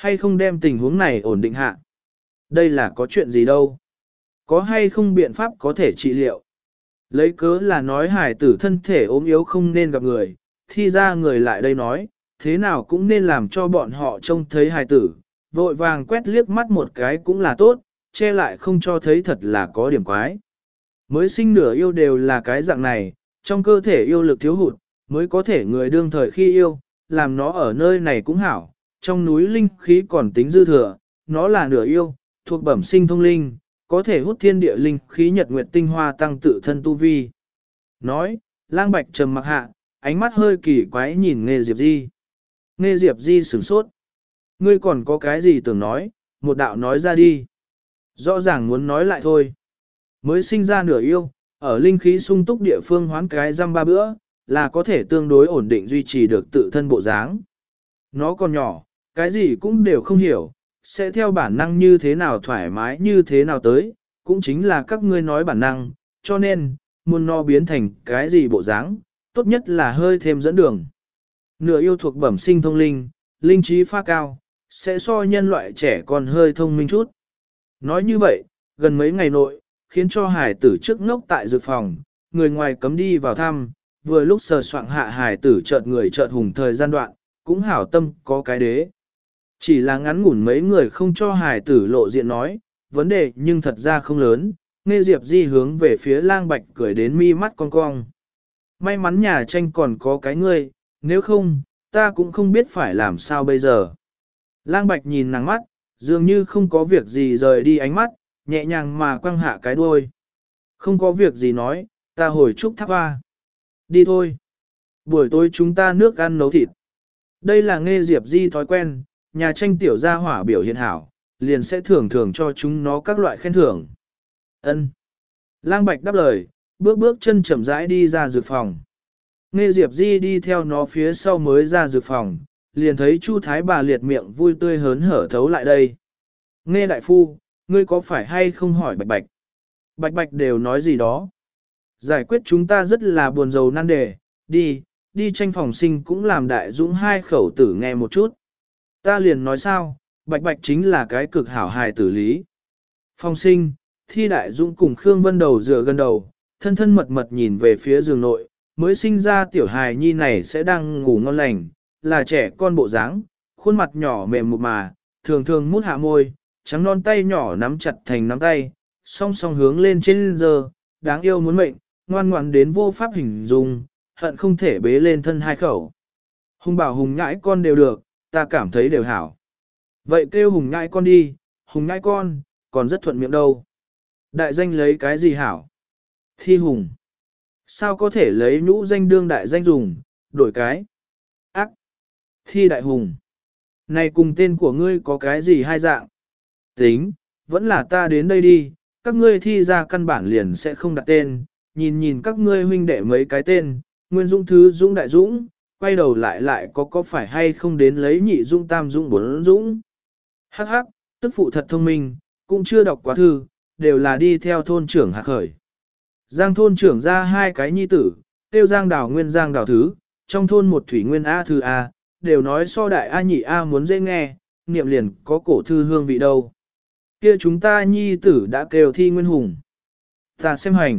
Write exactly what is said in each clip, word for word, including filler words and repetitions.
hay không đem tình huống này ổn định hạ. Đây là có chuyện gì đâu. Có hay không biện pháp có thể trị liệu. Lấy cớ là nói hải tử thân thể ốm yếu không nên gặp người, thi ra người lại đây nói, thế nào cũng nên làm cho bọn họ trông thấy hải tử, vội vàng quét liếc mắt một cái cũng là tốt, che lại không cho thấy thật là có điểm quái. Mới sinh nửa yêu đều là cái dạng này, trong cơ thể yêu lực thiếu hụt, mới có thể người đương thời khi yêu, làm nó ở nơi này cũng hảo, trong núi linh khí còn tính dư thừa, nó là nửa yêu, thuộc bẩm sinh thông linh, có thể hút thiên địa linh khí nhật nguyệt tinh hoa tăng tự thân tu vi. Nói, lang bạch trầm mặc hạ, ánh mắt hơi kỳ quái nhìn Nghê Diệp Di. Nghê Diệp Di sửng sốt. Ngươi còn có cái gì tưởng nói, một đạo nói ra đi. Rõ ràng muốn nói lại thôi. Mới sinh ra nửa yêu, ở linh khí sung túc địa phương hoán cái răm ba bữa, là có thể tương đối ổn định duy trì được tự thân bộ dáng. Nó còn nhỏ, cái gì cũng đều không hiểu, sẽ theo bản năng như thế nào thoải mái như thế nào tới, cũng chính là các ngươi nói bản năng, cho nên, muốn nó biến thành cái gì bộ dáng, tốt nhất là hơi thêm dẫn đường. Nửa yêu thuộc bẩm sinh thông linh, linh trí pha cao, sẽ so nhân loại trẻ còn hơi thông minh chút. Nói như vậy, gần mấy ngày nội, khiến cho hải tử trước ngốc tại dược phòng, người ngoài cấm đi vào thăm, vừa lúc sờ soạng hạ hải tử chợt người chợt hùng thời gian đoạn, cũng hảo tâm có cái đế. Chỉ là ngắn ngủn mấy người không cho hải tử lộ diện nói, vấn đề nhưng thật ra không lớn, Nghe Diệp Di hướng về phía lang bạch cười đến mi mắt cong cong. May mắn nhà tranh còn có cái ngươi, nếu không, ta cũng không biết phải làm sao bây giờ. Lang bạch nhìn nàng mắt, dường như không có việc gì rời đi ánh mắt, nhẹ nhàng mà quăng hạ cái đuôi. Không có việc gì nói, ta hồi trúc tháp hoa. Đi thôi. Buổi tối chúng ta nước ăn nấu thịt. Đây là Nghe Diệp Di thói quen, nhà tranh tiểu gia hỏa biểu hiện hảo, liền sẽ thường thường cho chúng nó các loại khen thưởng. Ân. Lang bạch đáp lời, bước bước chân chậm rãi đi ra dược phòng. Nghe Diệp Di đi theo nó phía sau mới ra dược phòng, liền thấy Chu Thái bà liệt miệng vui tươi hớn hở thấu lại đây. Nghe đại phu, ngươi có phải hay không hỏi bạch bạch? Bạch bạch đều nói gì đó. Giải quyết chúng ta rất là buồn rầu nan đề, đi, đi tranh phòng sinh cũng làm đại dũng hai khẩu tử nghe một chút. Ta liền nói sao, bạch bạch chính là cái cực hảo hài tử lý. Phòng sinh, thi đại dũng cùng Khương Vân đầu dựa gần đầu, thân thân mật mật nhìn về phía giường nội, mới sinh ra tiểu hài nhi này sẽ đang ngủ ngon lành, là trẻ con bộ dáng, khuôn mặt nhỏ mềm mụt mà, thường thường mút hạ môi, trắng non tay nhỏ nắm chặt thành nắm tay, song song hướng lên trên giờ, đáng yêu muốn mệnh, ngoan ngoãn đến vô pháp hình dung, hận không thể bế lên thân hai khẩu. Hùng bảo hùng nhãi con đều được, ta cảm thấy đều hảo. Vậy kêu hùng nhãi con đi, hùng nhãi con, còn rất thuận miệng đâu. Đại danh lấy cái gì hảo? Thi hùng. Sao có thể lấy nhũ danh đương đại danh dùng, đổi cái? Ác. Thi đại hùng. Này cùng tên của ngươi có cái gì hai dạng? Tính, vẫn là ta đến đây đi, các ngươi thi ra căn bản liền sẽ không đặt tên, nhìn nhìn các ngươi huynh đệ mấy cái tên, Nguyên Dũng Thứ Dũng Đại Dũng, quay đầu lại lại có có phải hay không đến lấy nhị Dũng Tam Dũng Bốn Dũng. Hắc hắc, tức phụ thật thông minh, cũng chưa đọc quá thư, đều là đi theo thôn trưởng hạt khởi. Giang thôn trưởng ra hai cái nhi tử, tiêu Giang Đào Nguyên Giang Đào Thứ, trong thôn một thủy nguyên A thư A, đều nói so đại A nhị A muốn dễ nghe, niệm liền có cổ thư hương vị đâu. Kia chúng ta nhi tử đã kêu thi nguyên hùng. Ta xem hành.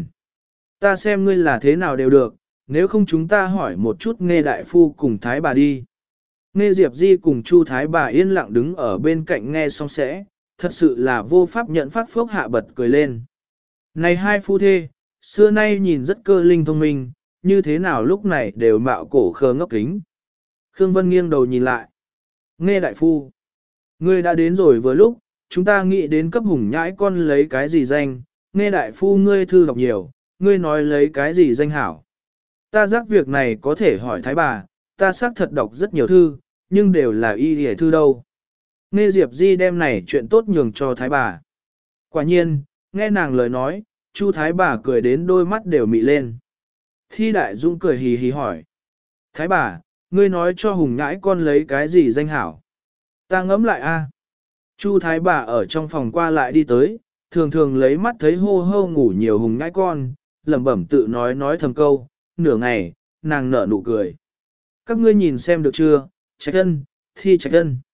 Ta xem ngươi là thế nào đều được, nếu không chúng ta hỏi một chút Nghe đại phu cùng Thái bà đi. Nghe Diệp Di cùng Chu Thái bà yên lặng đứng ở bên cạnh nghe xong sẽ, thật sự là vô pháp nhận phát phốc hạ bật cười lên. Này hai phu thê, xưa nay nhìn rất cơ linh thông minh, như thế nào lúc này đều mạo cổ khờ ngốc kính. Khương Vân nghiêng đầu nhìn lại. Nghe đại phu, ngươi đã đến rồi vừa lúc, chúng ta nghĩ đến cấp hùng nhãi con lấy cái gì danh, nghe đại phu ngươi thư đọc nhiều, ngươi nói lấy cái gì danh hảo. Ta giác việc này có thể hỏi thái bà, ta xác thật đọc rất nhiều thư, nhưng đều là y hề thư đâu. Nghe Diệp Di đem này chuyện tốt nhường cho thái bà. Quả nhiên, nghe nàng lời nói, Chu thái bà cười đến đôi mắt đều mị lên. Thi đại dũng cười hì hì hỏi. Thái bà, ngươi nói cho hùng nhãi con lấy cái gì danh hảo. Ta ngẫm lại a. Chu thái bà ở trong phòng qua lại đi tới, thường thường lấy mắt thấy hô hô ngủ nhiều hùng nhãi con, lẩm bẩm tự nói nói thầm câu, nửa ngày, nàng nở nụ cười. Các ngươi nhìn xem được chưa, Trạch Ân, Thi Trạch Ân.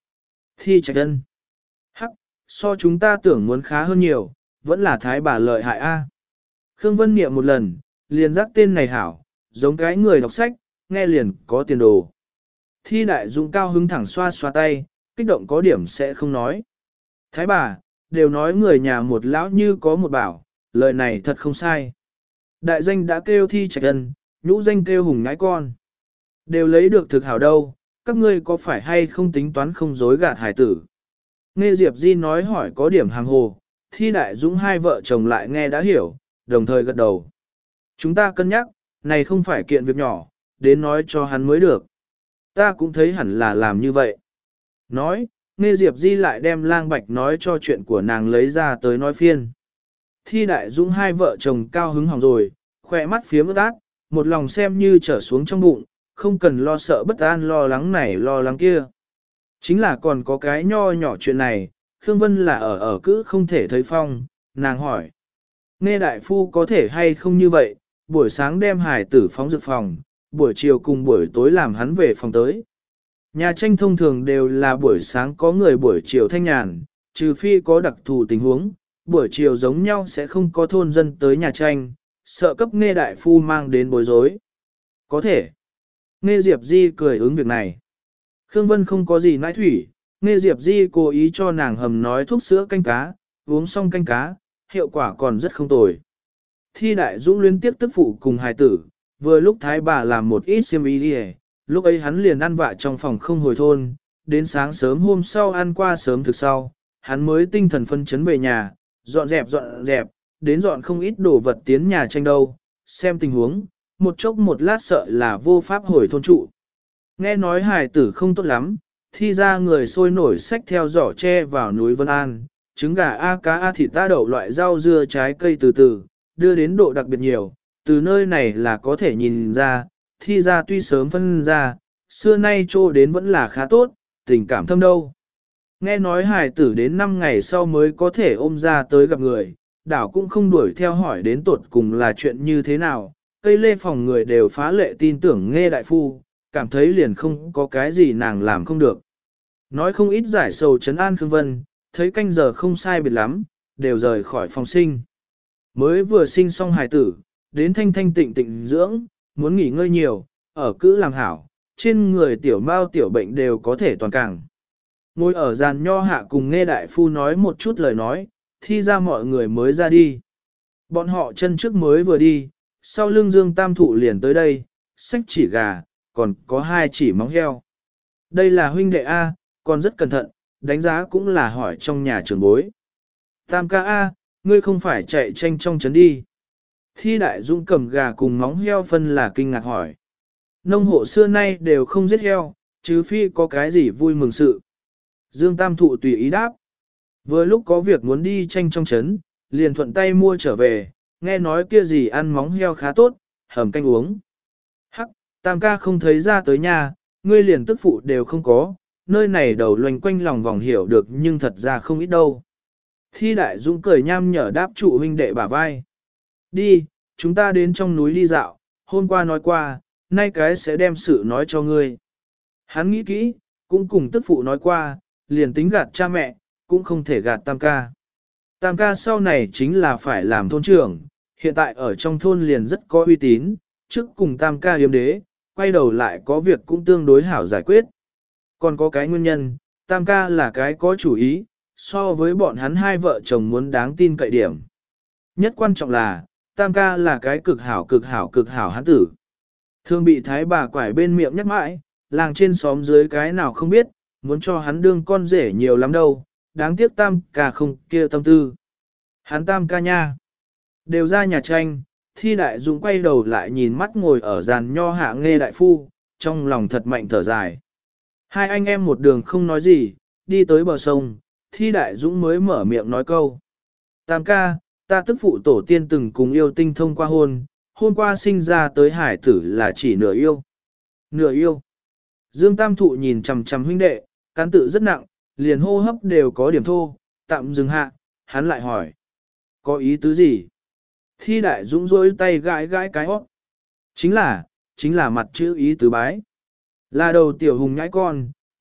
Thi Trạch Ân. Hắc, so chúng ta tưởng muốn khá hơn nhiều, vẫn là thái bà lợi hại a. Khương Vân niệm một lần, liền giác tên này hảo, giống cái người đọc sách, nghe liền có tiền đồ. Thi Đại Dũng cao hứng thẳng xoa xoa tay, kích động có điểm sẽ không nói. Thái bà, đều nói người nhà một lão như có một bảo, lời này thật không sai. Đại danh đã kêu Thi Trạch Ân, nhũ danh kêu hùng ngãi con. Đều lấy được thực hảo đâu, các ngươi có phải hay không tính toán không dối gạt hải tử. Nghe Diệp Di nói hỏi có điểm hàng hồ, Thi Đại Dũng hai vợ chồng lại nghe đã hiểu, đồng thời gật đầu. Chúng ta cân nhắc, này không phải kiện việc nhỏ, đến nói cho hắn mới được. Ta cũng thấy hẳn là làm như vậy. Nói, nghe Diệp Di lại đem lang bạch nói cho chuyện của nàng lấy ra tới nói phiên. Thi Đại Dũng hai vợ chồng cao hứng hỏng rồi, khỏe mắt phía ướt át, một lòng xem như trở xuống trong bụng, không cần lo sợ bất an lo lắng này lo lắng kia. Chính là còn có cái nho nhỏ chuyện này, Khương Vân là ở ở cứ không thể thấy phong, nàng hỏi. Nghe đại phu có thể hay không như vậy, buổi sáng đem hải tử phóng dược phòng, buổi chiều cùng buổi tối làm hắn về phòng tới. Nhà tranh thông thường đều là buổi sáng có người buổi chiều thanh nhàn, trừ phi có đặc thù tình huống, buổi chiều giống nhau sẽ không có thôn dân tới nhà tranh, sợ cấp nghe đại phu mang đến bối rối. Có thể. Nghe Diệp Di cười ứng việc này. Khương Vân không có gì nãi thủy, nghe Diệp Di cố ý cho nàng hầm nói thuốc sữa canh cá, uống xong canh cá, hiệu quả còn rất không tồi. Thi Đại Dũng liên tiếp tức phụ cùng hài tử, vừa lúc thái bà làm một ít xiêm y đi, lúc ấy hắn liền ăn vạ trong phòng không hồi thôn, đến sáng sớm hôm sau ăn qua sớm thực sau, hắn mới tinh thần phân chấn về nhà, dọn dẹp dọn dẹp, đến dọn không ít đồ vật tiến nhà tranh đâu, xem tình huống, một chốc một lát sợ là vô pháp hồi thôn trụ. Nghe nói hài tử không tốt lắm, thi ra người sôi nổi sách theo giỏ tre vào núi Vân An, trứng gà A cá A thịt ta đậu loại rau dưa trái cây từ từ, đưa đến độ đặc biệt nhiều, từ nơi này là có thể nhìn ra, thi ra tuy sớm phân ra, xưa nay trô đến vẫn là khá tốt, tình cảm thâm đâu. Nghe nói hài tử đến năm ngày sau mới có thể ôm ra tới gặp người, đảo cũng không đuổi theo hỏi đến tột cùng là chuyện như thế nào, cây lê phòng người đều phá lệ tin tưởng nghe đại phu, cảm thấy liền không có cái gì nàng làm không được. Nói không ít giải sầu trấn an Khương Vân, thấy canh giờ không sai biệt lắm, đều rời khỏi phòng sinh. Mới vừa sinh xong hài tử, đến thanh thanh tịnh tịnh dưỡng, muốn nghỉ ngơi nhiều, ở cữ làm hảo, trên người tiểu mao tiểu bệnh đều có thể toàn càng. Ngồi ở giàn nho hạ cùng nghe đại phu nói một chút lời nói, thi ra mọi người mới ra đi. Bọn họ chân trước mới vừa đi, sau lưng Dương Tam Thụ liền tới đây, xách chỉ gà, còn có hai chỉ móng heo. Đây là huynh đệ A, còn rất cẩn thận, đánh giá cũng là hỏi trong nhà trưởng bối. Tam ca A, ngươi không phải chạy tranh trong trấn đi. Thi Đại Dũng cầm gà cùng móng heo phân là kinh ngạc hỏi. Nông hộ xưa nay đều không giết heo, chứ phi có cái gì vui mừng sự. Dương Tam Thụ tùy ý đáp. Vừa lúc có việc muốn đi tranh trong trấn, liền thuận tay mua trở về, nghe nói kia gì ăn móng heo khá tốt, hầm canh uống. Hắc, Tam ca không thấy ra tới nhà, ngươi liền tức phụ đều không có, nơi này đầu loanh quanh lòng vòng hiểu được nhưng thật ra không ít đâu. Thi Đại Dũng cười nham nhở đáp trụ huynh đệ bả vai. Đi, chúng ta đến trong núi đi dạo, hôm qua nói qua, nay cái sẽ đem sự nói cho ngươi. Hắn nghĩ kỹ, cũng cùng tức phụ nói qua, liền tính gạt cha mẹ, cũng không thể gạt Tam ca. Tam ca sau này chính là phải làm thôn trưởng, hiện tại ở trong thôn liền rất có uy tín, trước cùng Tam ca yếm đế, quay đầu lại có việc cũng tương đối hảo giải quyết. Còn có cái nguyên nhân, Tam ca là cái có chủ ý, so với bọn hắn hai vợ chồng muốn đáng tin cậy điểm. Nhất quan trọng là, Tam ca là cái cực hảo cực hảo cực hảo hắn tử. Thường bị thái bà quải bên miệng nhắc mãi, làng trên xóm dưới cái nào không biết, muốn cho hắn đương con rể nhiều lắm đâu, đáng tiếc Tam ca không kia tâm tư. Hắn Tam ca nha. Đều ra nhà tranh, Thi Đại Dũng quay đầu lại nhìn mắt ngồi ở giàn nho hạ nghe đại phu, trong lòng thật mạnh thở dài. Hai anh em một đường không nói gì, đi tới bờ sông, Thi Đại Dũng mới mở miệng nói câu. Tam ca, ta tức phụ tổ tiên từng cùng yêu tinh thông qua hôn, hôm qua sinh ra tới hải tử là chỉ nửa yêu. Nửa yêu. Dương Tam Thụ nhìn chằm chằm huynh đệ, cán tự rất nặng, liền hô hấp đều có điểm thô, tạm dừng hạ, hắn lại hỏi. Có ý tứ gì? Thi Đại Dũng rỗi tay gãi gãi cái hót. Chính là, chính là mặt chữ ý tứ bái. Là đầu tiểu hùng nhãi con,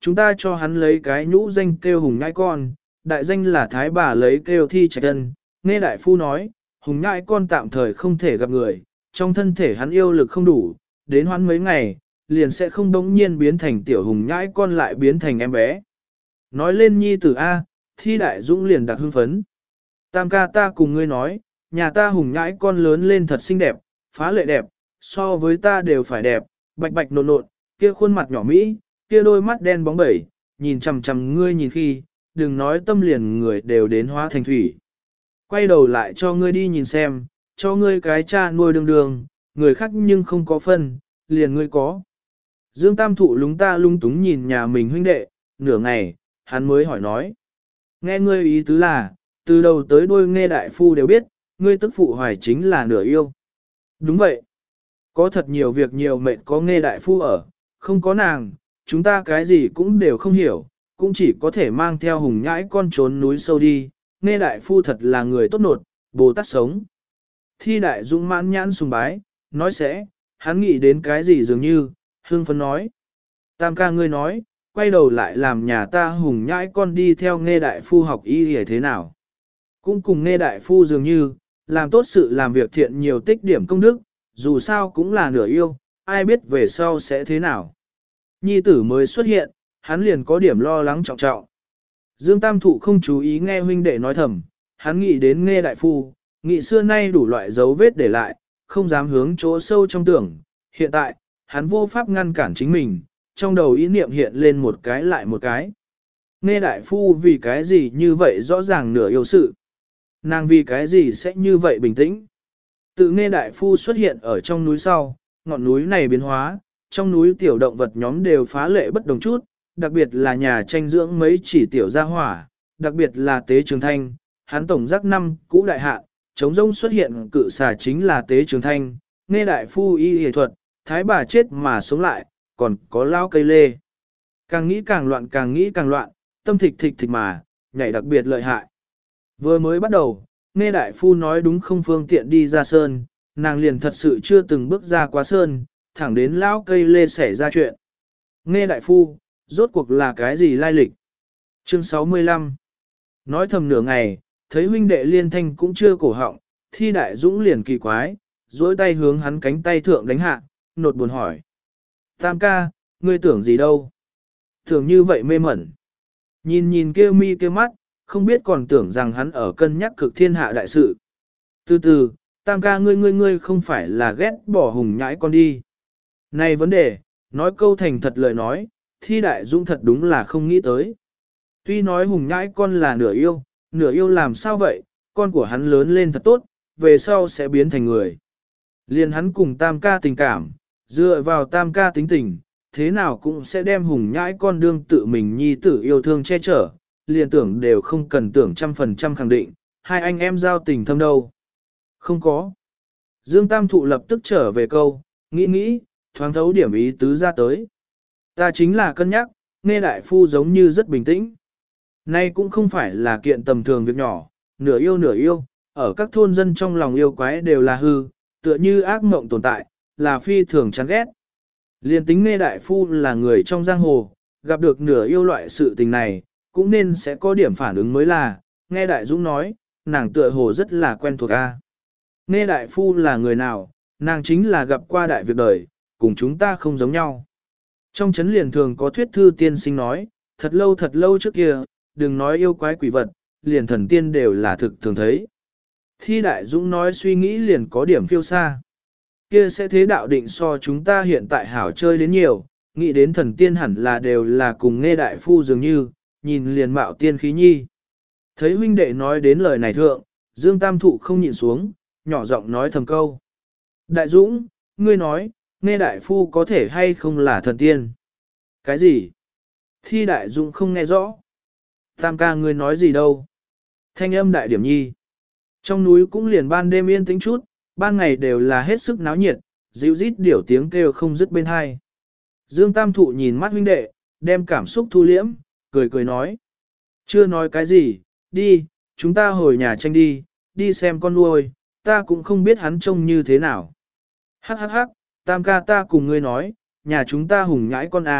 chúng ta cho hắn lấy cái nhũ danh kêu hùng nhãi con, đại danh là thái bà lấy kêu thi trạch tân. Nghe đại phu nói, hùng nhãi con tạm thời không thể gặp người, trong thân thể hắn yêu lực không đủ, đến hoãn mấy ngày, liền sẽ không đống nhiên biến thành tiểu hùng nhãi con lại biến thành em bé. Nói lên nhi tử A, thi đại dũng liền đặc hưng phấn. Tam ca ta cùng ngươi nói, nhà ta hùng nhãi con lớn lên thật xinh đẹp, phá lệ đẹp, so với ta đều phải đẹp, bạch bạch nộn nộn, kia khuôn mặt nhỏ mỹ, kia đôi mắt đen bóng bẩy, nhìn chằm chằm ngươi nhìn khi, đừng nói tâm liền người đều đến hóa thành thủy. Quay đầu lại cho ngươi đi nhìn xem, cho ngươi cái cha nuôi đường đường, người khác nhưng không có phân, liền ngươi có. Dương Tam Thụ lúng ta lung túng nhìn nhà mình huynh đệ, nửa ngày, hắn mới hỏi nói. Nghe ngươi ý tứ là, từ đầu tới đuôi nghe đại phu đều biết, ngươi tức phụ hoài chính là nửa yêu. Đúng vậy. Có thật nhiều việc nhiều mệnh có nghe đại phu ở, không có nàng, chúng ta cái gì cũng đều không hiểu, cũng chỉ có thể mang theo hùng nhãi con trốn núi sâu đi, nghe đại phu thật là người tốt nột, Bồ Tát sống. Thi đại dũng mãn nhãn sùng bái, nói sẽ, hắn nghĩ đến cái gì dường như, hương phấn nói. Tam ca ngươi nói, quay đầu lại làm nhà ta hùng nhãi con đi theo nghe đại phu học y hề thế nào. Cũng cùng nghe đại phu dường như, làm tốt sự làm việc thiện nhiều tích điểm công đức, dù sao cũng là nửa yêu, ai biết về sau sẽ thế nào. Nhi tử mới xuất hiện, hắn liền có điểm lo lắng trọng trọng. Dương Tam Thụ không chú ý nghe huynh đệ nói thầm, hắn nghĩ đến nghe đại phu, nghĩ xưa nay đủ loại dấu vết để lại, không dám hướng chỗ sâu trong tưởng. Hiện tại, hắn vô pháp ngăn cản chính mình, trong đầu ý niệm hiện lên một cái lại một cái. Nghe đại phu vì cái gì như vậy rõ ràng nửa yêu sự. Nàng vì cái gì sẽ như vậy bình tĩnh. Tự nghe đại phu xuất hiện ở trong núi sau, ngọn núi này biến hóa, trong núi tiểu động vật nhóm đều phá lệ bất đồng chút, đặc biệt là nhà tranh dưỡng mấy chỉ tiểu gia hỏa, đặc biệt là Tế Trường Thanh, hắn tổng giác năm cũ đại hạ, chống rông xuất hiện cự xà chính là Tế Trường Thanh, nghe đại phu y y thuật, thái bà chết mà sống lại, còn có lao cây lê. Càng nghĩ càng loạn càng nghĩ càng loạn, tâm thịch thịch thịch mà, nhảy đặc biệt lợi hại. Vừa mới bắt đầu, nghe đại phu nói đúng không phương tiện đi ra sơn, nàng liền thật sự chưa từng bước ra qua sơn, thẳng đến lão cây lê xảy ra chuyện. Nghe đại phu, rốt cuộc là cái gì lai lịch? Chương sáu mươi lăm. Nói thầm nửa ngày, thấy huynh đệ liên thanh cũng chưa cổ họng, thi đại dũng liền kỳ quái, duỗi tay hướng hắn cánh tay thượng đánh hạ, nột buồn hỏi. Tam ca, ngươi tưởng gì đâu? Tưởng như vậy mê mẩn. Nhìn nhìn kêu mi kêu mắt, không biết còn tưởng rằng hắn ở cân nhắc cực thiên hạ đại sự. Từ từ, tam ca ngươi ngươi ngươi không phải là ghét bỏ hùng nhãi con đi. Này vấn đề, nói câu thành thật lời nói, thi đại dũng thật đúng là không nghĩ tới. Tuy nói hùng nhãi con là nửa yêu, nửa yêu làm sao vậy, con của hắn lớn lên thật tốt, về sau sẽ biến thành người. Liên hắn cùng tam ca tình cảm, dựa vào tam ca tính tình, thế nào cũng sẽ đem hùng nhãi con đương tự mình nhi tử yêu thương che chở, liền tưởng đều không cần tưởng trăm phần trăm khẳng định, hai anh em giao tình thâm đâu. Không có. Dương Tam Thụ lập tức trở về câu, nghĩ nghĩ, thoáng thấu điểm ý tứ ra tới. Ta chính là cân nhắc, nghe đại phu giống như rất bình tĩnh. Nay cũng không phải là kiện tầm thường việc nhỏ, nửa yêu nửa yêu, ở các thôn dân trong lòng yêu quái đều là hư, tựa như ác mộng tồn tại, là phi thường chán ghét. Liên tính nghe đại phu là người trong giang hồ, gặp được nửa yêu loại sự tình này, cũng nên sẽ có điểm phản ứng mới là, nghe đại dũng nói, nàng tựa hồ rất là quen thuộc a. Nghe đại phu là người nào, nàng chính là gặp qua đại việc đời, cùng chúng ta không giống nhau. Trong chấn liền thường có thuyết thư tiên sinh nói, thật lâu thật lâu trước kia, đừng nói yêu quái quỷ vật, liền thần tiên đều là thực thường thấy. Thi đại dũng nói suy nghĩ liền có điểm phiêu xa. Kia sẽ thế đạo định so chúng ta hiện tại hảo chơi đến nhiều, nghĩ đến thần tiên hẳn là đều là cùng nghe đại phu dường như, nhìn liền mạo tiên khí nhi. Thấy huynh đệ nói đến lời này thượng, Dương Tam Thụ không nhịn xuống, nhỏ giọng nói thầm câu. Đại Dũng, ngươi nói, nghe đại phu có thể hay không là thần tiên? Cái gì? Thi đại Dũng không nghe rõ. Tam ca ngươi nói gì đâu? Thanh âm đại điểm nhi. Trong núi cũng liền ban đêm yên tĩnh chút, ban ngày đều là hết sức náo nhiệt, dịu rít điểu tiếng kêu không dứt bên hai. Dương Tam Thụ nhìn mắt huynh đệ, đem cảm xúc thu liễm, cười cười nói. Chưa nói cái gì, đi, chúng ta hồi nhà tranh đi, đi xem con nuôi, ta cũng không biết hắn trông như thế nào. Hắc hắc hắc, Tam ca ta cùng ngươi nói, nhà chúng ta hùng nhãi con à,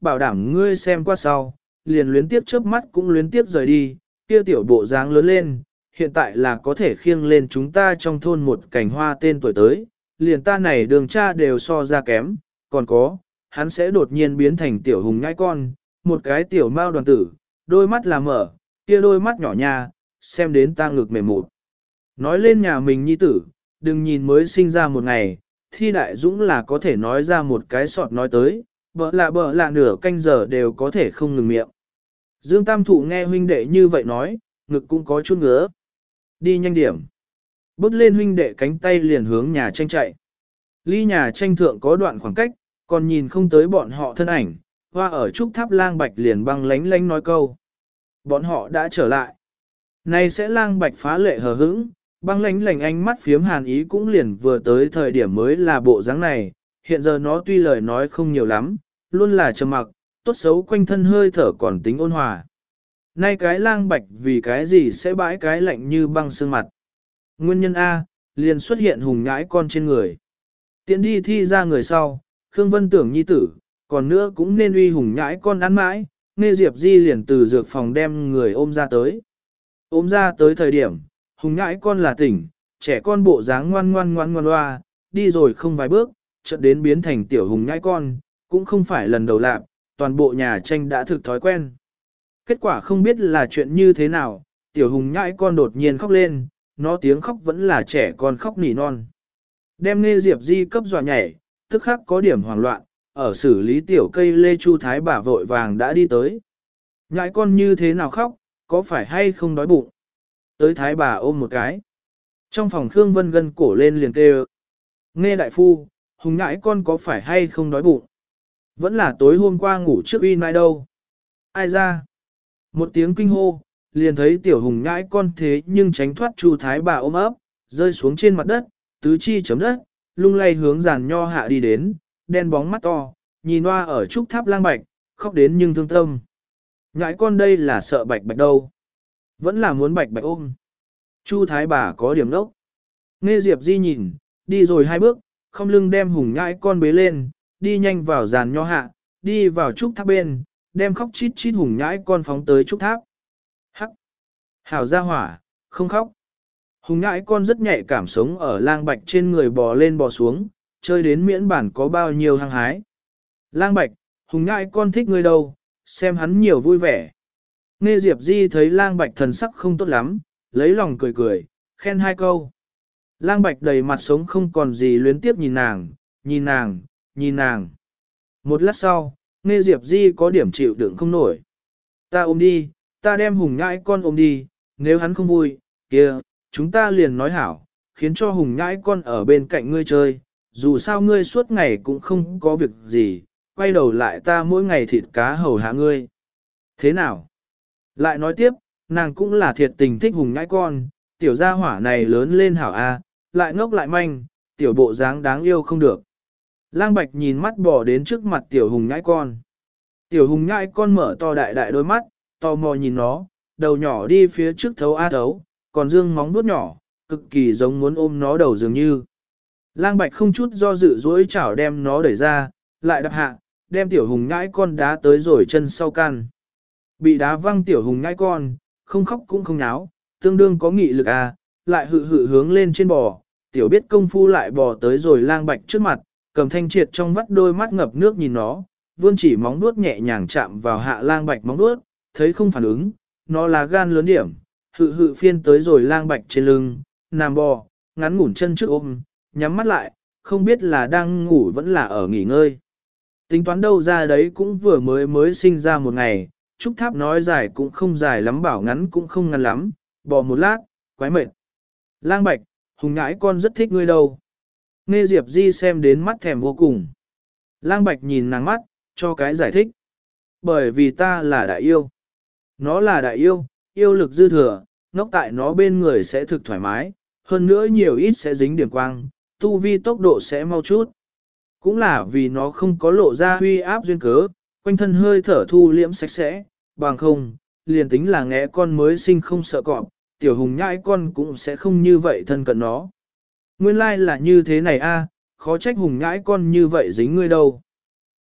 bảo đảm ngươi xem qua sau, liền luyến tiếp chớp mắt cũng luyến tiếp rời đi, kia tiểu bộ dáng lớn lên, hiện tại là có thể khiêng lên chúng ta trong thôn một cảnh hoa tên tuổi tới, liền ta này đường cha đều so ra kém, còn có, hắn sẽ đột nhiên biến thành tiểu hùng nhãi con, một cái tiểu mao đoàn tử, đôi mắt là mở, kia đôi mắt nhỏ nha, xem đến ta ngực mềm mụt. Nói lên nhà mình nhi tử, đừng nhìn mới sinh ra một ngày, thi đại dũng là có thể nói ra một cái sọt nói tới, bỡ lạ bỡ lạ nửa canh giờ đều có thể không ngừng miệng. Dương Tam Thụ nghe huynh đệ như vậy nói, ngực cũng có chút ngứa. Đi nhanh điểm. Bước lên huynh đệ cánh tay liền hướng nhà tranh chạy. Ly nhà tranh thượng có đoạn khoảng cách, còn nhìn không tới bọn họ thân ảnh, hoa ở trúc tháp lang bạch liền băng lánh lánh nói câu. Bọn họ đã trở lại. Này sẽ lang bạch phá lệ hờ hững, băng lánh lánh ánh mắt phiếm hàn ý cũng liền vừa tới thời điểm mới là bộ dáng này, hiện giờ nó tuy lời nói không nhiều lắm, luôn là trầm mặc, tốt xấu quanh thân hơi thở còn tính ôn hòa. Nay cái lang bạch vì cái gì sẽ bãi cái lạnh như băng sương mặt. Nguyên nhân A, liền xuất hiện hùng nhãi con trên người. Tiện đi thi ra người sau, Khương Vân tưởng nhi tử, còn nữa cũng nên uy hùng nhãi con ăn mãi, Nghe Diệp Di liền từ dược phòng đem người ôm ra tới. Ôm ra tới thời điểm, hùng nhãi con là tỉnh, trẻ con bộ dáng ngoan ngoan ngoan ngoan loa, đi rồi không vài bước, chợt đến biến thành tiểu hùng nhãi con, cũng không phải lần đầu làm, toàn bộ nhà tranh đã thực thói quen. Kết quả không biết là chuyện như thế nào, tiểu hùng nhãi con đột nhiên khóc lên, nó tiếng khóc vẫn là trẻ con khóc nỉ non. Đem Nghe Diệp Di cấp dọa nhảy, tức khắc có điểm hoảng loạn, ở xử lý tiểu cây lê chu thái bà vội vàng đã đi tới. Nhãi con như thế nào khóc, có phải hay không đói bụng? Tới thái bà ôm một cái. Trong phòng Khương Vân gân cổ lên liền kêu. Nghe đại phu, hùng nhãi con có phải hay không đói bụng? Vẫn là tối hôm qua ngủ trước uy nai đâu. Ai ra? Một tiếng kinh hô, liền thấy tiểu hùng nhãi con thế nhưng tránh thoát chu thái bà ôm ấp, rơi xuống trên mặt đất, tứ chi chấm đất, lung lay hướng giàn nho hạ đi đến, đen bóng mắt to, nhìn hoa ở trúc tháp lang bạch, khóc đến nhưng thương tâm. Nhãi con đây là sợ bạch bạch đâu. Vẫn là muốn bạch bạch ôm. Chu thái bà có điểm đốc. Nghe Diệp Di nhìn, đi rồi hai bước, không lưng đem hùng nhãi con bế lên, đi nhanh vào giàn nho hạ, đi vào trúc tháp bên, đem khóc chít chít hùng nhãi con phóng tới trúc tháp. Hắc! Hảo ra hỏa, không khóc. Hùng nhãi con rất nhạy cảm sống ở lang bạch trên người bò lên bò xuống, chơi đến miễn bản có bao nhiêu hăng hái. Lang bạch, hùng nhãi con thích ngươi đâu, xem hắn nhiều vui vẻ. Nghe Diệp Di thấy lang bạch thần sắc không tốt lắm, lấy lòng cười cười, khen hai câu. Lang bạch đầy mặt sống không còn gì luyến tiếp nhìn nàng, nhìn nàng, nhìn nàng. Một lát sau, Nghe Diệp Di có điểm chịu đựng không nổi. Ta ôm đi, ta đem hùng nhãi con ôm đi, nếu hắn không vui, kia, chúng ta liền nói hảo, khiến cho hùng nhãi con ở bên cạnh ngươi chơi, dù sao ngươi suốt ngày cũng không có việc gì, quay đầu lại ta mỗi ngày thịt cá hầu hạ ngươi. Thế nào? Lại nói tiếp, nàng cũng là thiệt tình thích hùng nhãi con, tiểu gia hỏa này lớn lên hảo a, lại ngốc lại manh, tiểu bộ dáng đáng yêu không được. Lang Bạch nhìn mắt bỏ đến trước mặt tiểu hùng nhãi con. Tiểu hùng nhãi con mở to đại đại đôi mắt, tò mò nhìn nó, đầu nhỏ đi phía trước thấu a thấu, còn dương móng vuốt nhỏ, cực kỳ giống muốn ôm nó đầu dường như. Lang Bạch không chút do dự duỗi chảo đem nó đẩy ra, lại đập hạ, đem tiểu hùng nhãi con đá tới rồi chân sau căn. Bị đá văng tiểu hùng nhãi con, không khóc cũng không náo, tương đương có nghị lực à, lại hự hự hướng lên trên bò, tiểu biết công phu lại bò tới rồi Lang Bạch trước mặt, cầm thanh triệt trong vắt đôi mắt ngập nước nhìn nó, vươn chỉ móng vuốt nhẹ nhàng chạm vào hạ Lang Bạch móng vuốt, thấy không phản ứng, nó là gan lớn điểm, hự hự phiên tới rồi Lang Bạch trên lưng, nằm bò, ngắn ngủn chân trước ôm, nhắm mắt lại, không biết là đang ngủ vẫn là ở nghỉ ngơi. Tính toán đâu ra đấy cũng vừa mới mới sinh ra một ngày, trúc tháp nói dài cũng không dài lắm bảo ngắn cũng không ngắn lắm, bò một lát, quái mệt. Lang Bạch, hùng nhãi con rất thích ngươi đâu. Nghe Diệp Di xem đến mắt thèm vô cùng. Lang Bạch nhìn nàng mắt, cho cái giải thích. Bởi vì ta là đại yêu. Nó là đại yêu, yêu lực dư thừa, ngốc tại nó bên người sẽ thực thoải mái, hơn nữa nhiều ít sẽ dính điểm quang, tu vi tốc độ sẽ mau chút. Cũng là vì nó không có lộ ra huy áp duyên cớ, quanh thân hơi thở thu liễm sạch sẽ, bằng không, liền tính là ngẽ con mới sinh không sợ cọp, tiểu hùng nhãi con cũng sẽ không như vậy thân cận nó. Nguyên lai like là như thế này a, khó trách hùng nhãi con như vậy dính ngươi đâu.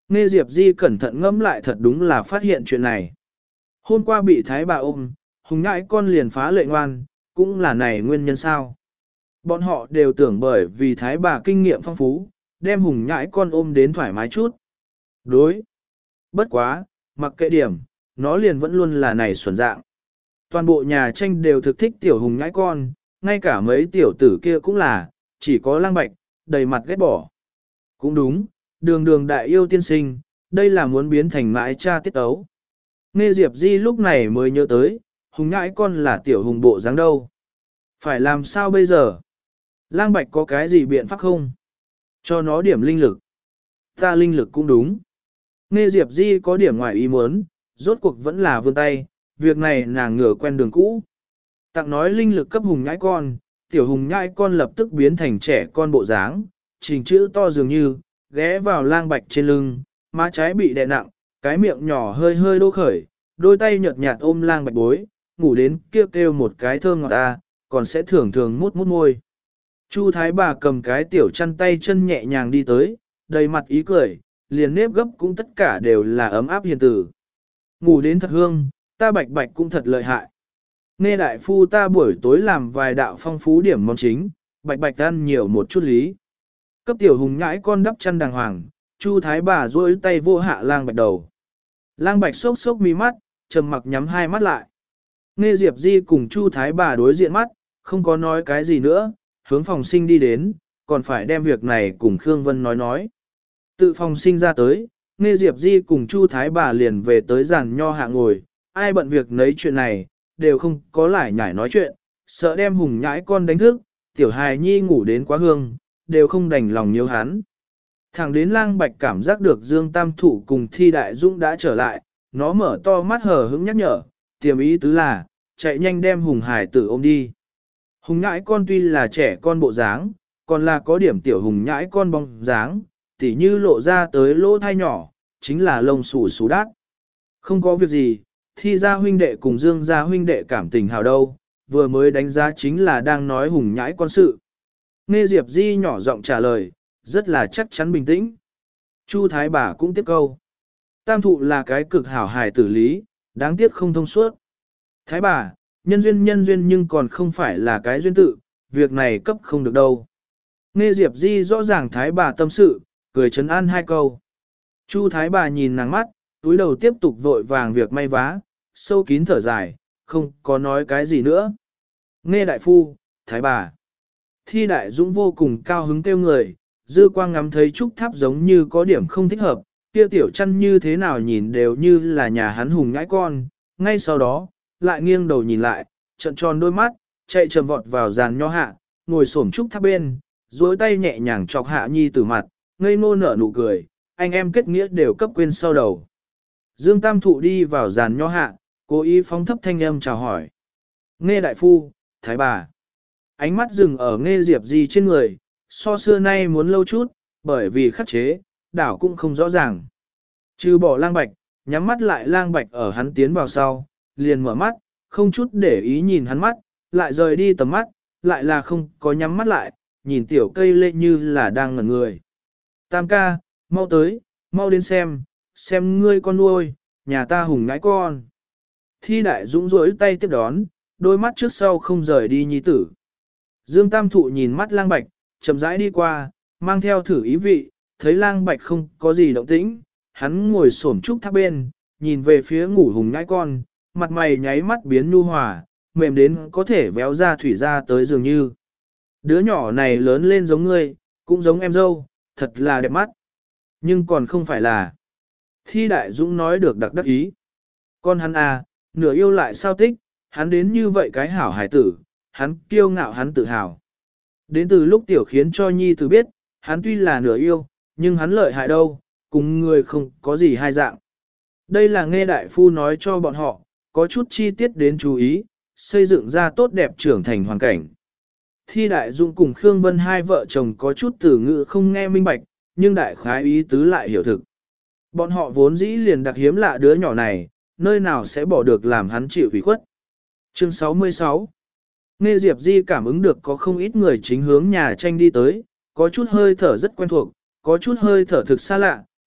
Nghe Diệp Di cẩn thận ngẫm lại thật đúng là phát hiện chuyện này. Hôm qua bị thái bà ôm, hùng nhãi con liền phá lệ ngoan, cũng là này nguyên nhân sao. Bọn họ đều tưởng bởi vì thái bà kinh nghiệm phong phú, đem hùng nhãi con ôm đến thoải mái chút. Đối. Bất quá, mặc kệ điểm, nó liền vẫn luôn là này xuẩn dạng. Toàn bộ nhà tranh đều thực thích tiểu hùng nhãi con, ngay cả mấy tiểu tử kia cũng là, chỉ có lang bạch, đầy mặt ghét bỏ. Cũng đúng, đường đường đại yêu tiên sinh, đây là muốn biến thành mãi cha tiết ấu. Nghe Diệp Di lúc này mới nhớ tới, hùng nhãi con là tiểu hùng bộ dáng đâu. Phải làm sao bây giờ? Lang bạch có cái gì biện pháp không? Cho nó điểm linh lực. Ta linh lực cũng đúng. Nghe Diệp Di có điểm ngoài ý muốn, rốt cuộc vẫn là vươn tay, việc này nàng ngửa quen đường cũ. Tặng nói linh lực cấp hùng nhãi con, tiểu hùng nhãi con lập tức biến thành trẻ con bộ dáng, trình chữ to dường như, ghé vào lang bạch trên lưng, má trái bị đè nặng, cái miệng nhỏ hơi hơi đô khởi, đôi tay nhợt nhạt ôm lang bạch bối, ngủ đến kêu kêu một cái thơm ngọt ta, còn sẽ thường thường mút mút môi. Chu thái bà cầm cái tiểu chăn tay chân nhẹ nhàng đi tới, đầy mặt ý cười, liền nếp gấp cũng tất cả đều là ấm áp hiền tử. Ngủ đến thật hương, ta bạch bạch cũng thật lợi hại. Nghe đại phu ta buổi tối làm vài đạo phong phú điểm món chính, bạch bạch ăn nhiều một chút lý. Cấp tiểu hùng nhãi con đắp chăn đàng hoàng, Chu thái bà duỗi tay vô hạ lang bạch đầu. Lang bạch sốc sốc mi mắt, trầm mặc nhắm hai mắt lại. Nghe Diệp Di cùng Chu thái bà đối diện mắt, không có nói cái gì nữa, hướng phòng sinh đi đến, còn phải đem việc này cùng Khương Vân nói nói. Tự phòng sinh ra tới, Nghe Diệp Di cùng Chu thái bà liền về tới giàn nho hạ ngồi, ai bận việc nấy chuyện này, đều không có lại nhảy nói chuyện, sợ đem hùng nhãi con đánh thức, tiểu hài nhi ngủ đến quá hương, đều không đành lòng nhiều hắn. Thẳng đến lang bạch cảm giác được Dương Tam Thụ cùng Thi Đại Dũng đã trở lại, nó mở to mắt hờ hững nhắc nhở, tiềm ý tứ là, chạy nhanh đem hùng hài tử ôm đi. Hùng nhãi con tuy là trẻ con bộ dáng, còn là có điểm tiểu hùng nhãi con bóng dáng, tỉ như lộ ra tới lỗ thai nhỏ, chính là lông xù xù đát. Không có việc gì, Thi gia huynh đệ cùng Dương gia huynh đệ cảm tình hào đâu, vừa mới đánh giá chính là đang nói hùng nhãi con sự. Nghe Diệp Di nhỏ giọng trả lời, rất là chắc chắn bình tĩnh. Chu thái bà cũng tiếp câu. Tam Thụ là cái cực hảo hài tử lý, đáng tiếc không thông suốt. Thái bà, nhân duyên nhân duyên nhưng còn không phải là cái duyên tự, việc này cấp không được đâu. Nghe Diệp Di rõ ràng thái bà tâm sự, cười trấn an hai câu. Chu thái bà nhìn nàng mắt, túi đầu tiếp tục vội vàng việc may vá, sâu kín thở dài, không có nói cái gì nữa. Nghe đại phu, thái bà. Thi Đại Dũng vô cùng cao hứng kêu người, dư quang ngắm thấy trúc tháp giống như có điểm không thích hợp, kia tiểu chăn như thế nào nhìn đều như là nhà hắn hùng nhãi con, ngay sau đó, lại nghiêng đầu nhìn lại, trận tròn đôi mắt, chạy trầm vọt vào giàn nho hạ, ngồi xổm trúc tháp bên, duỗi tay nhẹ nhàng chọc hạ nhi tử mặt, ngây ngô nở nụ cười, anh em kết nghĩa đều cấp quên sau đầu. Dương Tam Thụ đi vào giàn nho hạ, cố ý phóng thấp thanh âm chào hỏi. Nghe đại phu, thái bà. Ánh mắt dừng ở Nghe Diệp Di trên người, so xưa nay muốn lâu chút, bởi vì khắc chế, đảo cũng không rõ ràng. Trừ bỏ lang bạch, nhắm mắt lại lang bạch ở hắn tiến vào sau, liền mở mắt, không chút để ý nhìn hắn mắt, lại rời đi tầm mắt, lại là không có nhắm mắt lại, nhìn tiểu cây lê như là đang ngẩn người. Tam ca, mau tới, mau đến xem, xem ngươi con nuôi, nhà ta hùng ngãi con. Thi Đại Dũng rỗi tay tiếp đón, đôi mắt trước sau không rời đi nhi tử. Dương Tam Thụ nhìn mắt lang bạch, chậm rãi đi qua, mang theo thử ý vị, thấy lang bạch không có gì động tĩnh, hắn ngồi xổm trúc tháp bên, nhìn về phía ngủ hùng nhãi con, mặt mày nháy mắt biến nhu hòa, mềm đến có thể véo ra thủy ra tới dường như. Đứa nhỏ này lớn lên giống ngươi, cũng giống em dâu, thật là đẹp mắt. Nhưng còn không phải là. Thi Đại Dũng nói được đặc đắc ý. Con hắn à, nửa yêu lại sao tích, hắn đến như vậy cái hảo hải tử, hắn kiêu ngạo hắn tự hào. Đến từ lúc tiểu khiến cho nhi tử biết, hắn tuy là nửa yêu, nhưng hắn lợi hại đâu, cùng người không có gì hai dạng. Đây là Nghe đại phu nói cho bọn họ, có chút chi tiết đến chú ý, xây dựng ra tốt đẹp trưởng thành hoàn cảnh. Thi Đại Dũng cùng Khương Vân hai vợ chồng có chút từ ngữ không nghe minh bạch, nhưng đại khái ý tứ lại hiểu thực. Bọn họ vốn dĩ liền đặc hiếm lạ đứa nhỏ này, nơi nào sẽ bỏ được làm hắn chịu ủy khuất. Chương sáu mươi sáu. Nghe Diệp Di cảm ứng được có không ít người chính hướng nhà tranh đi tới, có chút hơi thở rất quen thuộc, có chút hơi thở thực xa lạ,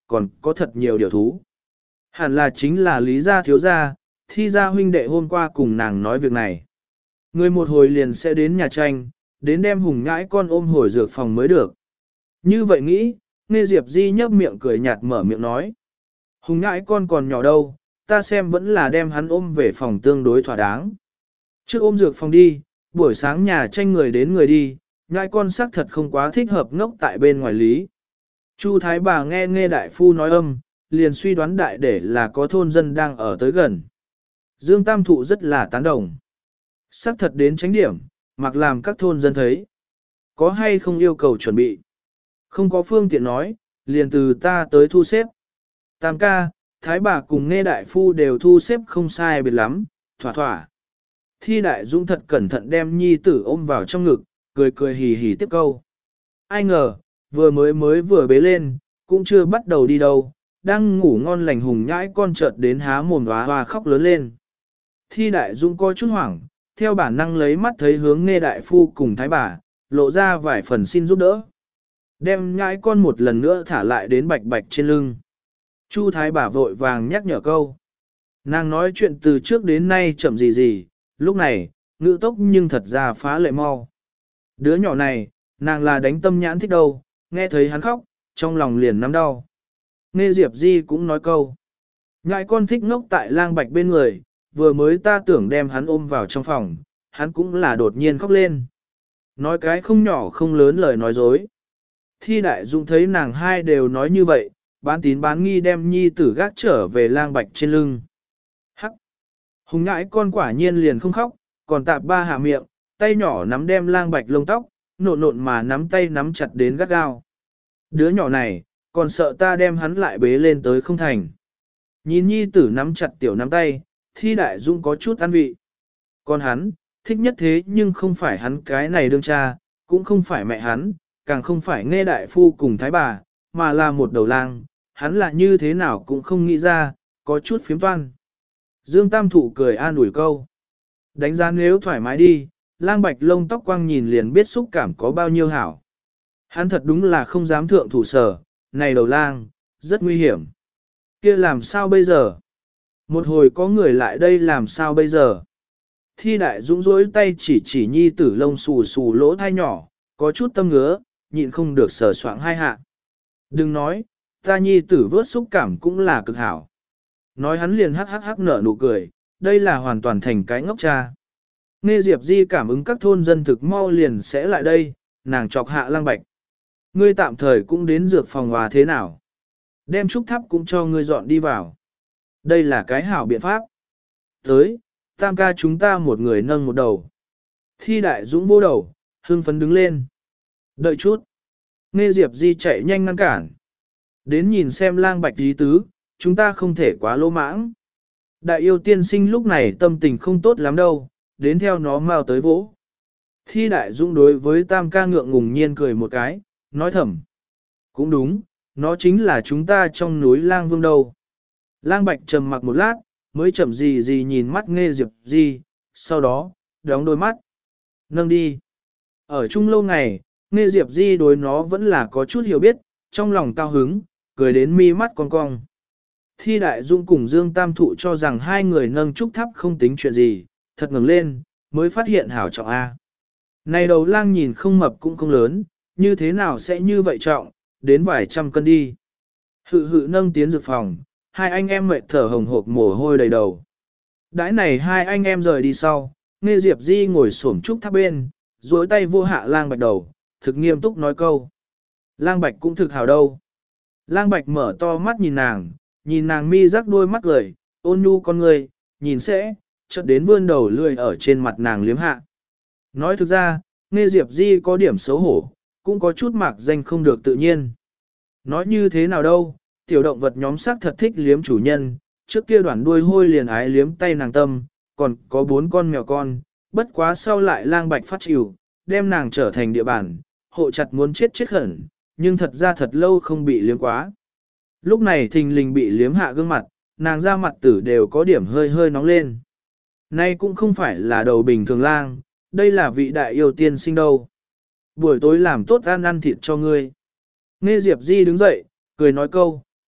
còn có thật nhiều điều thú. Hẳn là chính là Lý gia thiếu gia, Thi gia huynh đệ hôm qua cùng nàng nói việc này. Người một hồi liền sẽ đến nhà tranh, đến đem Hùng Nhãi con ôm hồi dược phòng mới được. Như vậy nghĩ, Nghe Diệp Di nhấp miệng cười nhạt mở miệng nói. Hùng Nhãi con còn nhỏ đâu, ta xem vẫn là đem hắn ôm về phòng tương đối thỏa đáng. Trước ôm dược phòng đi, buổi sáng nhà tranh người đến người đi, Nhãi con xác thật không quá thích hợp ngốc tại bên ngoài lý. Chu Thái bà nghe Nghe đại phu nói âm, liền suy đoán đại để là có thôn dân đang ở tới gần. Dương Tam Thụ rất là tán đồng. Sắc thật đến tránh điểm, mặc làm các thôn dân thấy. Có hay không yêu cầu chuẩn bị? Không có phương tiện nói, liền từ ta tới thu xếp. Tam ca, Thái bà cùng Nghe đại phu đều thu xếp không sai biệt lắm, thỏa thỏa. Thi Đại Dũng thật cẩn thận đem nhi tử ôm vào trong ngực, cười cười hì hì tiếp câu. Ai ngờ, vừa mới mới vừa bế lên, cũng chưa bắt đầu đi đâu, đang ngủ ngon lành Hùng Nhãi con chợt đến há mồm hoa hoa khóc lớn lên. Thi Đại Dũng coi chút hoảng, theo bản năng lấy mắt thấy hướng Nghe đại phu cùng Thái bà, lộ ra vài phần xin giúp đỡ. Đem Nhãi con một lần nữa thả lại đến bạch bạch trên lưng. Chu Thái bà vội vàng nhắc nhở câu. Nàng nói chuyện từ trước đến nay chậm gì gì, lúc này, ngữ tốc nhưng thật ra phá lệ mau. Đứa nhỏ này, nàng là đánh tâm nhãn thích đâu, nghe thấy hắn khóc, trong lòng liền nắm đau. Nghe Diệp Di cũng nói câu. Nhãi con thích ngốc tại lang bạch bên người, vừa mới ta tưởng đem hắn ôm vào trong phòng, hắn cũng là đột nhiên khóc lên. Nói cái không nhỏ không lớn lời nói dối. Thi Đại Dũng thấy nàng hai đều nói như vậy, bán tín bán nghi đem nhi tử gác trở về lang bạch trên lưng. Hắc! Hùng Nhãi con quả nhiên liền không khóc, còn tạp ba hạ miệng, tay nhỏ nắm đem lang bạch lông tóc, nộn nộn mà nắm tay nắm chặt đến gắt gao. Đứa nhỏ này, còn sợ ta đem hắn lại bế lên tới không thành. Nhìn nhi tử nắm chặt tiểu nắm tay, Thi Đại Dũng có chút ăn vị. Còn hắn, thích nhất thế nhưng không phải hắn cái này đương cha, cũng không phải mẹ hắn, càng không phải Nghe đại phu cùng Thái bà, mà là một đầu lang, hắn là như thế nào cũng không nghĩ ra, có chút phiếm toan. Dương Tam Thụ cười an ủi câu. Đánh giá nếu thoải mái đi, lang bạch lông tóc quang nhìn liền biết xúc cảm có bao nhiêu hảo. Hắn thật đúng là không dám thượng thủ sở, này đầu lang, rất nguy hiểm. Kia làm sao bây giờ? Một hồi có người lại đây làm sao bây giờ? Thi Đại Dũng rỗi tay chỉ chỉ nhi tử lông xù xù lỗ thai nhỏ, có chút tâm ngứa, nhịn không được sờ soạng hai hạ. Đừng nói, ta nhi tử vớt xúc cảm cũng là cực hảo. Nói hắn liền hắc hắc hắc nở nụ cười, đây là hoàn toàn thành cái ngốc cha. Nghe Diệp Di cảm ứng các thôn dân thực mau liền sẽ lại đây, nàng chọc hạ lang bạch. Ngươi tạm thời cũng đến dược phòng hòa thế nào? Đem trúc tháp cũng cho ngươi dọn đi vào. Đây là cái hảo biện pháp. Tới, tam ca chúng ta một người nâng một đầu. Thi Đại Dũng vô đầu, hưng phấn đứng lên. Đợi chút. Nghe Diệp Di chạy nhanh ngăn cản. Đến nhìn xem lang bạch ý tứ, chúng ta không thể quá lỗ mãng. Đại yêu tiên sinh lúc này tâm tình không tốt lắm đâu, đến theo nó mau tới vỗ. Thi Đại Dũng đối với tam ca ngượng ngùng nhiên cười một cái, nói thầm. Cũng đúng, nó chính là chúng ta trong núi lang vương đâu. Lang bạch trầm mặc một lát, mới chậm gì gì nhìn mắt Nghe Diệp Di, sau đó, đóng đôi mắt. Nâng đi. Ở chung lâu ngày, Nghe Diệp Di đối nó vẫn là có chút hiểu biết, trong lòng cao hứng, cười đến mi mắt cong cong. Thi Đại Dũng cùng Dương Tam Thụ cho rằng hai người nâng trúc tháp không tính chuyện gì, thật ngừng lên, mới phát hiện hảo trọng A. Này đầu lang nhìn không mập cũng không lớn, như thế nào sẽ như vậy trọng, đến vài trăm cân đi. Hự hự nâng tiến dược phòng, hai anh em mệt thở hồng hộc mồ hôi đầy đầu. Đãi này hai anh em rời đi sau, Nghe Diệp Di ngồi xổm trúc tháp bên, duỗi tay vô hạ lang bạch đầu, thực nghiêm túc nói câu. Lang bạch cũng thực hảo đâu. Lang bạch mở to mắt nhìn nàng, nhìn nàng mi rắc đôi mắt cười, ôn nhu con người, nhìn sẽ, chợt đến vươn đầu lươi ở trên mặt nàng liếm hạ. Nói thực ra, Nghe Diệp Di có điểm xấu hổ, cũng có chút mạc danh không được tự nhiên. Nói như thế nào đâu, tiểu động vật nhóm sắc thật thích liếm chủ nhân, trước kia đoạn đuôi hôi liền ái liếm tay nàng tâm, còn có bốn con mèo con, bất quá sau lại lang bạch phát chịu, đem nàng trở thành địa bàn, hộ chặt muốn chết chết khẩn, nhưng thật ra thật lâu không bị liếm quá. Lúc này thình lình bị liếm hạ gương mặt, nàng ra mặt tử đều có điểm hơi hơi nóng lên. Nay cũng không phải là đầu bình thường lang, đây là vị đại yêu tiên sinh đâu. Buổi tối làm tốt ăn ăn thịt cho ngươi. Nghe Diệp Di đứng dậy, cười nói câu,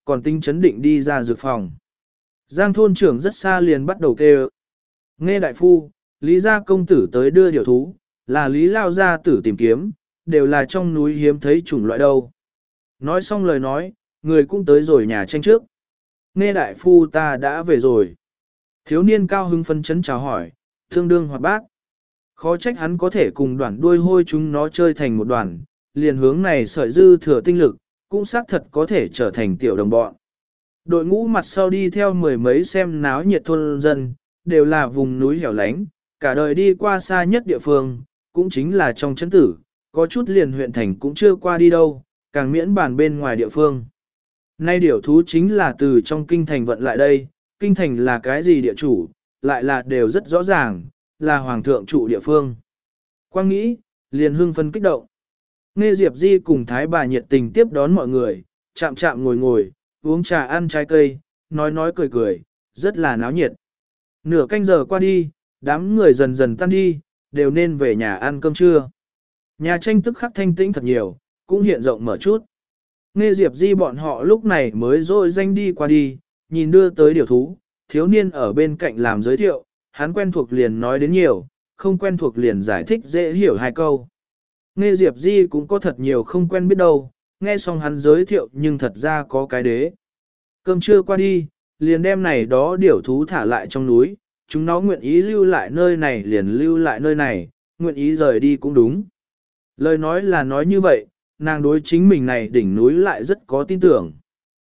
còn tinh chấn định đi ra dược phòng. Giang thôn trưởng rất xa liền bắt đầu kêu. Nghe đại phu, Lý gia công tử tới đưa điều thú, là Lý lao gia tử tìm kiếm, đều là trong núi hiếm thấy chủng loại đâu. Nói xong lời nói, người cũng tới rồi nhà tranh trước. Nghe đại phu ta đã về rồi. Thiếu niên cao hưng phân chấn chào hỏi, thương đương hoạt bát. Khó trách hắn có thể cùng đoàn đuôi hôi chúng nó chơi thành một đoàn, liền hướng này sợi dư thừa tinh lực, cũng xác thật có thể trở thành tiểu đồng bọn. Đội ngũ mặt sau đi theo mười mấy xem náo nhiệt thôn dân, đều là vùng núi hẻo lánh, cả đời đi qua xa nhất địa phương, cũng chính là trong chấn tử, có chút liền huyện thành cũng chưa qua đi đâu, càng miễn bàn bên ngoài địa phương. Nay điểu thú chính là từ trong kinh thành vận lại đây, kinh thành là cái gì địa chủ, lại là đều rất rõ ràng, là hoàng thượng trụ địa phương. Quang nghĩ, liền hưng phân kích động. Nghe Diệp Di cùng Thái bà nhiệt tình tiếp đón mọi người, chạm chạm ngồi ngồi, uống trà ăn trái cây, nói nói cười cười, rất là náo nhiệt. Nửa canh giờ qua đi, đám người dần dần tan đi, đều nên về nhà ăn cơm trưa. Nhà tranh tức khắc thanh tĩnh thật nhiều, cũng hiện rộng mở chút. Nghe Diệp Di bọn họ lúc này mới dội danh đi qua đi, nhìn đưa tới điều thú, thiếu niên ở bên cạnh làm giới thiệu, hắn quen thuộc liền nói đến nhiều, không quen thuộc liền giải thích dễ hiểu hai câu. Nghe Diệp Di cũng có thật nhiều không quen biết đâu, nghe xong hắn giới thiệu nhưng thật ra có cái đế. Cơm trưa qua đi, liền đem này đó điểu thú thả lại trong núi, chúng nó nguyện ý lưu lại nơi này liền lưu lại nơi này, nguyện ý rời đi cũng đúng. Lời nói là nói như vậy, nàng đối chính mình này đỉnh núi lại rất có tin tưởng.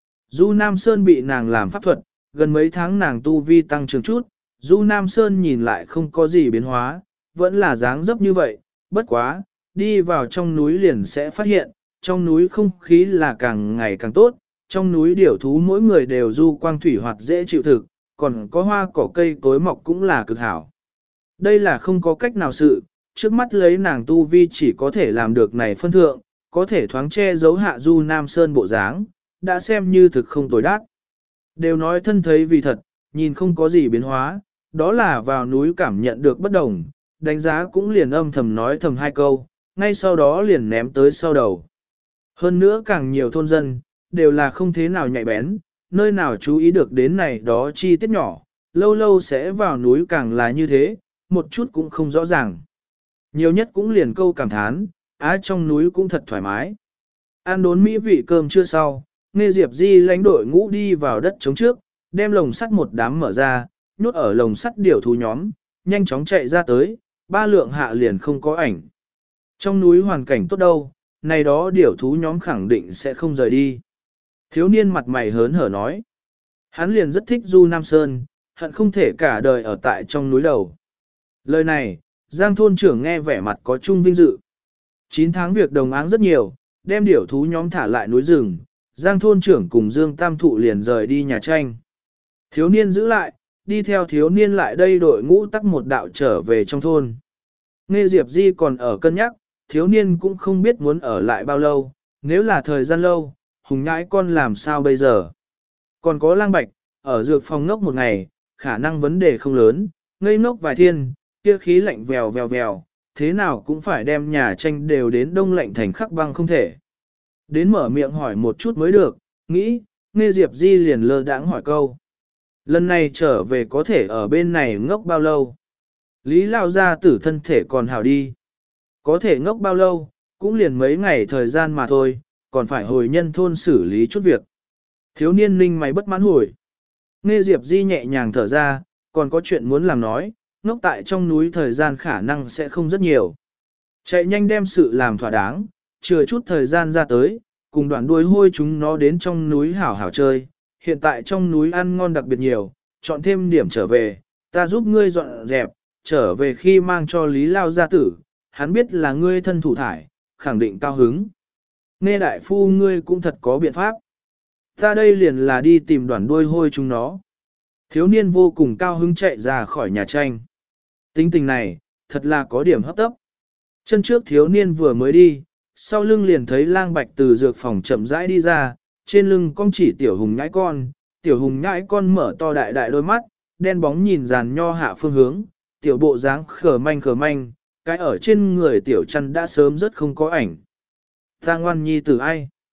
Du Nam Sơn bị nàng làm pháp thuật, gần mấy tháng nàng tu vi tăng trưởng chút, Du Nam Sơn nhìn lại không có gì biến hóa, vẫn là dáng dấp như vậy, bất quá, đi vào trong núi liền sẽ phát hiện, trong núi không khí là càng ngày càng tốt, trong núi điểu thú mỗi người đều du quang thủy hoạt dễ chịu thực, còn có hoa cỏ cây cối mọc cũng là cực hảo. Đây là không có cách nào sự, trước mắt lấy nàng tu vi chỉ có thể làm được này phân thượng, có thể thoáng che giấu hạ Du Nam Sơn bộ dáng, đã xem như thực không tồi đát. Đều nói thân thấy vì thật, nhìn không có gì biến hóa, đó là vào núi cảm nhận được bất đồng, đánh giá cũng liền âm thầm nói thầm hai câu, ngay sau đó liền ném tới sau đầu. Hơn nữa càng nhiều thôn dân, đều là không thế nào nhạy bén, nơi nào chú ý được đến này đó chi tiết nhỏ, lâu lâu sẽ vào núi càng là như thế, một chút cũng không rõ ràng. Nhiều nhất cũng liền câu cảm thán, á trong núi cũng thật thoải mái. Ăn đốn mỹ vị cơm chưa sau, nghe Diệp Di lãnh đội ngũ đi vào đất trống trước, đem lồng sắt một đám mở ra, nhốt ở lồng sắt điểu thú nhóm, nhanh chóng chạy ra tới, ba lượng hạ liền không có ảnh. Trong núi hoàn cảnh tốt đâu, này đó điểu thú nhóm khẳng định sẽ không rời đi. Thiếu niên mặt mày hớn hở nói. Hắn liền rất thích Du Nam Sơn, hận không thể cả đời ở tại trong núi đầu. Lời này, Giang thôn trưởng nghe vẻ mặt có chung vinh dự. chín tháng việc đồng áng rất nhiều, đem điểu thú nhóm thả lại núi rừng, Giang thôn trưởng cùng Dương Tam Thụ liền rời đi nhà tranh. Thiếu niên giữ lại, đi theo thiếu niên lại đây đội ngũ tắc một đạo trở về trong thôn. Nghe Diệp Di còn ở cân nhắc, thiếu niên cũng không biết muốn ở lại bao lâu, nếu là thời gian lâu, hùng nhãi con làm sao bây giờ. Còn có lang bạch, ở dược phòng ngốc một ngày, khả năng vấn đề không lớn, ngây ngốc vài thiên, kia khí lạnh vèo vèo vèo, thế nào cũng phải đem nhà tranh đều đến đông lạnh thành khắc băng không thể. Đến mở miệng hỏi một chút mới được, nghĩ, nghe Diệp Di liền lơ đãng hỏi câu. Lần này trở về có thể ở bên này ngốc bao lâu? Lý lao ra tử thân thể còn hảo đi. Có thể ngốc bao lâu, cũng liền mấy ngày thời gian mà thôi, còn phải hồi nhân thôn xử lý chút việc. Thiếu niên ninh mày bất mãn hồi. Nghe Diệp Di nhẹ nhàng thở ra, còn có chuyện muốn làm nói, ngốc tại trong núi thời gian khả năng sẽ không rất nhiều. Chạy nhanh đem sự làm thỏa đáng, chừa chút thời gian ra tới, cùng đoạn đuôi hôi chúng nó đến trong núi hảo hảo chơi. Hiện tại trong núi ăn ngon đặc biệt nhiều, chọn thêm điểm trở về, ta giúp ngươi dọn dẹp, trở về khi mang cho Lý Lao gia tử, hắn biết là ngươi thân thủ thải, khẳng định cao hứng. Nghe đại phu ngươi cũng thật có biện pháp. Ta đây liền là đi tìm đoàn đuôi hôi chúng nó. Thiếu niên vô cùng cao hứng chạy ra khỏi nhà tranh. Tính tình này, thật là có điểm hấp tấp. Chân trước thiếu niên vừa mới đi, sau lưng liền thấy lang bạch từ dược phòng chậm rãi đi ra, trên lưng con chỉ tiểu hùng nhãi con, tiểu hùng nhãi con mở to đại đại đôi mắt, đen bóng nhìn dàn nho hạ phương hướng, tiểu bộ dáng khờ manh khờ manh, cái ở trên người tiểu chăn đã sớm rất không có ảnh. Ta ngoan nhi từ ai?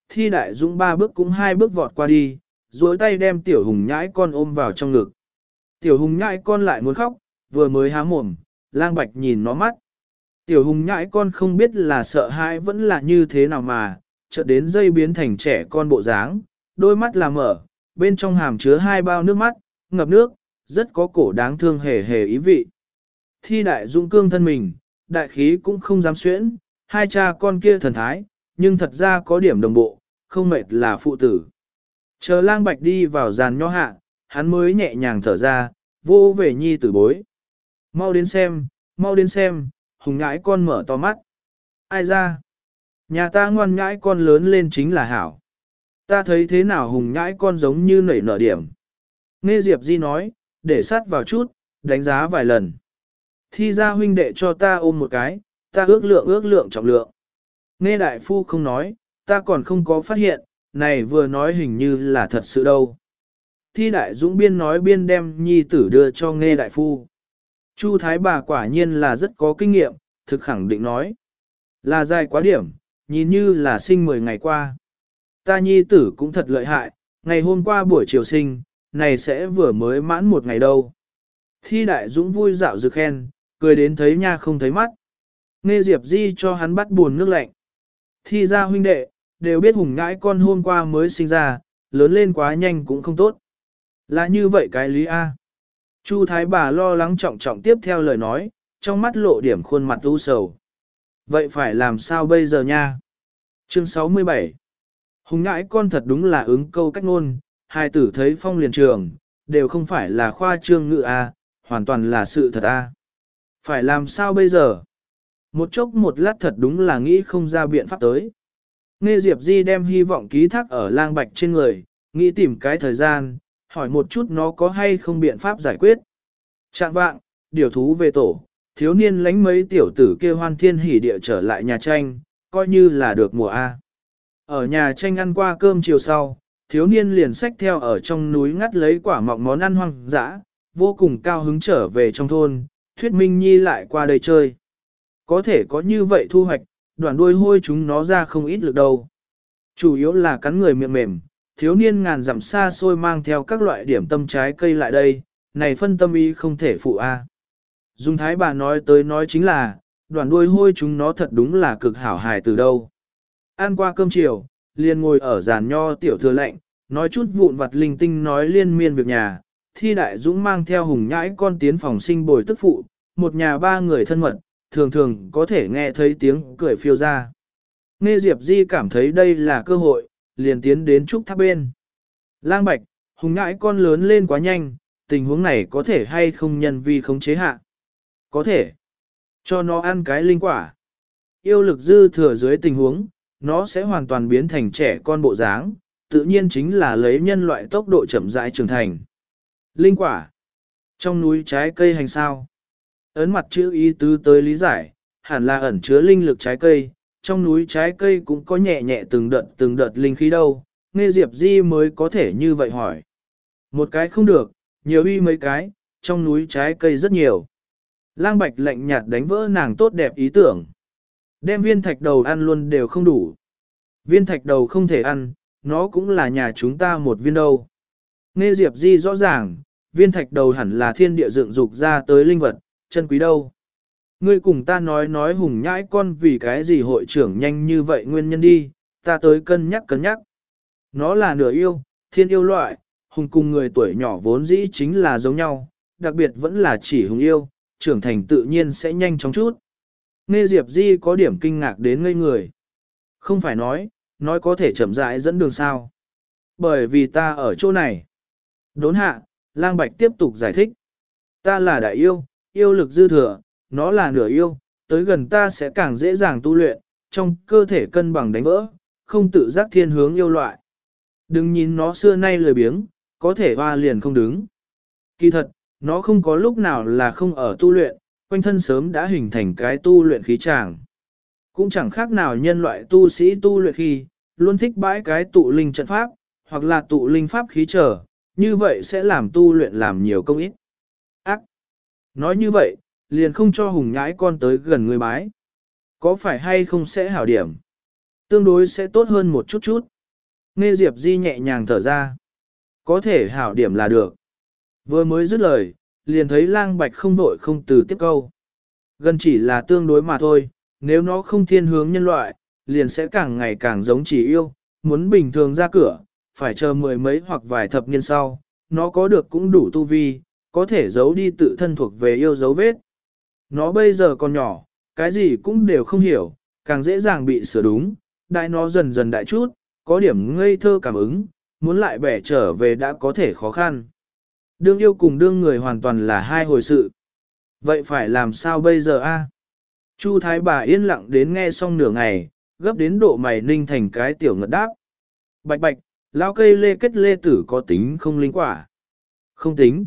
Thi đại dũng ba bước cũng hai bước vọt qua đi, duỗi tay đem tiểu hùng nhãi con ôm vào trong ngực. Tiểu hùng nhãi con lại muốn khóc, vừa mới há mồm, lang bạch nhìn nó mắt. Tiểu hùng nhãi con không biết là sợ hãi vẫn là như thế nào mà, chợt đến dây biến thành trẻ con bộ dáng, đôi mắt là mở, bên trong hàm chứa hai bao nước mắt, ngập nước, rất có cổ đáng thương hề hề ý vị. Thi đại dũng cương thân mình, đại khí cũng không dám xuyễn, hai cha con kia thần thái, nhưng thật ra có điểm đồng bộ, không mệt là phụ tử. Chờ lang bạch đi vào giàn nho hạ, hắn mới nhẹ nhàng thở ra, vô về nhi tử bối. Mau đến xem, mau đến xem, hùng nhãi con mở to mắt. Ai ra? Nhà ta ngoan nhãi con lớn lên chính là hảo. Ta thấy thế nào hùng nhãi con giống như nảy nở điểm. Nghe Diệp Di nói, để sát vào chút, đánh giá vài lần. Thi ra huynh đệ cho ta ôm một cái, ta ước lượng ước lượng trọng lượng. Nghe đại phu không nói, ta còn không có phát hiện, này vừa nói hình như là thật sự đâu. Thi đại dũng biên nói biên đem nhi tử đưa cho nghe đại phu. Chu thái bà quả nhiên là rất có kinh nghiệm, thực khẳng định nói. Là dài quá điểm, nhìn như là sinh mười ngày qua. Ta nhi tử cũng thật lợi hại, ngày hôm qua buổi chiều sinh, này sẽ vừa mới mãn một ngày đâu. Thi đại dũng vui dạo dực khen, cười đến thấy nha không thấy mắt. Nghe Diệp Di cho hắn bắt buồn nước lạnh. Thi ra huynh đệ, đều biết hùng ngãi con hôm qua mới sinh ra, lớn lên quá nhanh cũng không tốt. Là như vậy cái lý A. Chu thái bà lo lắng trọng trọng tiếp theo lời nói, trong mắt lộ điểm khuôn mặt u sầu. Vậy phải làm sao bây giờ nha? Chương sáu mươi bảy. Hùng ngãi con thật đúng là ứng câu cách ngôn, hai tử thấy phong liền trường, đều không phải là khoa trương ngữ A, hoàn toàn là sự thật A. Phải làm sao bây giờ? Một chốc một lát thật đúng là nghĩ không ra biện pháp tới. Nghe Diệp Di đem hy vọng ký thác ở lang bạch trên người, nghĩ tìm cái thời gian, hỏi một chút nó có hay không biện pháp giải quyết. Trạng vạng, điều thú về tổ, thiếu niên lánh mấy tiểu tử kia hoan thiên hỉ địa trở lại nhà tranh, coi như là được mùa A. Ở nhà tranh ăn qua cơm chiều sau, thiếu niên liền xách theo ở trong núi ngắt lấy quả mọng món ăn hoang dã, vô cùng cao hứng trở về trong thôn, thuyết minh nhi lại qua đây chơi. Có thể có như vậy thu hoạch, đoạn đuôi hôi chúng nó ra không ít lực đâu. Chủ yếu là cắn người miệng mềm, thiếu niên ngàn dặm xa xôi mang theo các loại điểm tâm trái cây lại đây, này phân tâm ý không thể phụ a. Dung thái bà nói tới nói chính là, đoạn đuôi hôi chúng nó thật đúng là cực hảo hài từ đâu. Ăn qua cơm chiều, liền ngồi ở giàn nho tiểu thừa lệnh, nói chút vụn vặt linh tinh nói liên miên việc nhà, thi đại dũng mang theo hùng nhãi con tiến phòng sinh bồi tức phụ, một nhà ba người thân mật, thường thường có thể nghe thấy tiếng cười phiêu ra. Nghe Diệp Di cảm thấy đây là cơ hội, liền tiến đến trúc tháp bên. Lang bạch, hùng nhãi con lớn lên quá nhanh, tình huống này có thể hay không nhân vi khống chế hạ. Có thể. Cho nó ăn cái linh quả. Yêu lực dư thừa dưới tình huống, nó sẽ hoàn toàn biến thành trẻ con bộ dáng, tự nhiên chính là lấy nhân loại tốc độ chậm rãi trưởng thành. Linh quả. Trong núi trái cây hành sao. Ấn mặt chữ ý tứ tới lý giải, hẳn là ẩn chứa linh lực trái cây, trong núi trái cây cũng có nhẹ nhẹ từng đợt từng đợt linh khí đâu, nghe Diệp Di mới có thể như vậy hỏi. Một cái không được, nhiều uy mấy cái, trong núi trái cây rất nhiều. Lang bạch lạnh nhạt đánh vỡ nàng tốt đẹp ý tưởng. Đem viên thạch đầu ăn luôn đều không đủ. Viên thạch đầu không thể ăn, nó cũng là nhà chúng ta một viên đâu. Nghe Diệp Di rõ ràng, viên thạch đầu hẳn là thiên địa dựng dục ra tới linh vật, chân quý đâu. Ngươi cùng ta nói nói hùng nhãi con vì cái gì hội trưởng nhanh như vậy nguyên nhân đi, ta tới cân nhắc cân nhắc. Nó là nửa yêu, thiên yêu loại, hùng cùng người tuổi nhỏ vốn dĩ chính là giống nhau, đặc biệt vẫn là chỉ hùng yêu, trưởng thành tự nhiên sẽ nhanh chóng chút. Nghe Diệp Di có điểm kinh ngạc đến ngây người. Không phải nói, nói có thể chậm rãi dẫn đường sao. Bởi vì ta ở chỗ này. Đốn hạ, Lang Bạch tiếp tục giải thích. Ta là đại yêu, yêu lực dư thừa, nó là nửa yêu, tới gần ta sẽ càng dễ dàng tu luyện, trong cơ thể cân bằng đánh vỡ, không tự giác thiên hướng yêu loại. Đừng nhìn nó xưa nay lười biếng, có thể hoa liền không đứng. Kỳ thật, nó không có lúc nào là không ở tu luyện, quanh thân sớm đã hình thành cái tu luyện khí tràng. Cũng chẳng khác nào nhân loại tu sĩ tu luyện khi, luôn thích bãi cái tụ linh trận pháp, hoặc là tụ linh pháp khí trở, như vậy sẽ làm tu luyện làm nhiều công ít. Ác! Nói như vậy, liền không cho hùng nhãi con tới gần người bái. Có phải hay không sẽ hảo điểm? Tương đối sẽ tốt hơn một chút chút, Nghe Diệp Di nhẹ nhàng thở ra. Có thể hảo điểm là được. Vừa mới dứt lời, liền thấy lang bạch không vội không từ tiếp câu. Gần chỉ là tương đối mà thôi, nếu nó không thiên hướng nhân loại, liền sẽ càng ngày càng giống chỉ yêu, muốn bình thường ra cửa, phải chờ mười mấy hoặc vài thập niên sau, nó có được cũng đủ tu vi, có thể giấu đi tự thân thuộc về yêu dấu vết. Nó bây giờ còn nhỏ, cái gì cũng đều không hiểu, càng dễ dàng bị sửa đúng, đại nó dần dần đại chút, có điểm ngây thơ cảm ứng, muốn lại bẻ trở về đã có thể khó khăn. Đương yêu cùng đương người hoàn toàn là hai hồi sự. Vậy phải làm sao bây giờ a? Chu Thái bà yên lặng đến nghe xong nửa ngày, gấp đến độ mày ninh thành cái tiểu ngật đáp. Bạch bạch, lao cây lê kết lê tử có tính không linh quả? Không tính.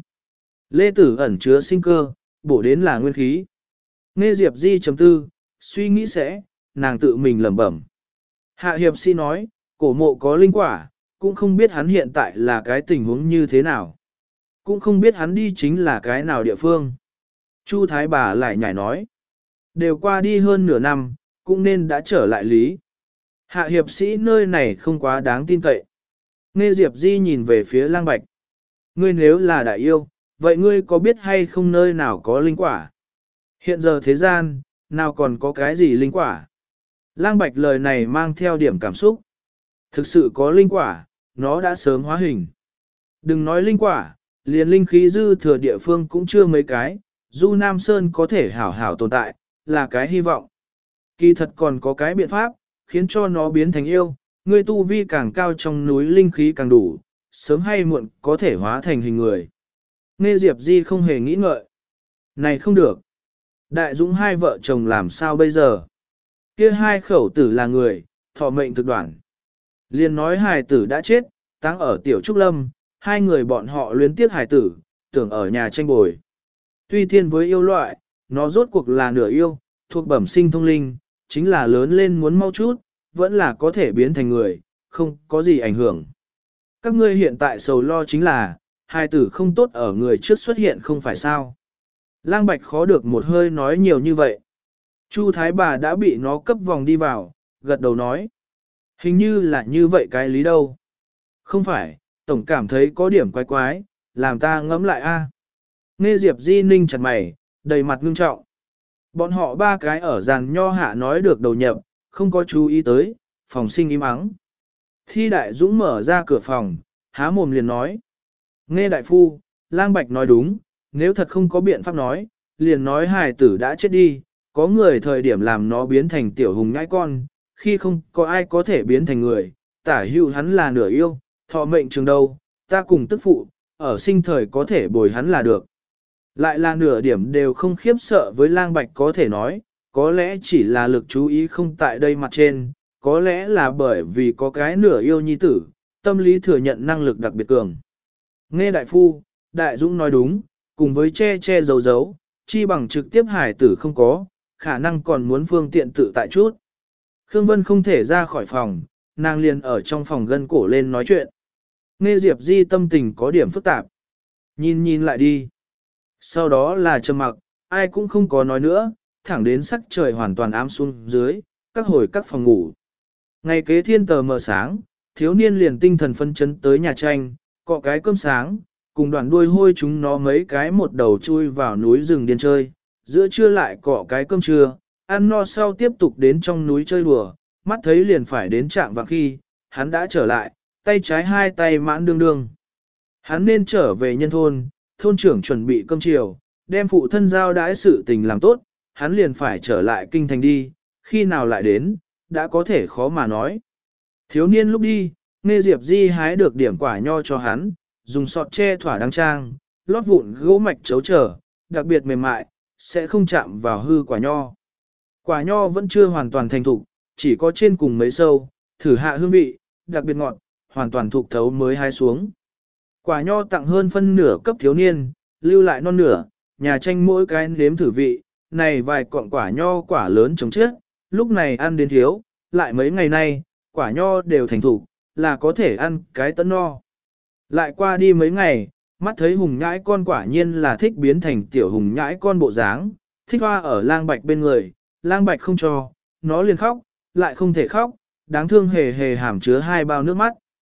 Lê tử ẩn chứa sinh cơ, bổ đến là nguyên khí. Nghe Diệp Di chấm tư, suy nghĩ sẽ, nàng tự mình lẩm bẩm. Hạ hiệp sĩ nói, cổ mộ có linh quả, cũng không biết hắn hiện tại là cái tình huống như thế nào. Cũng không biết hắn đi chính là cái nào địa phương. Chu Thái bà lại nhảy nói. Đều qua đi hơn nửa năm, cũng nên đã trở lại lý. Hạ hiệp sĩ nơi này không quá đáng tin cậy. Nghe Diệp Di nhìn về phía lang bạch. Ngươi nếu là đại yêu, vậy ngươi có biết hay không nơi nào có linh quả? Hiện giờ thế gian, nào còn có cái gì linh quả? Lang bạch lời này mang theo điểm cảm xúc. Thực sự có linh quả, nó đã sớm hóa hình. Đừng nói linh quả, liền linh khí dư thừa địa phương cũng chưa mấy cái, Du Nam Sơn có thể hảo hảo tồn tại, là cái hy vọng. Kỳ thật còn có cái biện pháp, khiến cho nó biến thành yêu, người tu vi càng cao trong núi linh khí càng đủ, sớm hay muộn có thể hóa thành hình người. Nghe Diệp Di không hề nghĩ ngợi. Này không được. Đại Dũng hai vợ chồng làm sao bây giờ? Kia hai khẩu tử là người, thọ mệnh thực đoạn. Liên nói hài tử đã chết, táng ở tiểu trúc lâm, hai người bọn họ luyến tiếc hài tử, tưởng ở nhà tranh bồi. Tuy thiên với yêu loại, nó rốt cuộc là nửa yêu, thuộc bẩm sinh thông linh, chính là lớn lên muốn mau chút, vẫn là có thể biến thành người, không có gì ảnh hưởng. Các ngươi hiện tại sầu lo chính là, hài tử không tốt ở người trước xuất hiện không phải sao. Lang Bạch khó được một hơi nói nhiều như vậy. Chu Thái bà đã bị nó cấp vòng đi vào, gật đầu nói. Hình như là như vậy cái lý đâu. Không phải, tổng cảm thấy có điểm quái quái, làm ta ngẫm lại a. Nghe Diệp Di ninh chặt mày, đầy mặt ngưng trọng. Bọn họ ba cái ở giàn nho hạ nói được đầu nhập, không có chú ý tới, phòng sinh im ắng. Thi Đại Dũng mở ra cửa phòng, há mồm liền nói. Nghe đại phu, Lang Bạch nói đúng, nếu thật không có biện pháp nói, liền nói hài tử đã chết đi, có người thời điểm làm nó biến thành tiểu hùng nhãi con, khi không có ai có thể biến thành người, tả hữu hắn là nửa yêu, thọ mệnh trường đâu, ta cùng tức phụ, ở sinh thời có thể bồi hắn là được. Lại là nửa điểm đều không khiếp sợ với Lang Bạch có thể nói, có lẽ chỉ là lực chú ý không tại đây mặt trên, có lẽ là bởi vì có cái nửa yêu nhi tử, tâm lý thừa nhận năng lực đặc biệt cường. Nghe đại phu, Đại Dũng nói đúng, cùng với che che giấu giấu, chi bằng trực tiếp hải tử không có, khả năng còn muốn phương tiện tự tại chút. Khương Vân không thể ra khỏi phòng, nàng liền ở trong phòng gân cổ lên nói chuyện. Nghe Diệp Di tâm tình có điểm phức tạp. Nhìn nhìn lại đi. Sau đó là trầm mặc, ai cũng không có nói nữa, thẳng đến sắc trời hoàn toàn ám xuống dưới, các hồi các phòng ngủ. Ngày kế thiên tờ mờ sáng, thiếu niên liền tinh thần phân chấn tới nhà tranh, cọ cái cơm sáng, cùng đoàn đuôi hôi chúng nó mấy cái một đầu chui vào núi rừng điên chơi, giữa trưa lại cọ cái cơm trưa, ăn no sau tiếp tục đến trong núi chơi đùa, mắt thấy liền phải đến trạng vạng khi, hắn đã trở lại, tay trái hai tay mãn đương đương. Hắn nên trở về nhân thôn, thôn trưởng chuẩn bị cơm chiều, đem phụ thân giao đãi sự tình làm tốt, hắn liền phải trở lại kinh thành đi, khi nào lại đến, đã có thể khó mà nói. Thiếu niên lúc đi, nghe Diệp Di hái được điểm quả nho cho hắn, dùng sọt che thỏa đáng trang, lót vụn gỗ mạch chấu trở, đặc biệt mềm mại, sẽ không chạm vào hư quả nho. Quả nho vẫn chưa hoàn toàn thành thục, chỉ có trên cùng mấy sâu, thử hạ hương vị, đặc biệt ngọt, hoàn toàn thục thấu mới hái xuống. Quả nho tặng hơn phân nửa cấp thiếu niên, lưu lại non nửa, nhà tranh mỗi cái nếm thử vị, này vài cọng quả nho quả lớn chống chết, lúc này ăn đến thiếu, lại mấy ngày nay, quả nho đều thành thục, là có thể ăn cái tấn no. Lại qua đi mấy ngày, mắt thấy hùng nhãi con quả nhiên là thích biến thành tiểu hùng nhãi con bộ dáng, thích hoa ở Lang Bạch bên người, Lang Bạch không cho, nó liền khóc, lại không thể khóc, đáng thương hề hề hàm chứa hai bao nước mắt.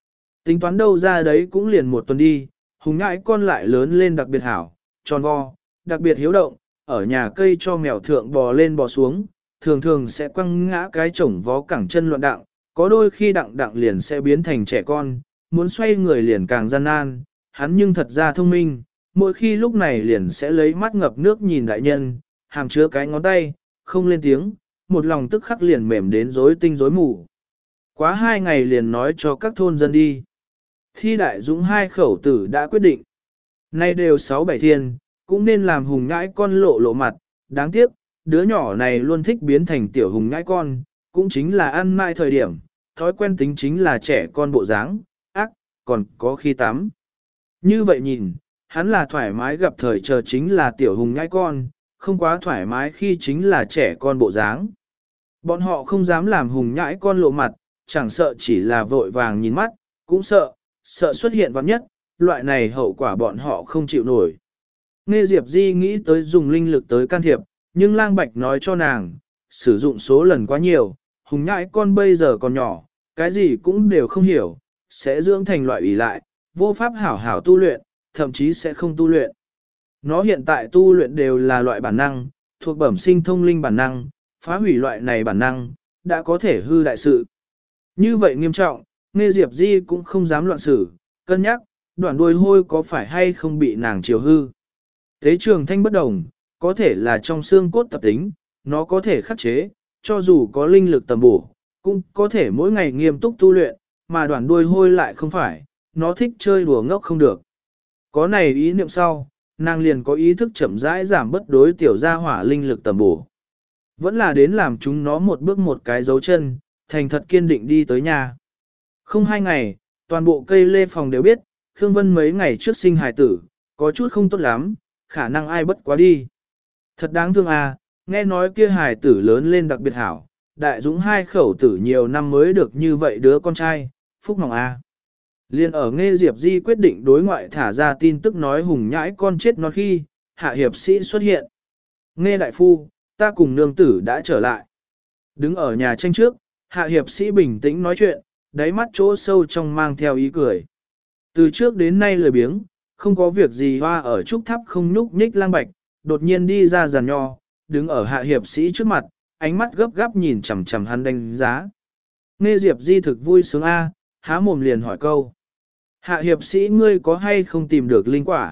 Tính toán đâu ra đấy cũng liền một tuần đi, hùng nhãi con lại lớn lên đặc biệt hảo, tròn vo, đặc biệt hiếu động, ở nhà cây cho mèo thượng bò lên bò xuống, thường thường sẽ quăng ngã cái chổng vó cẳng chân loạn đặng, có đôi khi đặng đặng liền sẽ biến thành trẻ con, muốn xoay người liền càng gian nan, hắn nhưng thật ra thông minh, mỗi khi lúc này liền sẽ lấy mắt ngập nước nhìn đại nhân, hàm chứa cái ngón tay, không lên tiếng, một lòng tức khắc liền mềm đến rối tinh rối mù. Quá hai ngày liền nói cho các thôn dân đi. Thi đại dũng hai khẩu tử đã quyết định. Nay đều sáu bảy thiên, cũng nên làm hùng ngãi con lộ lộ mặt, đáng tiếc, đứa nhỏ này luôn thích biến thành tiểu hùng ngãi con, cũng chính là ăn mai thời điểm, thói quen tính chính là trẻ con bộ dáng, ác, còn có khi tắm. Như vậy nhìn, hắn là thoải mái gặp thời chờ chính là tiểu hùng ngãi con, không quá thoải mái khi chính là trẻ con bộ dáng. Bọn họ không dám làm hùng nhãi con lộ mặt, chẳng sợ chỉ là vội vàng nhìn mắt, cũng sợ, sợ xuất hiện vắng nhất, loại này hậu quả bọn họ không chịu nổi. Nghe Diệp Di nghĩ tới dùng linh lực tới can thiệp, nhưng Lang Bạch nói cho nàng, sử dụng số lần quá nhiều, hùng nhãi con bây giờ còn nhỏ, cái gì cũng đều không hiểu, sẽ dưỡng thành loại ủy lại, vô pháp hảo hảo tu luyện, thậm chí sẽ không tu luyện. Nó hiện tại tu luyện đều là loại bản năng, thuộc bẩm sinh thông linh bản năng, phá hủy loại này bản năng, đã có thể hư đại sự. Như vậy nghiêm trọng, Nghe Diệp Di cũng không dám loạn xử, cân nhắc, đoạn đuôi hôi có phải hay không bị nàng chiều hư. Thế trường thanh bất đồng, có thể là trong xương cốt tập tính, nó có thể khắc chế, cho dù có linh lực tầm bổ, cũng có thể mỗi ngày nghiêm túc tu luyện, mà đoạn đuôi hôi lại không phải, nó thích chơi đùa ngốc không được. Có này ý niệm sau, nàng liền có ý thức chậm rãi giảm bất đối tiểu gia hỏa linh lực tầm bổ. Vẫn là đến làm chúng nó một bước một cái dấu chân, thành thật kiên định đi tới nhà. Không hai ngày, toàn bộ cây lê phòng đều biết, Khương Vân mấy ngày trước sinh hài tử, có chút không tốt lắm, khả năng ai bất quá đi. Thật đáng thương à, nghe nói kia hài tử lớn lên đặc biệt hảo, đại dũng hai khẩu tử nhiều năm mới được như vậy đứa con trai, phúc mỏng à. Liên ở Nghe Diệp Di quyết định đối ngoại thả ra tin tức nói hùng nhãi con chết nó khi, hạ hiệp sĩ xuất hiện. Nghe đại phu, ta cùng nương tử đã trở lại. Đứng ở nhà tranh trước, hạ hiệp sĩ bình tĩnh nói chuyện, đáy mắt chỗ sâu trong mang theo ý cười. Từ trước đến nay lười biếng, không có việc gì hoa ở trúc tháp không nhúc nhích Lang Bạch, đột nhiên đi ra giàn nho, đứng ở hạ hiệp sĩ trước mặt, ánh mắt gấp gáp nhìn chằm chằm hắn đánh giá. Nghe Diệp Di thực vui sướng a, há mồm liền hỏi câu. Hạ hiệp sĩ ngươi có hay không tìm được linh quả?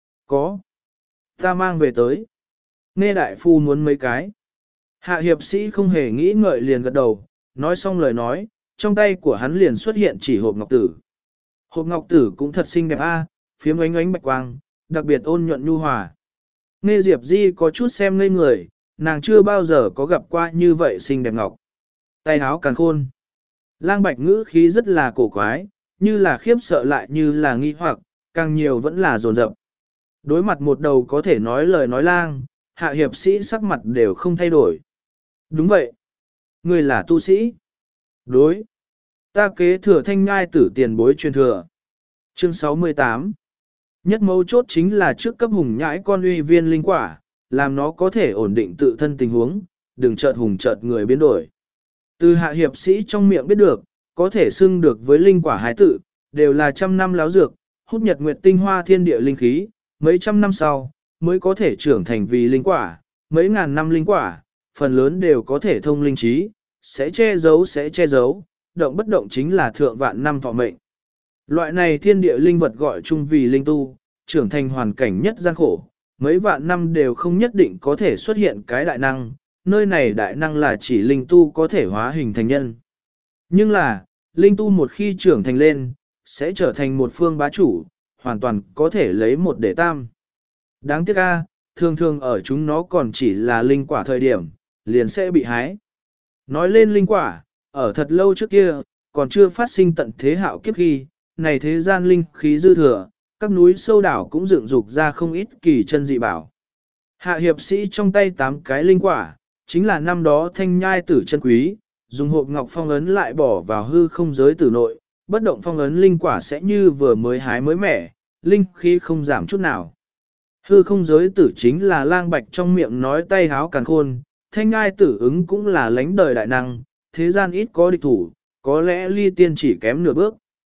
Có. Ta mang về tới. Nghe đại phu muốn mấy cái. Hạ hiệp sĩ không hề nghĩ ngợi liền gật đầu, nói xong lời nói, trong tay của hắn liền xuất hiện chỉ hộp ngọc tử. Hộp ngọc tử cũng thật xinh đẹp a, phiếm ánh ánh bạch quang, đặc biệt ôn nhuận nhu hòa. Nghe Diệp Di có chút xem ngây người, nàng chưa bao giờ có gặp qua như vậy xinh đẹp ngọc. Tay áo càn khôn. Lang Bạch ngữ khí rất là cổ quái, như là khiếp sợ lại như là nghi hoặc, càng nhiều vẫn là dồn dập. Đối mặt một đầu có thể nói lời nói lang, hạ hiệp sĩ sắc mặt đều không thay đổi. Đúng vậy. Người là tu sĩ. Đối. Ta kế thừa thanh ngai tử tiền bối truyền thừa. Chương sáu mươi tám. Nhất mấu chốt chính là trước cấp hùng nhãi con uy viên linh quả, làm nó có thể ổn định tự thân tình huống, đừng chợt hùng chợt người biến đổi. Từ hạ hiệp sĩ trong miệng biết được, có thể xưng được với linh quả hái tự, đều là trăm năm láo dược, hút nhật nguyệt tinh hoa thiên địa linh khí, mấy trăm năm sau, mới có thể trưởng thành vì linh quả, mấy ngàn năm linh quả, phần lớn đều có thể thông linh trí, sẽ che giấu sẽ che giấu, động bất động chính là thượng vạn năm thọ mệnh. Loại này thiên địa linh vật gọi chung vì linh tu, trưởng thành hoàn cảnh nhất gian khổ, mấy vạn năm đều không nhất định có thể xuất hiện cái đại năng, nơi này đại năng là chỉ linh tu có thể hóa hình thành nhân. Nhưng là, linh tu một khi trưởng thành lên, sẽ trở thành một phương bá chủ, hoàn toàn có thể lấy một để tam. Đáng tiếc a, thường thường ở chúng nó còn chỉ là linh quả thời điểm, liền sẽ bị hái. Nói lên linh quả, ở thật lâu trước kia, còn chưa phát sinh tận thế hạo kiếp khi, này thế gian linh khí dư thừa, các núi sâu đảo cũng dựng dục ra không ít kỳ chân dị bảo. Hạ hiệp sĩ trong tay tám cái linh quả, chính là năm đó thanh nhai tử chân quý, dùng hộp ngọc phong ấn lại bỏ vào hư không giới tử nội, bất động phong ấn linh quả sẽ như vừa mới hái mới mẻ, linh khí không giảm chút nào. Hư không giới tử chính là Lang Bạch trong miệng nói tay háo càn khôn, thanh nhai tử ứng cũng là lãnh đời đại năng, thế gian ít có địch thủ, có lẽ ly tiên chỉ kém nửa bước.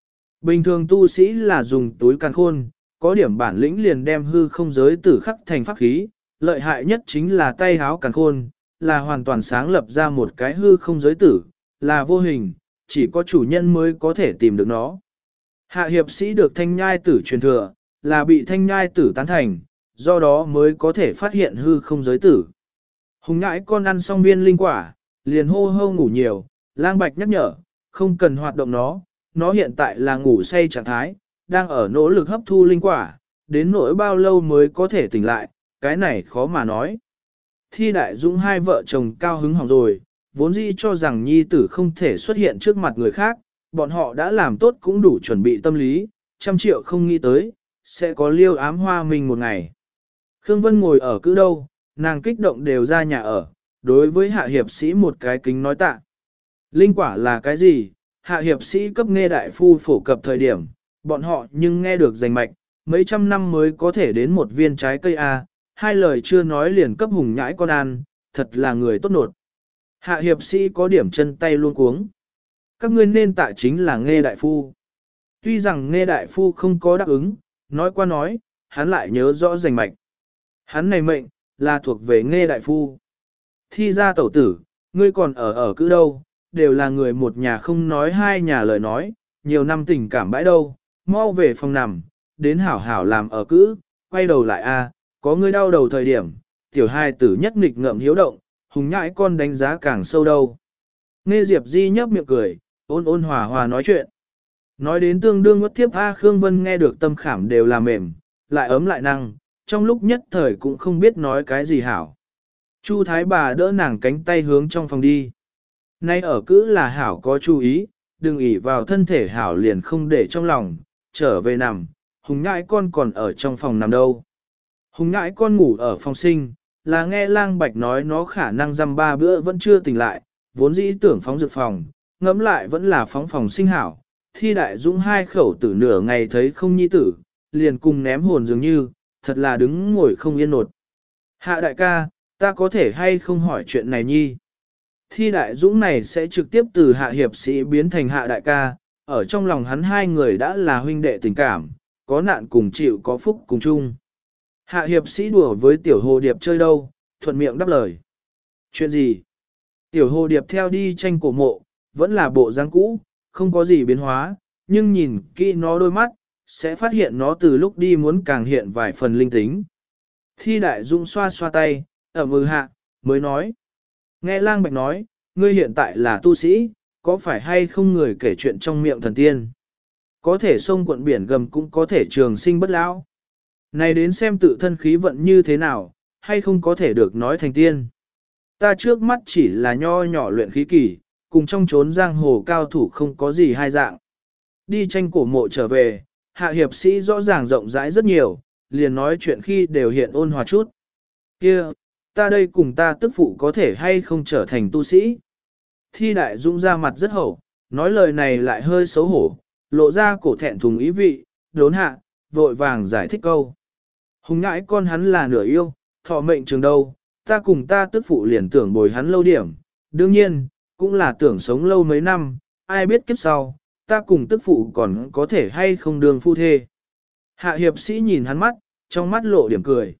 Bình thường tu sĩ là dùng túi càn khôn, có điểm bản lĩnh liền đem hư không giới tử khắc thành pháp khí, lợi hại nhất chính là tay háo càn khôn, là hoàn toàn sáng lập ra một cái hư không giới tử, là vô hình, chỉ có chủ nhân mới có thể tìm được nó. Hạ hiệp sĩ được thanh nhai tử truyền thừa, là bị thanh nhai tử tán thành, do đó mới có thể phát hiện hư không giới tử. Hùng ngãi con ăn xong viên linh quả, liền hô hô ngủ nhiều, lang bạch nhắc nhở, không cần hoạt động nó, nó hiện tại là ngủ say trạng thái, đang ở nỗ lực hấp thu linh quả, đến nỗi bao lâu mới có thể tỉnh lại, cái này khó mà nói. Thi đại dũng hai vợ chồng cao hứng hỏng rồi, vốn dĩ cho rằng nhi tử không thể xuất hiện trước mặt người khác, bọn họ đã làm tốt cũng đủ chuẩn bị tâm lý, trăm triệu không nghĩ tới, sẽ có liêu ám hoa mình một ngày. Khương Vân ngồi ở cứ đâu, nàng kích động đều ra nhà ở, đối với hạ hiệp sĩ một cái kính nói tạ. Linh quả là cái gì? Hạ hiệp sĩ cấp nghe đại phu phổ cập thời điểm, bọn họ nhưng nghe được rành mạch, mấy trăm năm mới có thể đến một viên trái cây A, hai lời chưa nói liền cấp hùng nhãi con ăn, thật là người tốt nột. Hạ hiệp sĩ có điểm chân tay luôn cuống. Các ngươi nên tạ chính là nghe đại phu. Tuy rằng nghe đại phu không có đáp ứng, nói qua nói, hắn lại nhớ rõ rành mạch. Hắn này mệnh, là thuộc về nghe đại phu. Thi ra tẩu tử, ngươi còn ở ở cứ đâu, đều là người một nhà không nói hai nhà lời nói, nhiều năm tình cảm bãi đâu, mau về phòng nằm, đến hảo hảo làm ở cữ, quay đầu lại a, có ngươi đau đầu thời điểm, tiểu hai tử nhất nghịch ngợm hiếu động, hùng nhãi con đánh giá càng sâu đâu. Nghe Diệp Di nhấp miệng cười, ôn ôn hòa hòa nói chuyện. Nói đến tương đương ngất thiếp A Khương Vân nghe được tâm khảm đều là mềm, lại ấm lại năng, trong lúc nhất thời cũng không biết nói cái gì hảo. Chu Thái bà đỡ nàng cánh tay hướng trong phòng đi. Nay ở cữ là hảo có chú ý, đừng ỷ vào thân thể hảo liền không để trong lòng, trở về nằm, hùng nhãi con còn ở trong phòng nằm đâu. Hùng nhãi con ngủ ở phòng sinh, là nghe lang bạch nói nó khả năng dăm ba bữa vẫn chưa tỉnh lại, vốn dĩ tưởng phóng dược phòng, ngẫm lại vẫn là phóng phòng sinh hảo. Thi đại dũng hai khẩu tử nửa ngày thấy không nhi tử, liền cùng ném hồn dường như, thật là đứng ngồi không yên nột. Hạ đại ca, ta có thể hay không hỏi chuyện này nhi? Thi đại dũng này sẽ trực tiếp từ hạ hiệp sĩ biến thành hạ đại ca, ở trong lòng hắn hai người đã là huynh đệ tình cảm, có nạn cùng chịu có phúc cùng chung. Hạ hiệp sĩ đùa với tiểu hồ điệp chơi đâu, thuận miệng đáp lời. Chuyện gì? Tiểu hồ điệp theo đi tranh cổ mộ, vẫn là bộ dáng cũ, không có gì biến hóa, nhưng nhìn kỹ nó đôi mắt, sẽ phát hiện nó từ lúc đi muốn càng hiện vài phần linh tính. Thi đại dũng xoa xoa tay, ẩm ừ hạ, mới nói. Nghe lang bạch nói, ngươi hiện tại là tu sĩ, có phải hay không người kể chuyện trong miệng thần tiên? Có thể sông quận biển gầm cũng có thể trường sinh bất lão. Này đến xem tự thân khí vận như thế nào, hay không có thể được nói thành tiên. Ta trước mắt chỉ là nho nhỏ luyện khí kỳ, cùng trong chốn giang hồ cao thủ không có gì hai dạng. Đi tranh cổ mộ trở về, hạ hiệp sĩ rõ ràng rộng rãi rất nhiều, liền nói chuyện khi đều hiện ôn hòa chút. Kia, ta đây cùng ta tức phụ có thể hay không trở thành tu sĩ. Thi đại dũng ra mặt rất hậu, nói lời này lại hơi xấu hổ, lộ ra cổ thẹn thùng ý vị, đốn hạ, vội vàng giải thích câu. Hùng ngãi con hắn là nửa yêu, thọ mệnh trường đâu, ta cùng ta tức phụ liền tưởng bồi hắn lâu điểm, đương nhiên, cũng là tưởng sống lâu mấy năm, ai biết kiếp sau, ta cùng tức phụ còn có thể hay không đường phu thê. Hạ hiệp sĩ nhìn hắn mắt, trong mắt lộ điểm cười.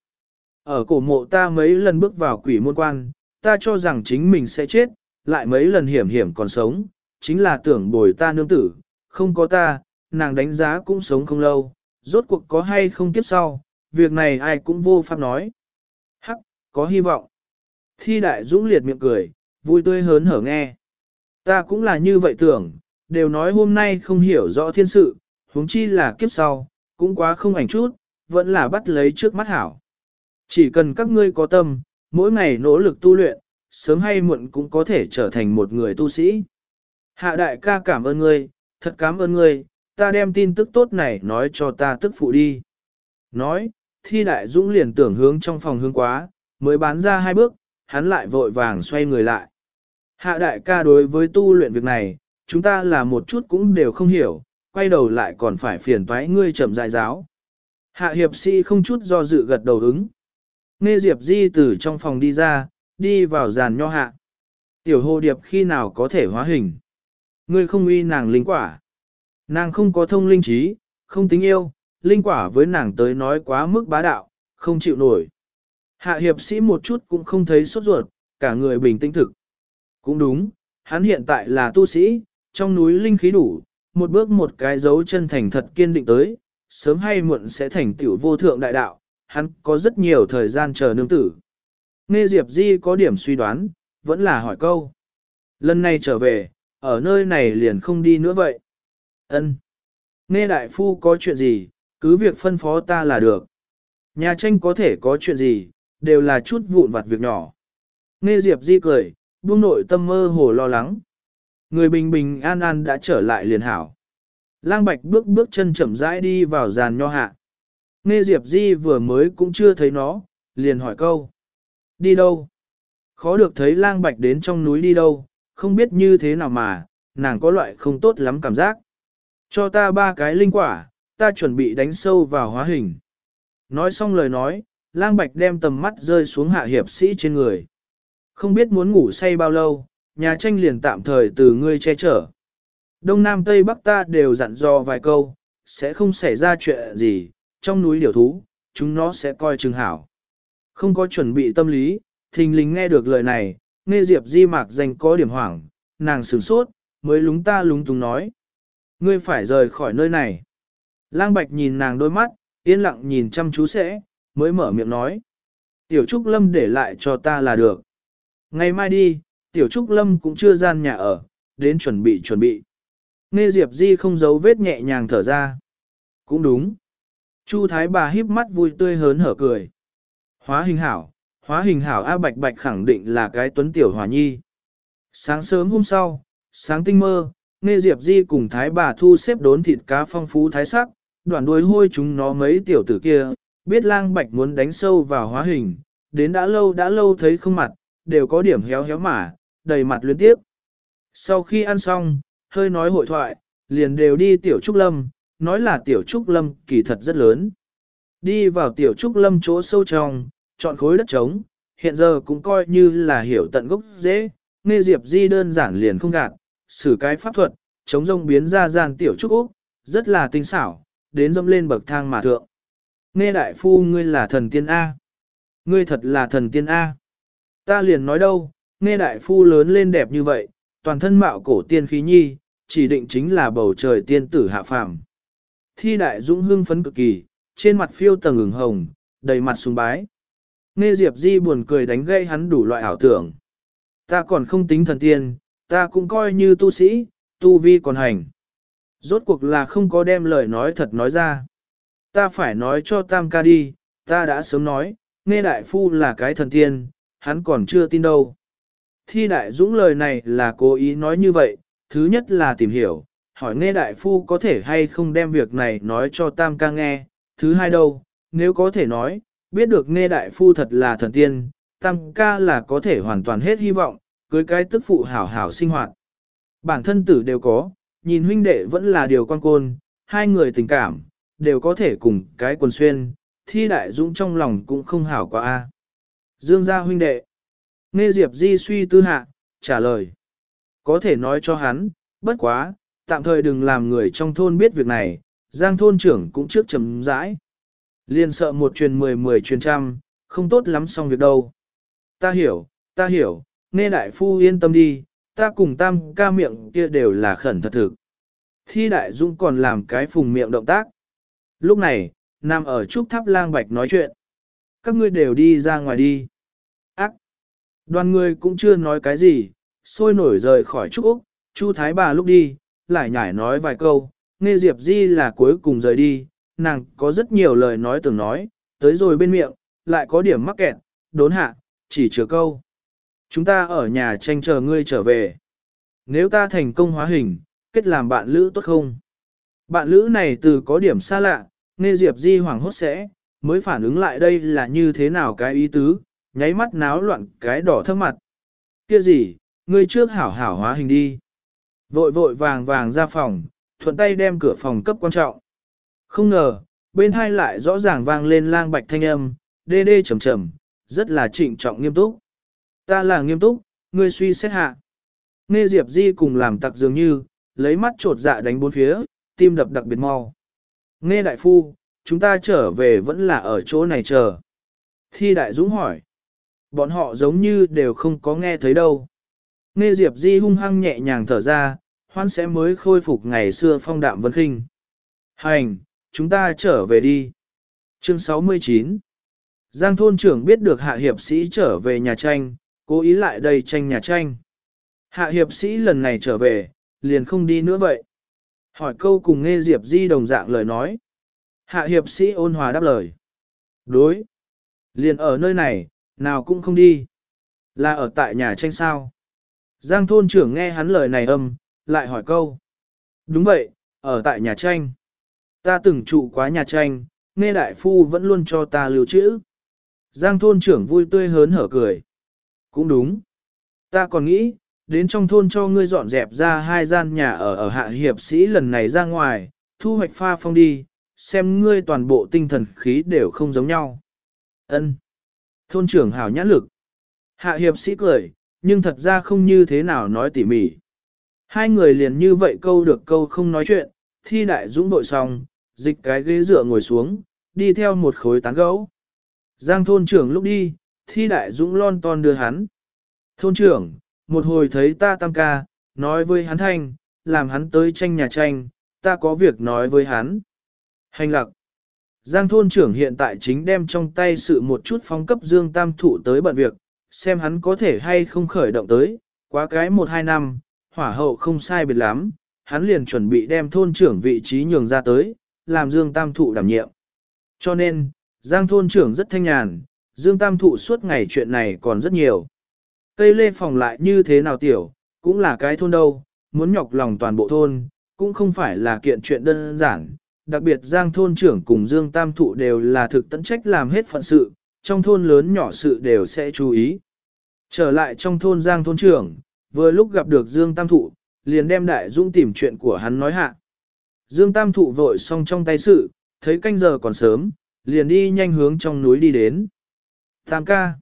Ở cổ mộ ta mấy lần bước vào quỷ môn quan, ta cho rằng chính mình sẽ chết, lại mấy lần hiểm hiểm còn sống, chính là tưởng bồi ta nương tử, không có ta, nàng đánh giá cũng sống không lâu, rốt cuộc có hay không kiếp sau, việc này ai cũng vô pháp nói. Hắc, có hy vọng. Thi đại dũng liệt miệng cười, vui tươi hớn hở nghe. Ta cũng là như vậy tưởng, đều nói hôm nay không hiểu rõ thiên sự, huống chi là kiếp sau, cũng quá không ảnh chút, vẫn là bắt lấy trước mắt hảo. Chỉ cần các ngươi có tâm, mỗi ngày nỗ lực tu luyện, sớm hay muộn cũng có thể trở thành một người tu sĩ. Hạ đại ca cảm ơn ngươi, thật cảm ơn ngươi, ta đem tin tức tốt này nói cho ta tức phụ đi. Nói, thi đại dũng liền tưởng hướng trong phòng hướng quá, mới bán ra hai bước, hắn lại vội vàng xoay người lại. Hạ đại ca đối với tu luyện việc này, chúng ta là một chút cũng đều không hiểu, quay đầu lại còn phải phiền toái ngươi chậm dại giáo. Hạ hiệp sĩ không chút do dự gật đầu ứng. Nghe Diệp Di từ trong phòng đi ra, đi vào giàn nho hạ. Tiểu hồ điệp khi nào có thể hóa hình? Ngươi không uy nàng linh quả. Nàng không có thông linh trí, không tính yêu, linh quả với nàng tới nói quá mức bá đạo, không chịu nổi. Hạ hiệp sĩ một chút cũng không thấy sốt ruột, cả người bình tĩnh thực. Cũng đúng, hắn hiện tại là tu sĩ, trong núi linh khí đủ, một bước một cái dấu chân thành thật kiên định tới, sớm hay muộn sẽ thành tiểu vô thượng đại đạo, hắn có rất nhiều thời gian chờ nương tử. Nghe Diệp Di có điểm suy đoán, vẫn là hỏi câu. Lần này trở về, ở nơi này liền không đi nữa vậy. Ân. Nghe đại phu có chuyện gì, cứ việc phân phó ta là được. Nhà tranh có thể có chuyện gì, đều là chút vụn vặt việc nhỏ. Nghe Diệp Di cười, buông nội tâm mơ hồ lo lắng. Người bình bình an an đã trở lại liền hảo. Lang Bạch bước bước chân chậm rãi đi vào giàn nho hạ. Nghe Diệp Di vừa mới cũng chưa thấy nó, liền hỏi câu. Đi đâu? Khó được thấy Lang Bạch đến trong núi đi đâu, không biết như thế nào mà, nàng có loại không tốt lắm cảm giác. Cho ta ba cái linh quả, ta chuẩn bị đánh sâu vào hóa hình. Nói xong lời nói, Lang Bạch đem tầm mắt rơi xuống hạ hiệp sĩ trên người. Không biết muốn ngủ say bao lâu, nhà tranh liền tạm thời từ ngươi che chở. Đông Nam Tây Bắc ta đều dặn dò vài câu, sẽ không xảy ra chuyện gì, trong núi điểu thú, chúng nó sẽ coi chừng hảo. Không có chuẩn bị tâm lý, thình lình nghe được lời này, nghe Diệp Di mạc danh có điểm hoảng, nàng sửng sốt, mới lúng ta lúng túng nói. Ngươi phải rời khỏi nơi này. Lang Bạch nhìn nàng đôi mắt, yên lặng nhìn chăm chú sẽ, mới mở miệng nói. Tiểu Trúc Lâm để lại cho ta là được. Ngày mai đi, Tiểu Trúc Lâm cũng chưa gian nhà ở, đến chuẩn bị chuẩn bị. Nghe Diệp Di không giấu vết nhẹ nhàng thở ra. Cũng đúng. Chu Thái bà híp mắt vui tươi hớn hở cười. Hóa hình hảo, hóa hình hảo A Bạch Bạch khẳng định là cái tuấn tiểu hòa nhi. Sáng sớm hôm sau, sáng tinh mơ, Nghe Diệp Di cùng Thái bà thu xếp đốn thịt cá phong phú thái sắc, đoạn đuôi hôi chúng nó mấy tiểu tử kia, biết Lang Bạch muốn đánh sâu vào hóa hình, đến đã lâu đã lâu thấy không mặt, đều có điểm héo héo mà, đầy mặt luyến tiếp. Sau khi ăn xong, hơi nói hội thoại, liền đều đi Tiểu Trúc Lâm, nói là Tiểu Trúc Lâm kỳ thật rất lớn. Đi vào Tiểu Trúc Lâm chỗ sâu trong, chọn khối đất trống, hiện giờ cũng coi như là hiểu tận gốc dễ, Nghe Diệp Di đơn giản liền không gạt, sử cái pháp thuật, chống rông biến ra gian Tiểu Trúc Úc, rất là tinh xảo, đến dâm lên bậc thang mà thượng. Nghe đại phu ngươi là thần tiên A. Ngươi thật là thần tiên A. Ta liền nói đâu, nghe đại phu lớn lên đẹp như vậy, toàn thân mạo cổ tiên khí nhi, chỉ định chính là bầu trời tiên tử hạ phàm. Thi đại dũng hưng phấn cực kỳ, trên mặt phiêu tầng ửng hồng, đầy mặt sùng bái. Nghe Diệp Di buồn cười đánh gây hắn đủ loại ảo tưởng. Ta còn không tính thần tiên, ta cũng coi như tu sĩ, tu vi còn hành. Rốt cuộc là không có đem lời nói thật nói ra. Ta phải nói cho Tam ca đi, ta đã sớm nói, nghe đại phu là cái thần tiên, hắn còn chưa tin đâu. Thi đại dũng lời này là cố ý nói như vậy, thứ nhất là tìm hiểu, hỏi nghe đại phu có thể hay không đem việc này nói cho Tam ca nghe, thứ hai đâu, nếu có thể nói, biết được nghe đại phu thật là thần tiên, Tam ca là có thể hoàn toàn hết hy vọng, cưới cái tức phụ hảo hảo sinh hoạt. Bản thân tử đều có, nhìn huynh đệ vẫn là điều quan côn, hai người tình cảm, đều có thể cùng cái quần xuyên, thi đại dũng trong lòng cũng không hảo quá a. Dương gia huynh đệ. Nghe Diệp Di suy tư hạ, trả lời. Có thể nói cho hắn, bất quá, tạm thời đừng làm người trong thôn biết việc này, Giang thôn trưởng cũng trước chấm rãi. Liên sợ một truyền mười mười truyền trăm, không tốt lắm xong việc đâu. Ta hiểu, ta hiểu, nghe đại phu yên tâm đi, ta cùng Tam ca miệng kia đều là khẩn thật thực. Thi đại dũng còn làm cái phùng miệng động tác. Lúc này, nằm ở trúc tháp Lang Bạch nói chuyện. Các ngươi đều đi ra ngoài đi. Ác! Đoàn người cũng chưa nói cái gì, sôi nổi rời khỏi trúc Úc, Chu Thái bà lúc đi, lại nhải nói vài câu, nghe Diệp Di là cuối cùng rời đi, nàng có rất nhiều lời nói từng nói, tới rồi bên miệng, lại có điểm mắc kẹt, đốn hạ, chỉ chứa câu. Chúng ta ở nhà tranh chờ ngươi trở về. Nếu ta thành công hóa hình, kết làm bạn lữ tốt không? Bạn lữ này từ có điểm xa lạ, nghe Diệp Di hoảng hốt sẽ, mới phản ứng lại đây là như thế nào cái ý tứ, nháy mắt náo loạn cái đỏ thấp mặt. Kia gì, ngươi trước hảo hảo hóa hình đi. Vội vội vàng vàng ra phòng, thuận tay đem cửa phòng cấp quan trọng. Không ngờ, bên hai lại rõ ràng vang lên Lang Bạch thanh âm, đê đê trầm trầm, rất là trịnh trọng nghiêm túc. Ta là nghiêm túc, ngươi suy xét hạ. Nghe Diệp Di cùng làm tặc dường như, lấy mắt trột dạ đánh bốn phía, tim đập đặc biệt mau. Nghe đại phu, chúng ta trở về vẫn là ở chỗ này chờ. Thi đại dũng hỏi. Bọn họ giống như đều không có nghe thấy đâu. Nghe Diệp Di hung hăng nhẹ nhàng thở ra, hoan sẽ mới khôi phục ngày xưa phong đạm vân khinh. Hành, chúng ta trở về đi. Chương sáu mươi chín. Giang thôn trưởng biết được hạ hiệp sĩ trở về nhà tranh, cố ý lại đây tranh nhà tranh. Hạ hiệp sĩ lần này trở về, liền không đi nữa vậy. Hỏi câu cùng nghe Diệp Di đồng dạng lời nói. Hạ hiệp sĩ ôn hòa đáp lời. Đối. Liền ở nơi này, nào cũng không đi. Là ở tại nhà tranh sao? Giang thôn trưởng nghe hắn lời này âm, lại hỏi câu. Đúng vậy, ở tại nhà tranh. Ta từng trụ quá nhà tranh, nghe đại phu vẫn luôn cho ta lưu trữ. Giang thôn trưởng vui tươi hớn hở cười. Cũng đúng. Ta còn nghĩ, đến trong thôn cho ngươi dọn dẹp ra hai gian nhà ở ở hạ hiệp sĩ lần này ra ngoài, thu hoạch pha phong đi, xem ngươi toàn bộ tinh thần khí đều không giống nhau. Ân. Thôn trưởng hảo nhãn lực. Hạ hiệp sĩ cười, nhưng thật ra không như thế nào nói tỉ mỉ. Hai người liền như vậy câu được câu không nói chuyện, thi đại dũng đội xong, dịch cái ghế dựa ngồi xuống, đi theo một khối tán gấu. Giang thôn trưởng lúc đi, thi đại dũng lon ton đưa hắn. Thôn trưởng, một hồi thấy ta tam ca, nói với hắn thanh, làm hắn tới tranh nhà tranh, ta có việc nói với hắn. Hành lặc. Giang thôn trưởng hiện tại chính đem trong tay sự một chút phóng cấp Dương Tam Thụ tới bận việc, xem hắn có thể hay không khởi động tới, quá cái một hai năm, hỏa hậu không sai biệt lắm, hắn liền chuẩn bị đem thôn trưởng vị trí nhường ra tới, làm Dương Tam Thụ đảm nhiệm. Cho nên, Giang thôn trưởng rất thanh nhàn, Dương Tam Thụ suốt ngày chuyện này còn rất nhiều. Cây lê phòng lại như thế nào tiểu, cũng là cái thôn đâu, muốn nhọc lòng toàn bộ thôn, cũng không phải là kiện chuyện đơn giản. Đặc biệt Giang thôn trưởng cùng Dương Tam Thụ đều là thực tận trách làm hết phận sự, trong thôn lớn nhỏ sự đều sẽ chú ý. Trở lại trong thôn Giang thôn trưởng, vừa lúc gặp được Dương Tam Thụ, liền đem Đại Dũng tìm chuyện của hắn nói hạ. Dương Tam Thụ vội xong trong tay sự, thấy canh giờ còn sớm, liền đi nhanh hướng trong núi đi đến. Tam ca,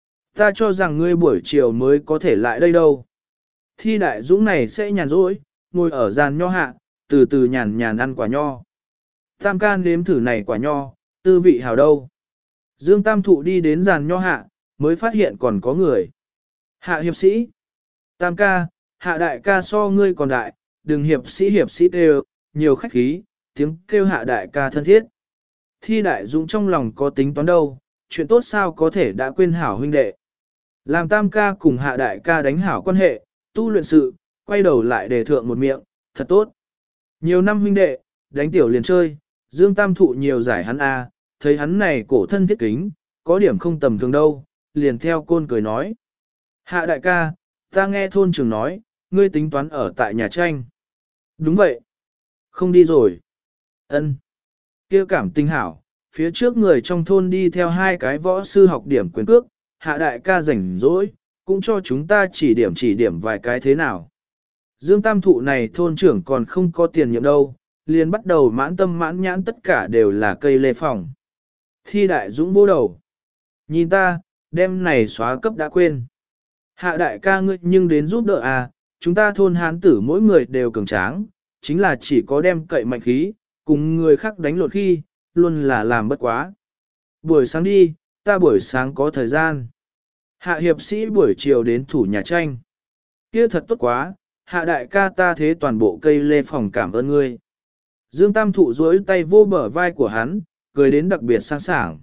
ta cho rằng ngươi buổi chiều mới có thể lại đây đâu. Thi Đại Dũng này sẽ nhàn rỗi, ngồi ở giàn nho hạ, từ từ nhàn nhàn ăn quả nho. Tam ca nếm thử này quả nho, tư vị hảo đâu. Dương Tam Thụ đi đến giàn nho hạ, mới phát hiện còn có người. Hạ hiệp sĩ. Tam ca, hạ đại ca so ngươi còn đại, đừng hiệp sĩ hiệp sĩ kêu, nhiều khách khí, tiếng kêu hạ đại ca thân thiết. Thi Đại Dũng trong lòng có tính toán đâu, chuyện tốt sao có thể đã quên hảo huynh đệ. Làm tam ca cùng hạ đại ca đánh hảo quan hệ, tu luyện sự, quay đầu lại đề thượng một miệng, thật tốt. Nhiều năm huynh đệ, đánh tiểu liền chơi, Dương Tam Thụ nhiều giải hắn a, thấy hắn này cổ thân thiết kính, có điểm không tầm thường đâu, liền theo côn cười nói. Hạ đại ca, ta nghe thôn trưởng nói, ngươi tính toán ở tại nhà tranh. Đúng vậy. Không đi rồi. Ân. Kia cảm tình hảo, phía trước người trong thôn đi theo hai cái võ sư học điểm quyền cước, hạ đại ca rảnh rỗi, cũng cho chúng ta chỉ điểm chỉ điểm vài cái thế nào. Dương Tam Thụ này thôn trưởng còn không có tiền nhiệm đâu, liền bắt đầu mãn tâm mãn nhãn tất cả đều là cây lê phòng. Thi Đại Dũng vô đầu. Nhìn ta, đem này xóa cấp đã quên. Hạ đại ca ngươi nhưng đến giúp đỡ à, chúng ta thôn hán tử mỗi người đều cường tráng, chính là chỉ có đem cậy mạnh khí, cùng người khác đánh lộn khi, luôn là làm bất quá. Buổi sáng đi, ta buổi sáng có thời gian. Hạ hiệp sĩ buổi chiều đến thủ nhà tranh. Kia thật tốt quá, hạ đại ca ta thế toàn bộ cây lê phòng cảm ơn ngươi. Dương Tam Thụ duỗi tay vô bờ vai của hắn, cười đến đặc biệt sang sảng.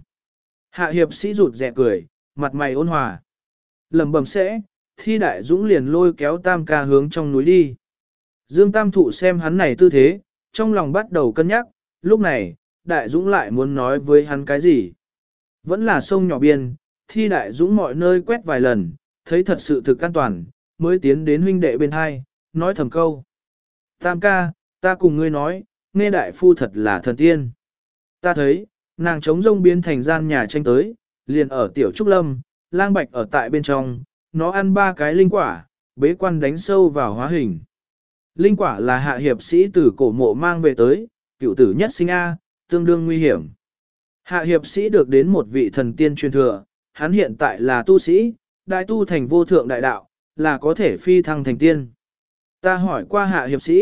Hạ hiệp sĩ rụt rè cười, mặt mày ôn hòa. Lầm bầm sẽ, Thi Đại Dũng liền lôi kéo Tam ca hướng trong núi đi. Dương Tam Thụ xem hắn này tư thế, trong lòng bắt đầu cân nhắc, lúc này, Đại Dũng lại muốn nói với hắn cái gì. Vẫn là sông nhỏ biên, Thi Đại Dũng mọi nơi quét vài lần, thấy thật sự thực an toàn, mới tiến đến huynh đệ bên hai, nói thầm câu. Tam ca, ta cùng ngươi nói, nghe đại phu thật là thần tiên. Ta thấy, nàng trống rông biến thành gian nhà tranh tới, liền ở tiểu trúc lâm, lang bạch ở tại bên trong, nó ăn ba cái linh quả, bế quan đánh sâu vào hóa hình. Linh quả là hạ hiệp sĩ từ cổ mộ mang về tới, cựu tử nhất sinh A, tương đương nguy hiểm. Hạ hiệp sĩ được đến một vị thần tiên truyền thừa, hắn hiện tại là tu sĩ, đại tu thành vô thượng đại đạo, là có thể phi thăng thành tiên. Ta hỏi qua hạ hiệp sĩ,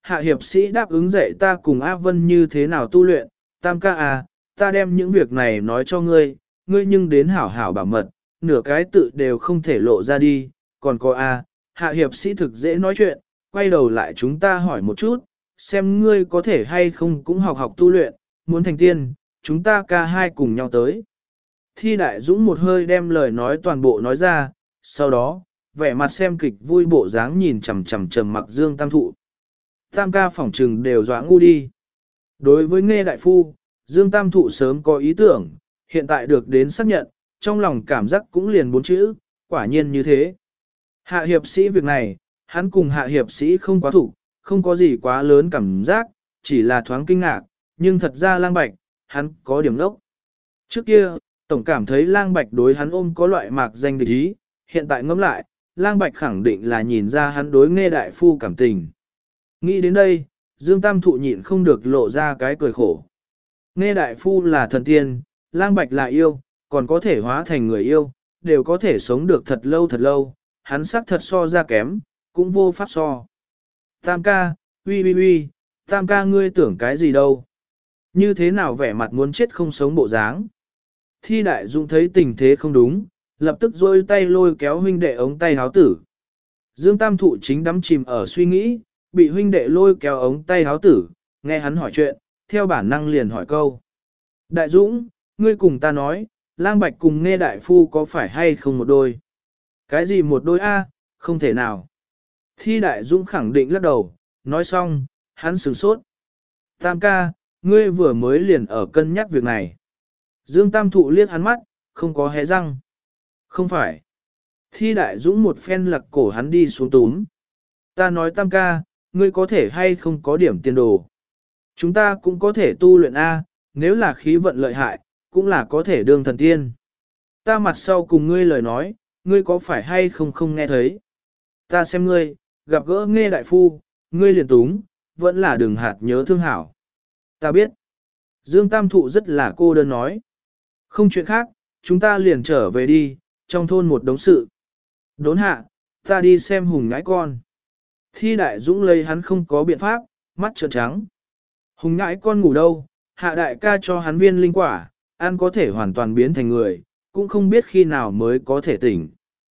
hạ hiệp sĩ đáp ứng dạy ta cùng A Vân như thế nào tu luyện, tam ca à, ta đem những việc này nói cho ngươi, ngươi nhưng đến hảo hảo bảo mật, nửa cái tự đều không thể lộ ra đi, còn có A, hạ hiệp sĩ thực dễ nói chuyện, quay đầu lại chúng ta hỏi một chút, xem ngươi có thể hay không cũng học học tu luyện, muốn thành tiên, chúng ta ca hai cùng nhau tới. Thi Đại Dũng một hơi đem lời nói toàn bộ nói ra, sau đó, vẻ mặt xem kịch vui bộ dáng nhìn chằm chằm trầm mặc Dương Tam Thụ. Tam ca phỏng trừng đều dọa ngu đi. Đối với Nghê Đại Phu, Dương Tam Thụ sớm có ý tưởng, hiện tại được đến xác nhận, trong lòng cảm giác cũng liền bốn chữ, quả nhiên như thế. Hạ hiệp sĩ việc này, hắn cùng hạ hiệp sĩ không quá thủ, không có gì quá lớn cảm giác, chỉ là thoáng kinh ngạc, nhưng thật ra Lang Bạch, hắn có điểm đốc. Trước kia, tổng cảm thấy Lang Bạch đối hắn ôm có loại mạc danh địch ý, hiện tại ngẫm lại, Lang Bạch khẳng định là nhìn ra hắn đối Nghê Đại Phu cảm tình. Nghĩ đến đây, Dương Tam Thụ nhịn không được lộ ra cái cười khổ. Nghê Đại Phu là thần tiên, Lang Bạch là yêu, còn có thể hóa thành người yêu, đều có thể sống được thật lâu thật lâu, hắn sắc thật so ra kém, cũng vô pháp so. Tam ca, uy uy uy, Tam ca ngươi tưởng cái gì đâu? Như thế nào vẻ mặt muốn chết không sống bộ dáng? Thi Đại Dũng thấy tình thế không đúng, lập tức rôi tay lôi kéo huynh đệ ống tay háo tử. Dương Tam Thụ chính đắm chìm ở suy nghĩ, bị huynh đệ lôi kéo ống tay háo tử, nghe hắn hỏi chuyện, theo bản năng liền hỏi câu. Đại Dũng, ngươi cùng ta nói, Lang Bạch cùng Nghê Đại Phu có phải hay không một đôi? Cái gì một đôi A, không thể nào. Thi Đại Dũng khẳng định lắc đầu, nói xong, hắn sửng sốt. Tam ca, ngươi vừa mới liền ở cân nhắc việc này. Dương Tam Thụ liếc hắn mắt, không có hé răng. Không phải. Thi Đại Dũng một phen lật cổ hắn đi xuống túm. Ta nói Tam ca, ngươi có thể hay không có điểm tiền đồ. Chúng ta cũng có thể tu luyện A, nếu là khí vận lợi hại, cũng là có thể đương thần tiên. Ta mặt sau cùng ngươi lời nói, ngươi có phải hay không không nghe thấy. Ta xem ngươi, gặp gỡ Nghê Đại Phu, ngươi liền túng, vẫn là đừng hạt nhớ thương hảo. Ta biết. Dương Tam Thụ rất là cô đơn nói. Không chuyện khác, chúng ta liền trở về đi, trong thôn một đống sự. Đốn hạ, ta đi xem Hùng Ngãi con. Thi Đại Dũng lấy hắn không có biện pháp, mắt trợn trắng. Hùng Ngãi con ngủ đâu, hạ đại ca cho hắn viên linh quả, ăn có thể hoàn toàn biến thành người, cũng không biết khi nào mới có thể tỉnh.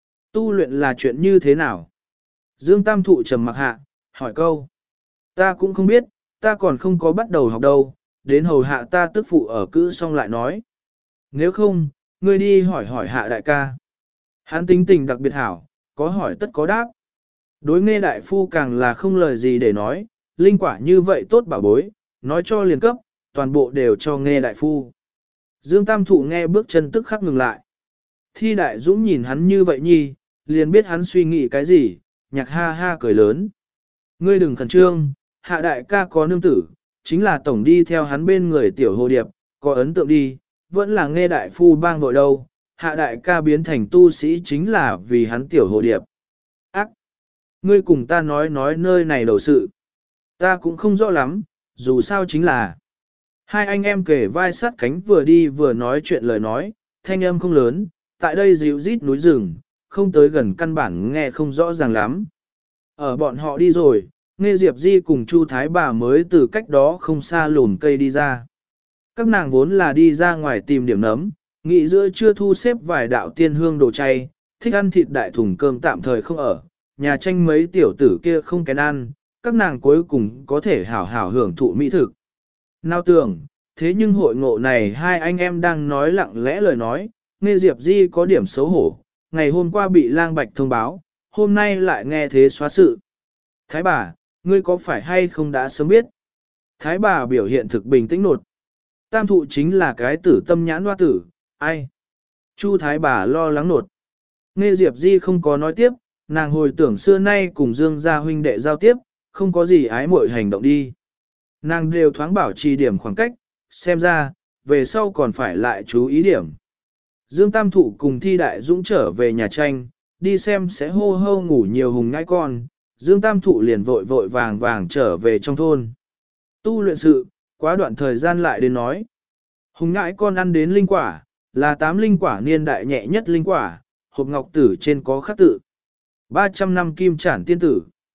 Tu luyện là chuyện như thế nào? Dương Tam Thụ trầm mặc hạ, hỏi câu. Ta cũng không biết, ta còn không có bắt đầu học đâu, đến hầu hạ ta tức phụ ở cữ xong lại nói. Nếu không, ngươi đi hỏi hỏi hạ đại ca. Hắn tính tình đặc biệt hảo, có hỏi tất có đáp. Đối Nghê Đại Phu càng là không lời gì để nói, linh quả như vậy tốt bảo bối, nói cho liền cấp, toàn bộ đều cho Nghê Đại Phu. Dương Tam Thụ nghe bước chân tức khắc ngừng lại. Thi Đại Dũng nhìn hắn như vậy nhi, liền biết hắn suy nghĩ cái gì, nhạc ha ha cười lớn. Ngươi đừng khẩn trương, hạ đại ca có nương tử, chính là tổng đi theo hắn bên người tiểu hồ điệp, có ấn tượng đi, vẫn là Nghê Đại Phu bang vội đâu, hạ đại ca biến thành tu sĩ chính là vì hắn tiểu hồ điệp. Ác! Ngươi cùng ta nói nói nơi này đầu sự. Ta cũng không rõ lắm, dù sao chính là. Hai anh em kể vai sát cánh vừa đi vừa nói chuyện lời nói, thanh âm không lớn, tại đây dịu rít núi rừng, không tới gần căn bản nghe không rõ ràng lắm. Ở bọn họ đi rồi, Nghê Diệp Di cùng Chu Thái Bà mới từ cách đó không xa lùn cây đi ra. Các nàng vốn là đi ra ngoài tìm điểm nấm, nghĩ giữa chưa thu xếp vài đạo tiên hương đồ chay, thích ăn thịt đại thùng cơm tạm thời không ở, nhà tranh mấy tiểu tử kia không kén ăn, các nàng cuối cùng có thể hảo hảo hưởng thụ mỹ thực. Nào tưởng, thế nhưng hội ngộ này hai anh em đang nói lặng lẽ lời nói, Nghê Diệp Di có điểm xấu hổ, ngày hôm qua bị Lang Bạch thông báo, hôm nay lại nghe thế xóa sự. Thái bà, ngươi có phải hay không đã sớm biết? Thái bà biểu hiện thực bình tĩnh nột. Tam Thụ chính là cái tử tâm nhãn hoa tử, ai? Chu Thái bà lo lắng nột. Nghê Diệp Di không có nói tiếp, nàng hồi tưởng xưa nay cùng Dương gia huynh đệ giao tiếp, không có gì ái muội hành động đi. Nàng đều thoáng bảo trì điểm khoảng cách, xem ra, về sau còn phải lại chú ý điểm. Dương Tam Thụ cùng Thi Đại Dũng trở về nhà tranh, đi xem sẽ hô hô ngủ nhiều Hùng Ngãi con, Dương Tam Thụ liền vội vội vàng vàng trở về trong thôn. Tu luyện sự, quá đoạn thời gian lại đến nói. Hùng Ngãi con ăn đến linh quả, là tám linh quả niên đại nhẹ nhất linh quả, hộp ngọc tử trên có khắc tự. ba trăm năm kim chản tiên tử.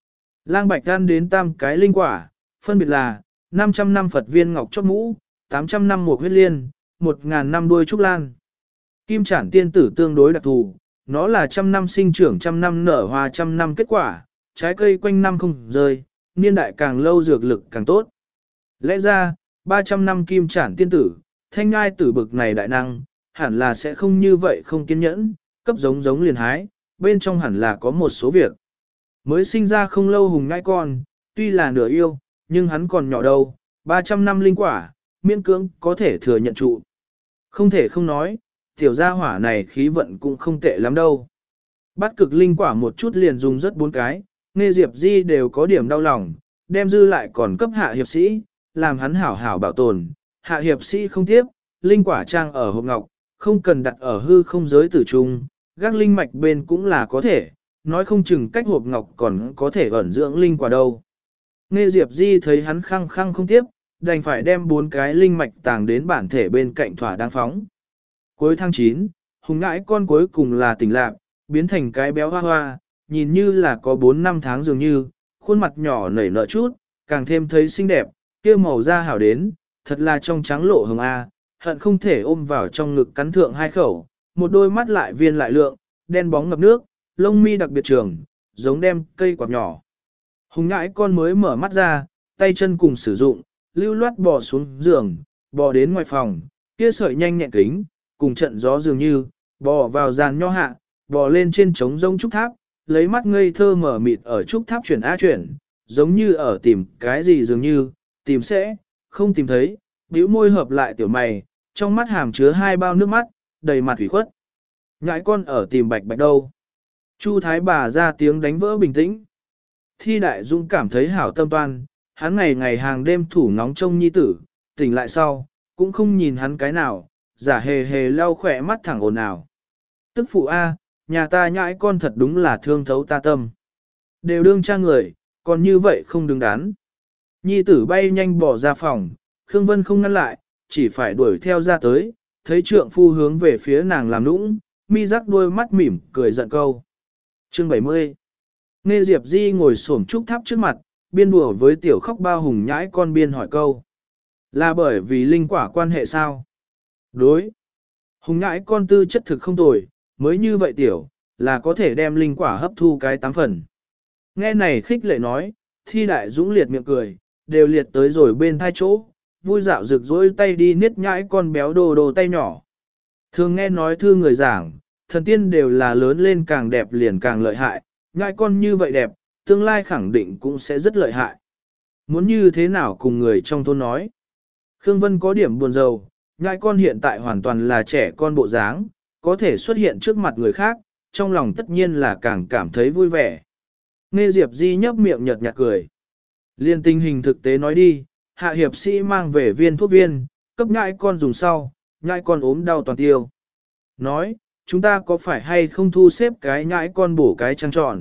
Lang Bạch ăn đến tam cái linh quả, phân biệt là năm trăm năm Phật viên ngọc chóp mũ, tám trăm năm một huyết liên, một ngàn năm đuôi trúc lan. Kim Chản tiên tử tương đối đặc thù, nó là trăm năm sinh trưởng, trăm năm nở hoa, trăm năm kết quả, trái cây quanh năm không rơi, niên đại càng lâu dược lực càng tốt. Lẽ ra, ba trăm năm Kim Chản tiên tử, thanh ngai tử bực này đại năng, hẳn là sẽ không như vậy không kiên nhẫn, cấp giống giống liền hái, bên trong hẳn là có một số việc. Mới sinh ra không lâu hùng ngai con, tuy là nửa yêu, nhưng hắn còn nhỏ đâu, ba trăm năm linh quả, miễn cưỡng có thể thừa nhận trụ. Không thể không nói, tiểu gia hỏa này khí vận cũng không tệ lắm đâu. Bắt cực linh quả một chút liền dùng rất bốn cái, nghe Diệp Di đều có điểm đau lòng, đem dư lại còn cấp hạ hiệp sĩ, làm hắn hảo hảo bảo tồn. Hạ hiệp sĩ không tiếp, linh quả trang ở hộp ngọc, không cần đặt ở hư không giới tử trung, gác linh mạch bên cũng là có thể, nói không chừng cách hộp ngọc còn có thể ẩn dưỡng linh quả đâu. Nghe Diệp Di thấy hắn khăng khăng không tiếp, đành phải đem bốn cái linh mạch tàng đến bản thể bên cạnh thỏa đang phóng. Cuối tháng chín, hùng ngãi con cuối cùng là tỉnh lạc, biến thành cái béo hoa hoa, nhìn như là có bốn năm tháng dường như, khuôn mặt nhỏ nảy nở chút, càng thêm thấy xinh đẹp, kia màu da hảo đến, thật là trong trắng lộ hồng A, hận không thể ôm vào trong ngực cắn thượng hai khẩu, một đôi mắt lại viên lại lượng, đen bóng ngập nước, lông mi đặc biệt trường, giống đem cây quạt nhỏ. Hùng ngãi con mới mở mắt ra, tay chân cùng sử dụng, lưu loát bò xuống giường, bò đến ngoài phòng, kia sợi nhanh nhẹn kính, cùng trận gió dường như, bò vào giàn nho hạ, bò lên trên trống rông trúc tháp, lấy mắt ngây thơ mở mịt ở trúc tháp chuyển á chuyển, giống như ở tìm cái gì dường như, tìm sẽ, không tìm thấy, bĩu môi hợp lại tiểu mày, trong mắt hàm chứa hai bao nước mắt, đầy mặt thủy khuất. Ngãi con ở tìm bạch bạch đâu. Chu Thái bà ra tiếng đánh vỡ bình tĩnh. Thi Đại Dũng cảm thấy hảo tâm toan, hắn ngày ngày hàng đêm thủ ngóng trông nhi tử, tỉnh lại sau, cũng không nhìn hắn cái nào, giả hề hề lau khỏe mắt thẳng ồn ào. Tức phụ A, nhà ta nhãi con thật đúng là thương thấu ta tâm. Đều đương cha người, còn như vậy không đứng đắn. Nhi tử bay nhanh bỏ ra phòng, Khương Vân không ngăn lại, chỉ phải đuổi theo ra tới, thấy trượng phu hướng về phía nàng làm nũng, mi rắc đôi mắt mỉm, cười giận câu. Chương bảy mươi. Nghe Diệp Di ngồi xổm trúc tháp trước mặt, biên đùa với tiểu khóc bao hùng nhãi con biên hỏi câu. Là bởi vì linh quả quan hệ sao? Đối. Hùng nhãi con tư chất thực không tồi, mới như vậy tiểu, là có thể đem linh quả hấp thu cái tám phần. Nghe này khích lệ nói, Thi Đại Dũng liệt miệng cười, đều liệt tới rồi bên thai chỗ, vui dạo rực rỗi tay đi niết nhãi con béo đồ đồ tay nhỏ. Thường nghe nói thư người giảng, thần tiên đều là lớn lên càng đẹp liền càng lợi hại, nhãi con như vậy đẹp, tương lai khẳng định cũng sẽ rất lợi hại. Muốn như thế nào cùng người trong thôn nói. Khương Vân có điểm buồn rầu, nhãi con hiện tại hoàn toàn là trẻ con bộ dáng, có thể xuất hiện trước mặt người khác, trong lòng tất nhiên là càng cảm thấy vui vẻ. Nghe Diệp Di nhấp miệng nhợt nhạt cười. Liên tình hình thực tế nói đi, hạ hiệp sĩ mang về viên thuốc viên, cấp nhãi con dùng sau, nhãi con ốm đau toàn tiêu. Nói, chúng ta có phải hay không thu xếp cái nhãi con bổ cái trăng tròn.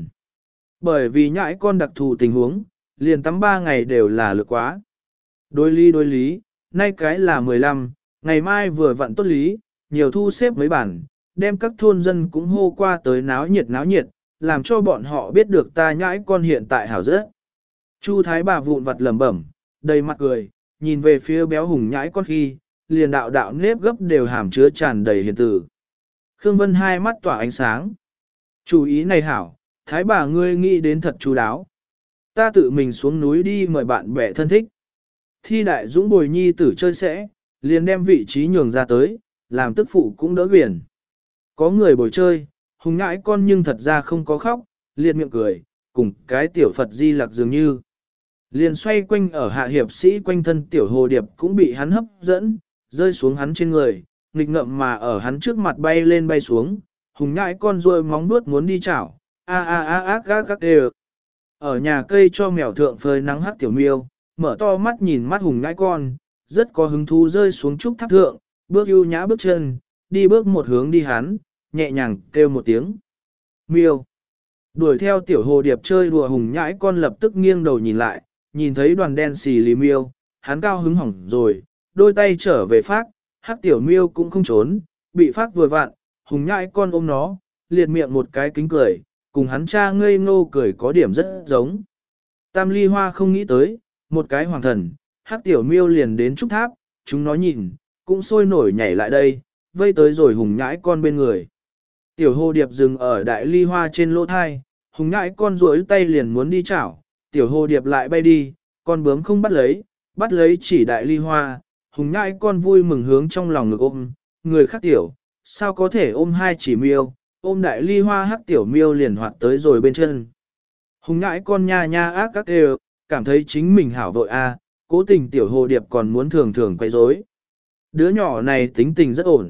Bởi vì nhãi con đặc thù tình huống, liền tắm ba ngày đều là lực quá. Đối lý đối lý, nay cái là mười lăm, ngày mai vừa vặn tốt lý, nhiều thu xếp mấy bản, đem các thôn dân cũng hô qua tới náo nhiệt náo nhiệt, làm cho bọn họ biết được ta nhãi con hiện tại hảo rất. Chu Thái bà vụn vặt lẩm bẩm, đầy mặt cười, nhìn về phía béo hùng nhãi con khi, liền đạo đạo nếp gấp đều hàm chứa tràn đầy hiền tử. Khương Vân hai mắt tỏa ánh sáng. Chú ý này hảo, Thái bà ngươi nghĩ đến thật chú đáo. Ta tự mình xuống núi đi mời bạn bè thân thích. Thi Đại Dũng bồi nhi tử chơi sẽ, liền đem vị trí nhường ra tới, làm tức phụ cũng đỡ quyền. Có người bồi chơi, hùng nhãi con nhưng thật ra không có khóc, liền miệng cười, cùng cái tiểu Phật Di Lặc dường như. Liền xoay quanh ở hạ hiệp sĩ quanh thân tiểu hồ điệp cũng bị hắn hấp dẫn, rơi xuống hắn trên người, nghịch ngợm mà ở hắn trước mặt bay lên bay xuống, hùng nhãi con ruồi móng vuốt muốn đi chảo, a a a ác gác gác đều. Ở nhà cây cho mèo thượng phơi nắng hắc tiểu miêu, mở to mắt nhìn mắt hùng nhãi con, rất có hứng thú rơi xuống trúc tháp thượng, bước ưu nhã bước chân, đi bước một hướng đi hắn, nhẹ nhàng kêu một tiếng. Miêu. Đuổi theo tiểu hồ điệp chơi đùa hùng nhãi con lập tức nghiêng đầu nhìn lại, nhìn thấy đoàn đen xì lì miêu, hắn cao hứng hỏng rồi, đôi tay trở về phát, hắc tiểu miêu cũng không trốn, bị phát vừa vặn, hùng nhãi con ôm nó, liệt miệng một cái kính cười, cùng hắn cha ngây ngô cười có điểm rất giống. Tam ly hoa không nghĩ tới, một cái hoàng thần, hắc tiểu miêu liền đến trúc tháp, chúng nó nhìn, cũng sôi nổi nhảy lại đây, vây tới rồi hùng nhãi con bên người. Tiểu hồ điệp dừng ở đại ly hoa trên lỗ thai, hùng nhãi con duỗi tay liền muốn đi chảo, tiểu hồ điệp lại bay đi, con bướm không bắt lấy, bắt lấy chỉ đại ly hoa, hùng nhãi con vui mừng hướng trong lòng ngực ôm, người khác tiểu, sao có thể ôm hai chỉ miêu, ôm đại ly hoa hắc tiểu miêu liền hoạt tới rồi bên chân. Hùng nhãi con nha nha ác các đều, cảm thấy chính mình hảo vội a, cố tình tiểu hồ điệp còn muốn thường thường quay rối. Đứa nhỏ này tính tình rất ổn.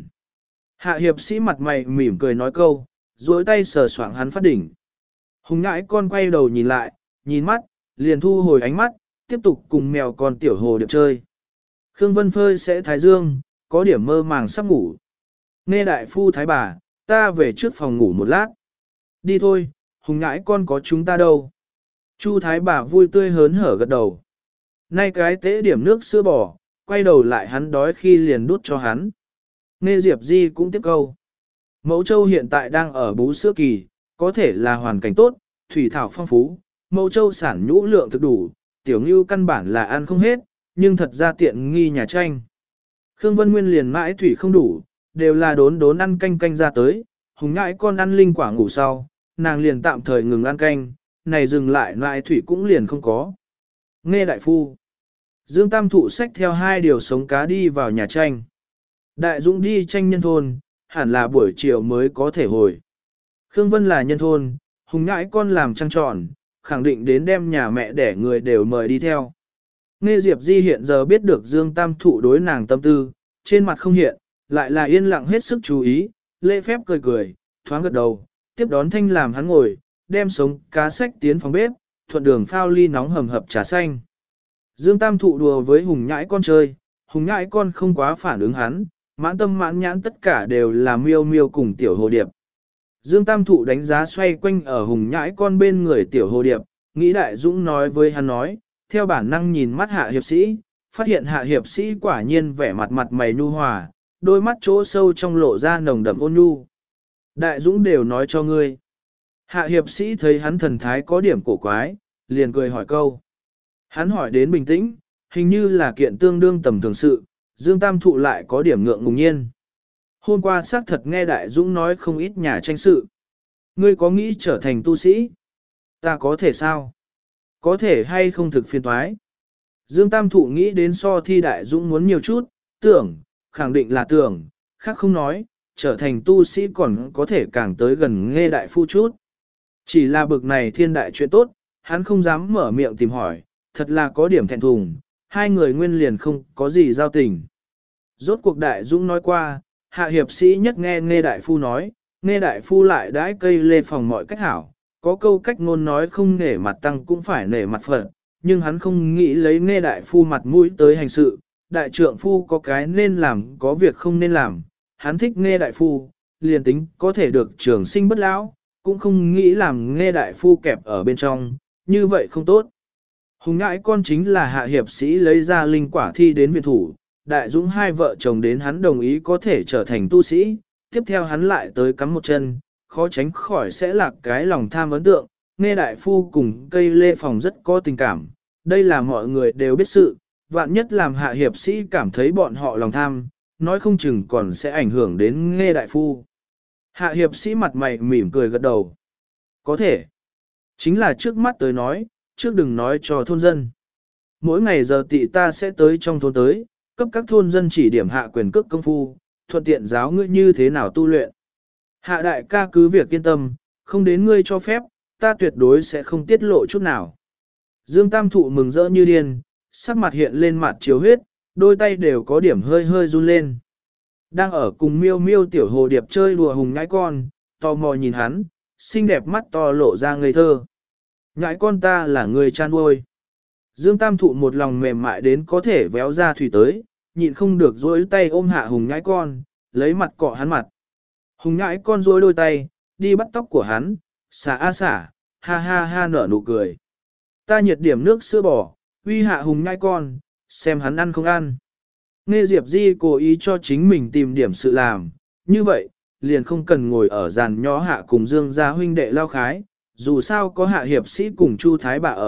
Hạ hiệp sĩ mặt mày mỉm cười nói câu, duỗi tay sờ soạng hắn phát đỉnh. Hùng nhãi con quay đầu nhìn lại, nhìn mắt, liền thu hồi ánh mắt, tiếp tục cùng mèo con tiểu hồ điệp chơi. Khương Vân phơi sẽ thái dương, có điểm mơ màng sắp ngủ. Nghe đại phu thái bà, ta về trước phòng ngủ một lát. Đi thôi, hùng nhãi con có chúng ta đâu. Chu thái bà vui tươi hớn hở gật đầu. Nay cái tế điểm nước sữa bò, quay đầu lại hắn đói khi liền đút cho hắn. Nghe Diệp Di cũng tiếp câu. Mẫu Châu hiện tại đang ở bú sữa kỳ, có thể là hoàn cảnh tốt, thủy thảo phong phú, Mẫu Châu sản nhũ lượng thực đủ, tiểu ngưu căn bản là ăn không hết, nhưng thật ra tiện nghi nhà tranh. Khương Vân Nguyên liền mãi thủy không đủ, đều là đốn đốn ăn canh canh ra tới, hùng ngãi con ăn linh quả ngủ sau, nàng liền tạm thời ngừng ăn canh, này dừng lại mãi thủy cũng liền không có. Nghe đại phu. Dương Tam Thụ xách theo hai điều sống cá đi vào nhà tranh. Đại Dũng đi tranh nhân thôn, hẳn là buổi chiều mới có thể hồi. Khương Vân là nhân thôn, hùng ngãi con làm trăng tròn, khẳng định đến đem nhà mẹ đẻ người đều mời đi theo. Nghe Diệp Di hiện giờ biết được Dương Tam Thụ đối nàng tâm tư, trên mặt không hiện, lại là yên lặng hết sức chú ý, lễ phép cười cười, thoáng gật đầu, tiếp đón thanh làm hắn ngồi, đem sống cá sách tiến phòng bếp, thuận đường phao ly nóng hầm hập trà xanh. Dương Tam Thụ đùa với hùng nhãi con chơi, hùng nhãi con không quá phản ứng hắn, mãn tâm mãn nhãn tất cả đều là miêu miêu cùng tiểu hồ điệp. Dương Tam Thụ đánh giá xoay quanh ở hùng nhãi con bên người tiểu hồ điệp, nghĩ Đại Dũng nói với hắn nói, theo bản năng nhìn mắt hạ hiệp sĩ, phát hiện hạ hiệp sĩ quả nhiên vẻ mặt mặt mày nhu hòa, đôi mắt chỗ sâu trong lộ ra nồng đậm ôn nhu. Đại Dũng đều nói cho ngươi. Hạ hiệp sĩ thấy hắn thần thái có điểm cổ quái, liền cười hỏi câu. Hắn hỏi đến bình tĩnh, hình như là kiện tương đương tầm thường sự, Dương Tam Thụ lại có điểm ngượng ngùng nhiên. Hôm qua xác thật nghe Đại Dũng nói không ít nhà tranh sự. Ngươi có nghĩ trở thành tu sĩ? Ta có thể sao? Có thể hay không thực phiền toái? Dương Tam Thụ nghĩ đến so thi Đại Dũng muốn nhiều chút, tưởng, khẳng định là tưởng, khác không nói, trở thành tu sĩ còn có thể càng tới gần nghe đại phu chút. Chỉ là bực này thiên đại chuyện tốt, hắn không dám mở miệng tìm hỏi, thật là có điểm thẹn thùng, hai người nguyên liền không có gì giao tình. Rốt cuộc Đại Dũng nói qua, hạ hiệp sĩ nhất nghe nghe đại phu nói, nghe đại phu lại đãi cây lê phòng mọi cách hảo, có câu cách ngôn nói không nể mặt tăng cũng phải nể mặt phận, nhưng hắn không nghĩ lấy nghe đại phu mặt mũi tới hành sự, đại trượng phu có cái nên làm có việc không nên làm, hắn thích nghe đại phu, liền tính có thể được trường sinh bất lão, cũng không nghĩ làm nghe đại phu kẹp ở bên trong, như vậy không tốt. Hùng ngãi con chính là hạ hiệp sĩ lấy ra linh quả thi đến viện thủ, Đại Dũng hai vợ chồng đến hắn đồng ý có thể trở thành tu sĩ, tiếp theo hắn lại tới cắm một chân, khó tránh khỏi sẽ lạc cái lòng tham ấn tượng, nghe đại phu cùng cây lê phòng rất có tình cảm, đây là mọi người đều biết sự, vạn nhất làm hạ hiệp sĩ cảm thấy bọn họ lòng tham, nói không chừng còn sẽ ảnh hưởng đến nghe đại phu. Hạ hiệp sĩ mặt mày mỉm cười gật đầu. Có thể. Chính là trước mắt tới nói, trước đừng nói cho thôn dân. Mỗi ngày giờ tị ta sẽ tới trong thôn tới, cấp các thôn dân chỉ điểm hạ quyền cước công phu, thuận tiện giáo ngươi như thế nào tu luyện. Hạ đại ca cứ việc yên tâm, không đến ngươi cho phép, ta tuyệt đối sẽ không tiết lộ chút nào. Dương Tam Thụ mừng rỡ như điên, sắc mặt hiện lên mặt chiếu huyết, đôi tay đều có điểm hơi hơi run lên. Đang ở cùng miêu miêu tiểu hồ điệp chơi đùa hùng nhãi con, tò mò nhìn hắn, xinh đẹp mắt to lộ ra ngây thơ. Nhãi con ta là người chan nuôi. Dương Tam Thụ một lòng mềm mại đến có thể véo ra thủy tới, nhịn không được dối tay ôm hạ hùng nhãi con, lấy mặt cọ hắn mặt. Hùng nhãi con dối đôi tay, đi bắt tóc của hắn, xả a xả, ha ha ha nở nụ cười. Ta nhiệt điểm nước sữa bò, uy hạ hùng nhãi con, xem hắn ăn không ăn. Nghe Diệp Di cố ý cho chính mình tìm điểm sự làm, như vậy, liền không cần ngồi ở giàn nhó hạ cùng Dương gia huynh đệ lao khái, dù sao có hạ hiệp sĩ cùng Chu Thái bà ở,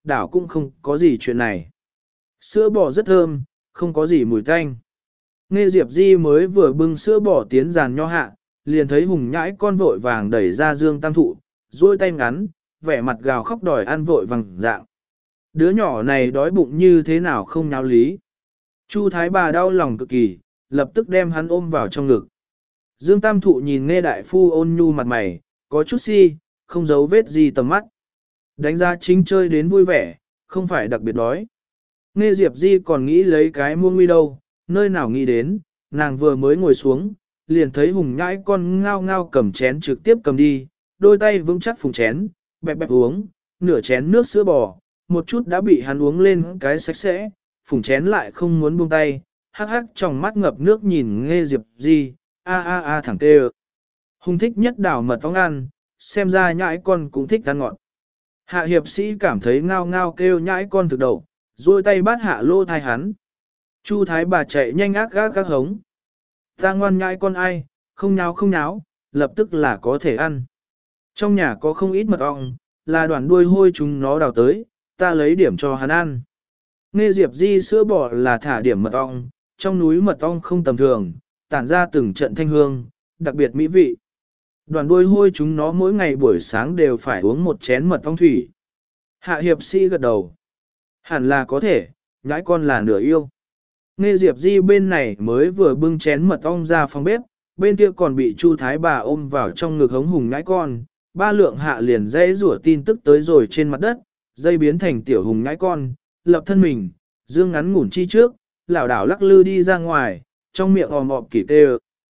đảo cũng không có gì chuyện này. Sữa bò rất thơm, không có gì mùi tanh. Nghe Diệp Di mới vừa bưng sữa bò tiến giàn nho hạ, liền thấy hùng nhãi con vội vàng đẩy ra Dương Tam Thụ, duỗi tay ngắn, vẻ mặt gào khóc đòi ăn vội vàng dạng. Đứa nhỏ này đói bụng như thế nào không nháo lý. Chu Thái bà đau lòng cực kỳ, lập tức đem hắn ôm vào trong ngực. Dương Tam Thụ nhìn Nghe đại phu ôn nhu mặt mày, có chút si, không giấu vết gì tầm mắt. Đánh ra chính chơi đến vui vẻ, không phải đặc biệt đói. Nghe Diệp Di còn nghĩ lấy cái muông nguy đâu, nơi nào nghĩ đến, nàng vừa mới ngồi xuống, liền thấy hùng nhãi con ngao ngao cầm chén trực tiếp cầm đi, đôi tay vững chắc phùng chén, bẹp bẹp uống, nửa chén nước sữa bò, một chút đã bị hắn uống lên cái sạch sẽ, phùng chén lại không muốn buông tay, hắc hắc trong mắt ngập nước nhìn Nghe Diệp Di, a a a thẳng tê ơ. Hùng thích nhất đảo mật ong ăn, xem ra nhãi con cũng thích ăn ngọt. Hạ hiệp sĩ cảm thấy ngao ngao kêu nhãi con thực đầu, duỗi tay bắt hạ lô thai hắn. Chu Thái bà chạy nhanh ác gác các hống. Ta ngoan nhãi con ai, không nháo không nháo, lập tức là có thể ăn. Trong nhà có không ít mật ong, là đoàn đuôi hôi chúng nó đào tới, ta lấy điểm cho hắn ăn. Nghe Diệp Di sữa bò là thả điểm mật ong, trong núi mật ong không tầm thường, tản ra từng trận thanh hương, đặc biệt mỹ vị. Đoàn đuôi hôi chúng nó mỗi ngày buổi sáng đều phải uống một chén mật ong thủy. Hạ hiệp sĩ gật đầu. Hẳn là có thể, nhãi con là nửa yêu. Nghe Diệp Di bên này mới vừa bưng chén mật ong ra phòng bếp, bên kia còn bị Chu Thái bà ôm vào trong ngực hống hùng nhãi con. Ba lượng hạ liền dãy rủa tin tức tới rồi trên mặt đất, dây biến thành tiểu hùng nhãi con, lập thân mình, dương ngắn ngủn chi trước, lảo đảo lắc lư đi ra ngoài, trong miệng òm ọp kỳ tê.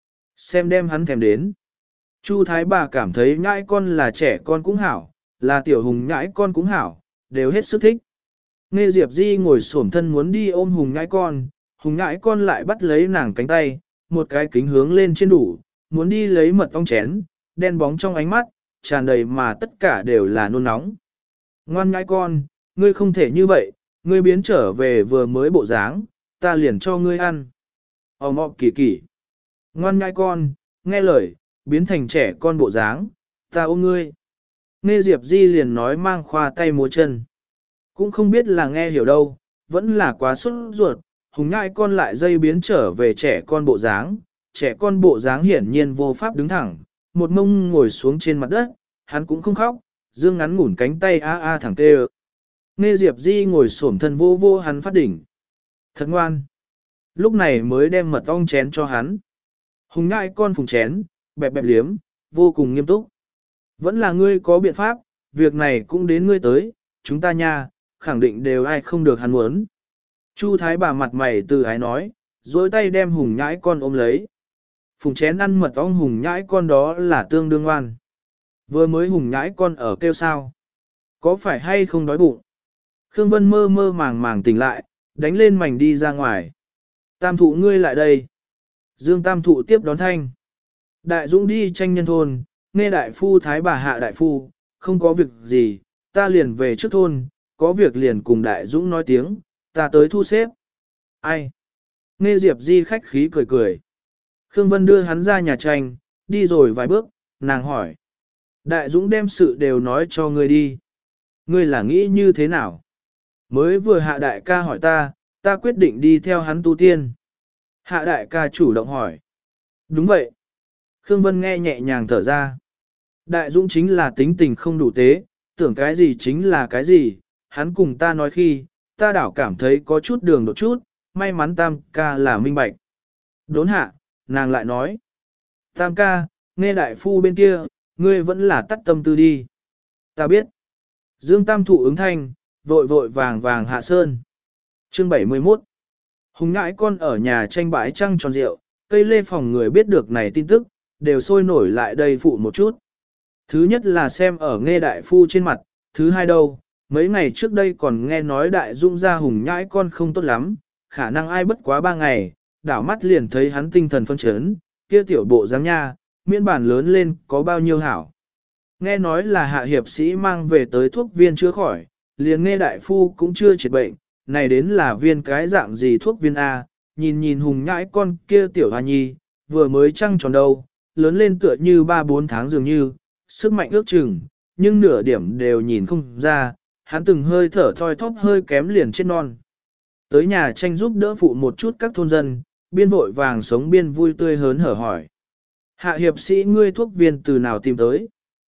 Xem đem hắn thèm đến. Chu Thái bà cảm thấy nhãi con là trẻ con cũng hảo, là tiểu hùng nhãi con cũng hảo, đều hết sức thích. Nghe Diệp Di ngồi xổm thân muốn đi ôm hùng nhãi con, hùng nhãi con lại bắt lấy nàng cánh tay, một cái kính hướng lên trên đủ, muốn đi lấy mật ong chén, đen bóng trong ánh mắt, tràn đầy mà tất cả đều là nôn nóng. Ngoan nhãi con, ngươi không thể như vậy, ngươi biến trở về vừa mới bộ dáng, ta liền cho ngươi ăn. Ôm ọp kỳ kỳ. Ngoan nhãi con, nghe lời, biến thành trẻ con bộ dáng, ta ôm ngươi. Nghe Diệp Di liền nói mang khoa tay múa chân. Cũng không biết là nghe hiểu đâu, vẫn là quá sốt ruột, hùng nhãi con lại dây biến trở về trẻ con bộ dáng, trẻ con bộ dáng hiển nhiên vô pháp đứng thẳng, một mông ngồi xuống trên mặt đất, hắn cũng không khóc, dương ngắn ngủn cánh tay a a thẳng tê ơ. Nghe Diệp Di ngồi xổm thân vô vô hắn phát đỉnh. Thật ngoan. Lúc này mới đem mật ong chén cho hắn. Hùng nhãi con phùng chén, bẹp bẹp liếm, vô cùng nghiêm túc. Vẫn là ngươi có biện pháp, việc này cũng đến ngươi tới, chúng ta nha, khẳng định đều ai không được hắn muốn. Chu Thái bà mặt mày từ ái nói, dối tay đem hùng nhãi con ôm lấy. Phùng chén ăn mật ong hùng nhãi con đó là tương đương ngoan. Vừa mới hùng nhãi con ở kêu sao. Có phải hay không đói bụng? Khương Vân mơ mơ màng màng tỉnh lại, đánh lên mảnh đi ra ngoài. Tam thụ ngươi lại đây. Dương Tam thụ tiếp đón thanh. Đại Dũng đi tranh nhân thôn, nghe đại phu thái bà hạ đại phu, không có việc gì, ta liền về trước thôn, có việc liền cùng đại Dũng nói tiếng, ta tới thu xếp. Ai? Nghe Diệp Di khách khí cười cười. Khương Vân đưa hắn ra nhà tranh, đi rồi vài bước, nàng hỏi. Đại Dũng đem sự đều nói cho ngươi đi. Ngươi là nghĩ như thế nào? Mới vừa hạ đại ca hỏi ta, ta quyết định đi theo hắn tu tiên. Hạ đại ca chủ động hỏi. Đúng vậy. Khương Vân nghe nhẹ nhàng thở ra. Đại Dũng chính là tính tình không đủ tế, tưởng cái gì chính là cái gì, hắn cùng ta nói khi, ta đảo cảm thấy có chút đường đột chút, may mắn tam ca là minh bạch. Đốn hạ, nàng lại nói. Tam ca, nghe đại phu bên kia, ngươi vẫn là tắt tâm tư đi. Ta biết. Dương Tam thụ ứng thanh, vội vội vàng vàng hạ sơn. Chương bảy mươi mốt. Hùng ngãi con ở nhà tranh bãi trăng tròn rượu, cây lê phòng người biết được này tin tức, đều sôi nổi lại đây phụ một chút. Thứ nhất là xem ở nghe đại phu trên mặt, thứ hai đâu, mấy ngày trước đây còn nghe nói đại dung ra hùng nhãi con không tốt lắm, khả năng ai bất quá ba ngày, đảo mắt liền thấy hắn tinh thần phân chấn, kia tiểu bộ dáng nha, miễn bản lớn lên có bao nhiêu hảo. Nghe nói là hạ hiệp sĩ mang về tới thuốc viên chữa khỏi, liền nghe đại phu cũng chưa triệt bệnh, này đến là viên cái dạng gì thuốc viên A, nhìn nhìn hùng nhãi con kia tiểu hoa nhi, vừa mới trăng tròn đâu, lớn lên tựa như ba bốn tháng dường như, sức mạnh ước chừng, nhưng nửa điểm đều nhìn không ra, hắn từng hơi thở thoi thóp hơi kém liền chết non. Tới nhà tranh giúp đỡ phụ một chút các thôn dân, biên vội vàng sống biên vui tươi hớn hở hỏi. Hạ hiệp sĩ ngươi thuốc viên từ nào tìm tới?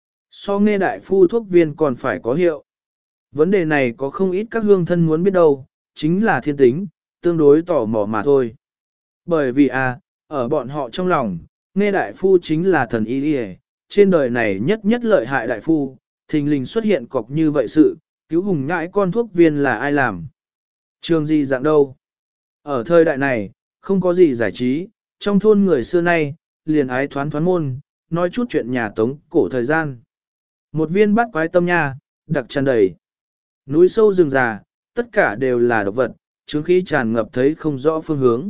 So nghe đại phu thuốc viên còn phải có hiệu. Vấn đề này có không ít các hương thân muốn biết đâu, chính là thiên tính, tương đối tò mò mà thôi. Bởi vì à, ở bọn họ trong lòng, nghe đại phu chính là thần y đi, trên đời này nhất nhất lợi hại đại phu, thình lình xuất hiện cọc như vậy sự, cứu hùng nhãi con thuốc viên là ai làm? Trường gì dạng đâu? Ở thời đại này, không có gì giải trí, trong thôn người xưa nay, liền ái thoán thoán môn, nói chút chuyện nhà Tống cổ thời gian. Một viên bát quái tâm nha, đặc tràn đầy. Núi sâu rừng già, tất cả đều là độc vật, chứng khí tràn ngập thấy không rõ phương hướng.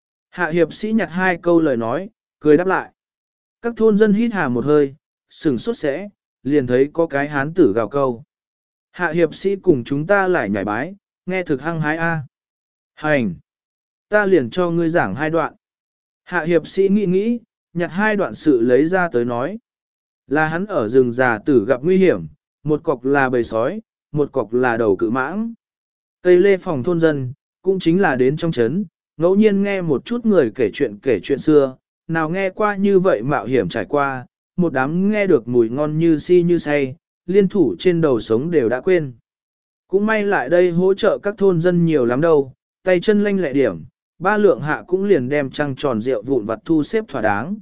Hạ hiệp sĩ nhặt hai câu lời nói, cười đáp lại. Các thôn dân hít hà một hơi, sừng sốt sẽ, liền thấy có cái hán tử gào câu. Hạ hiệp sĩ cùng chúng ta lại nhảy bái, nghe thực hăng hái a. Hành! Ta liền cho ngươi giảng hai đoạn. Hạ hiệp sĩ nghĩ nghĩ, nhặt hai đoạn sự lấy ra tới nói. Là hắn ở rừng già tử gặp nguy hiểm, một cọc là bầy sói, một cọc là đầu cự mãng. Cây lê phòng thôn dân, cũng chính là đến trong trấn, ngẫu nhiên nghe một chút người kể chuyện kể chuyện xưa, nào nghe qua như vậy mạo hiểm trải qua, một đám nghe được mùi ngon như si như say, liên thủ trên đầu sống đều đã quên. Cũng may lại đây hỗ trợ các thôn dân nhiều lắm đâu, tay chân lanh lẹ điểm, ba lượng hạ cũng liền đem trăng tròn rượu vụn vặt thu xếp thỏa đáng.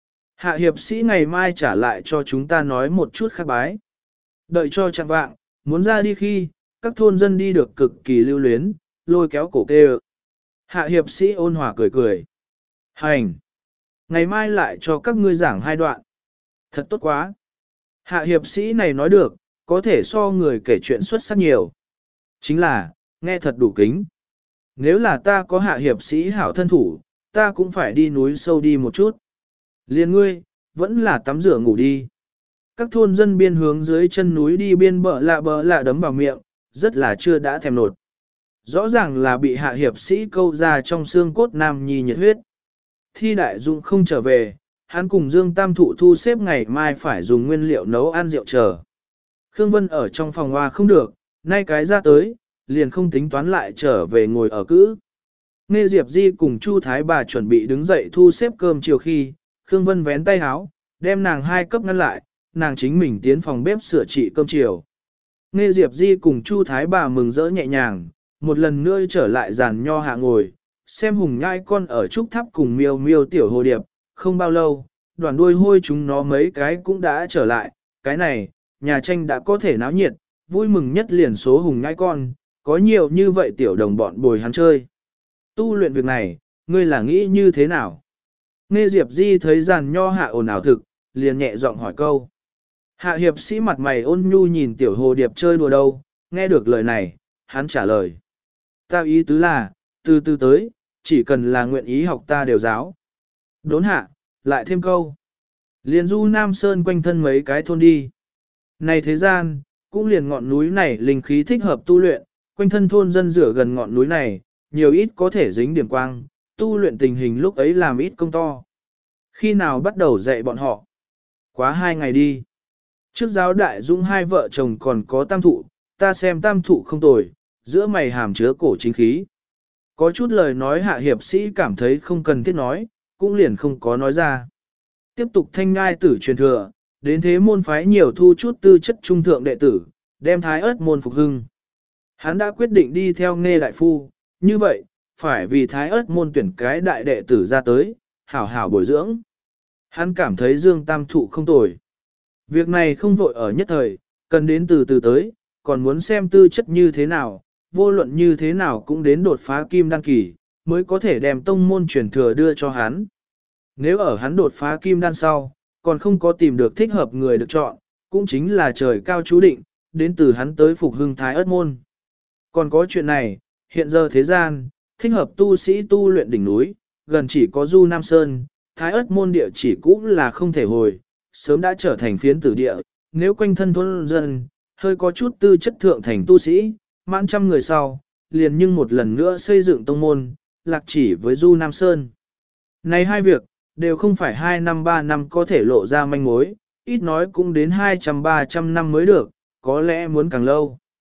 Hạ hiệp sĩ ngày mai trả lại cho chúng ta nói một chút khác bái. Đợi cho chẳng vạng, muốn ra đi khi, các thôn dân đi được cực kỳ lưu luyến, lôi kéo cổ kê. Hạ hiệp sĩ ôn hòa cười cười. Hành! Ngày mai lại cho các ngươi giảng hai đoạn. Thật tốt quá! Hạ hiệp sĩ này nói được, có thể so người kể chuyện xuất sắc nhiều. Chính là, nghe thật đủ kính. Nếu là ta có hạ hiệp sĩ hảo thân thủ, ta cũng phải đi núi sâu đi một chút. Liên ngươi, vẫn là tắm rửa ngủ đi. Các thôn dân biên hướng dưới chân núi đi biên bờ lạ bờ lạ đấm vào miệng, rất là chưa đã thèm nột. Rõ ràng là bị hạ hiệp sĩ câu ra trong xương cốt nam nhi nhiệt huyết. Thi đại dụng không trở về, hắn cùng Dương Tam Thụ thu xếp ngày mai phải dùng nguyên liệu nấu ăn rượu chờ. Khương Vân ở trong phòng hoa không được, nay cái ra tới, liền không tính toán lại trở về ngồi ở cữ. Nghe Diệp Di cùng Chu Thái bà chuẩn bị đứng dậy thu xếp cơm chiều khi, Khương Vân vén tay háo, đem nàng hai cấp ngăn lại, nàng chính mình tiến phòng bếp sửa trị cơm chiều. Nghe Diệp Di cùng Chu Thái bà mừng rỡ nhẹ nhàng, một lần nữa trở lại giàn nho hạ ngồi, xem hùng nhai con ở trúc tháp cùng miêu miêu tiểu hồ điệp, không bao lâu, đoàn đuôi hôi chúng nó mấy cái cũng đã trở lại, cái này, nhà tranh đã có thể náo nhiệt, vui mừng nhất liền số hùng nhai con, có nhiều như vậy tiểu đồng bọn bồi hắn chơi. Tu luyện việc này, ngươi là nghĩ như thế nào? Nghe Diệp Di thấy giàn nho hạ ồn ào thực, liền nhẹ giọng hỏi câu. Hạ hiệp sĩ mặt mày ôn nhu nhìn tiểu hồ điệp chơi đùa đâu, nghe được lời này, hắn trả lời. Ta ý tứ là, từ từ tới, chỉ cần là nguyện ý học ta đều giáo. Đốn hạ, lại thêm câu. Liền du Nam Sơn quanh thân mấy cái thôn đi. Này thế gian, cũng liền ngọn núi này linh khí thích hợp tu luyện, quanh thân thôn dân rửa gần ngọn núi này, nhiều ít có thể dính điểm quang, tu luyện tình hình lúc ấy làm ít công to. Khi nào bắt đầu dạy bọn họ? Quá hai ngày đi. Trước giáo đại dũng hai vợ chồng còn có tam thụ, ta xem tam thụ không tồi, giữa mày hàm chứa cổ chính khí. Có chút lời nói hạ hiệp sĩ cảm thấy không cần thiết nói, cũng liền không có nói ra. Tiếp tục thanh ngai tử truyền thừa, đến thế môn phái nhiều thu chút tư chất trung thượng đệ tử, đem thái ớt môn phục hưng. Hắn đã quyết định đi theo nghe đại phu, như vậy, phải vì thái ớt môn tuyển cái đại đệ tử ra tới, hảo hảo bồi dưỡng. Hắn cảm thấy Dương Tam Thụ không tồi. Việc này không vội ở nhất thời, cần đến từ từ tới, còn muốn xem tư chất như thế nào, vô luận như thế nào cũng đến đột phá kim đan kỳ, mới có thể đem tông môn truyền thừa đưa cho hắn. Nếu ở hắn đột phá kim đan sau, còn không có tìm được thích hợp người được chọn, cũng chính là trời cao chú định, đến từ hắn tới phục hưng thái ớt môn. Còn có chuyện này, hiện giờ thế gian, thích hợp tu sĩ tu luyện đỉnh núi, gần chỉ có Du Nam Sơn, thái ớt môn địa chỉ cũng là không thể hồi, sớm đã trở thành phiến tử địa, nếu quanh thân thôn dân, hơi có chút tư chất thượng thành tu sĩ, mãn trăm người sau, liền nhưng một lần nữa xây dựng tông môn, lạc chỉ với Du Nam Sơn. Này hai việc, đều không phải hai năm ba năm có thể lộ ra manh mối, ít nói cũng đến hai trăm ba trăm năm mới được, có lẽ muốn càng lâu.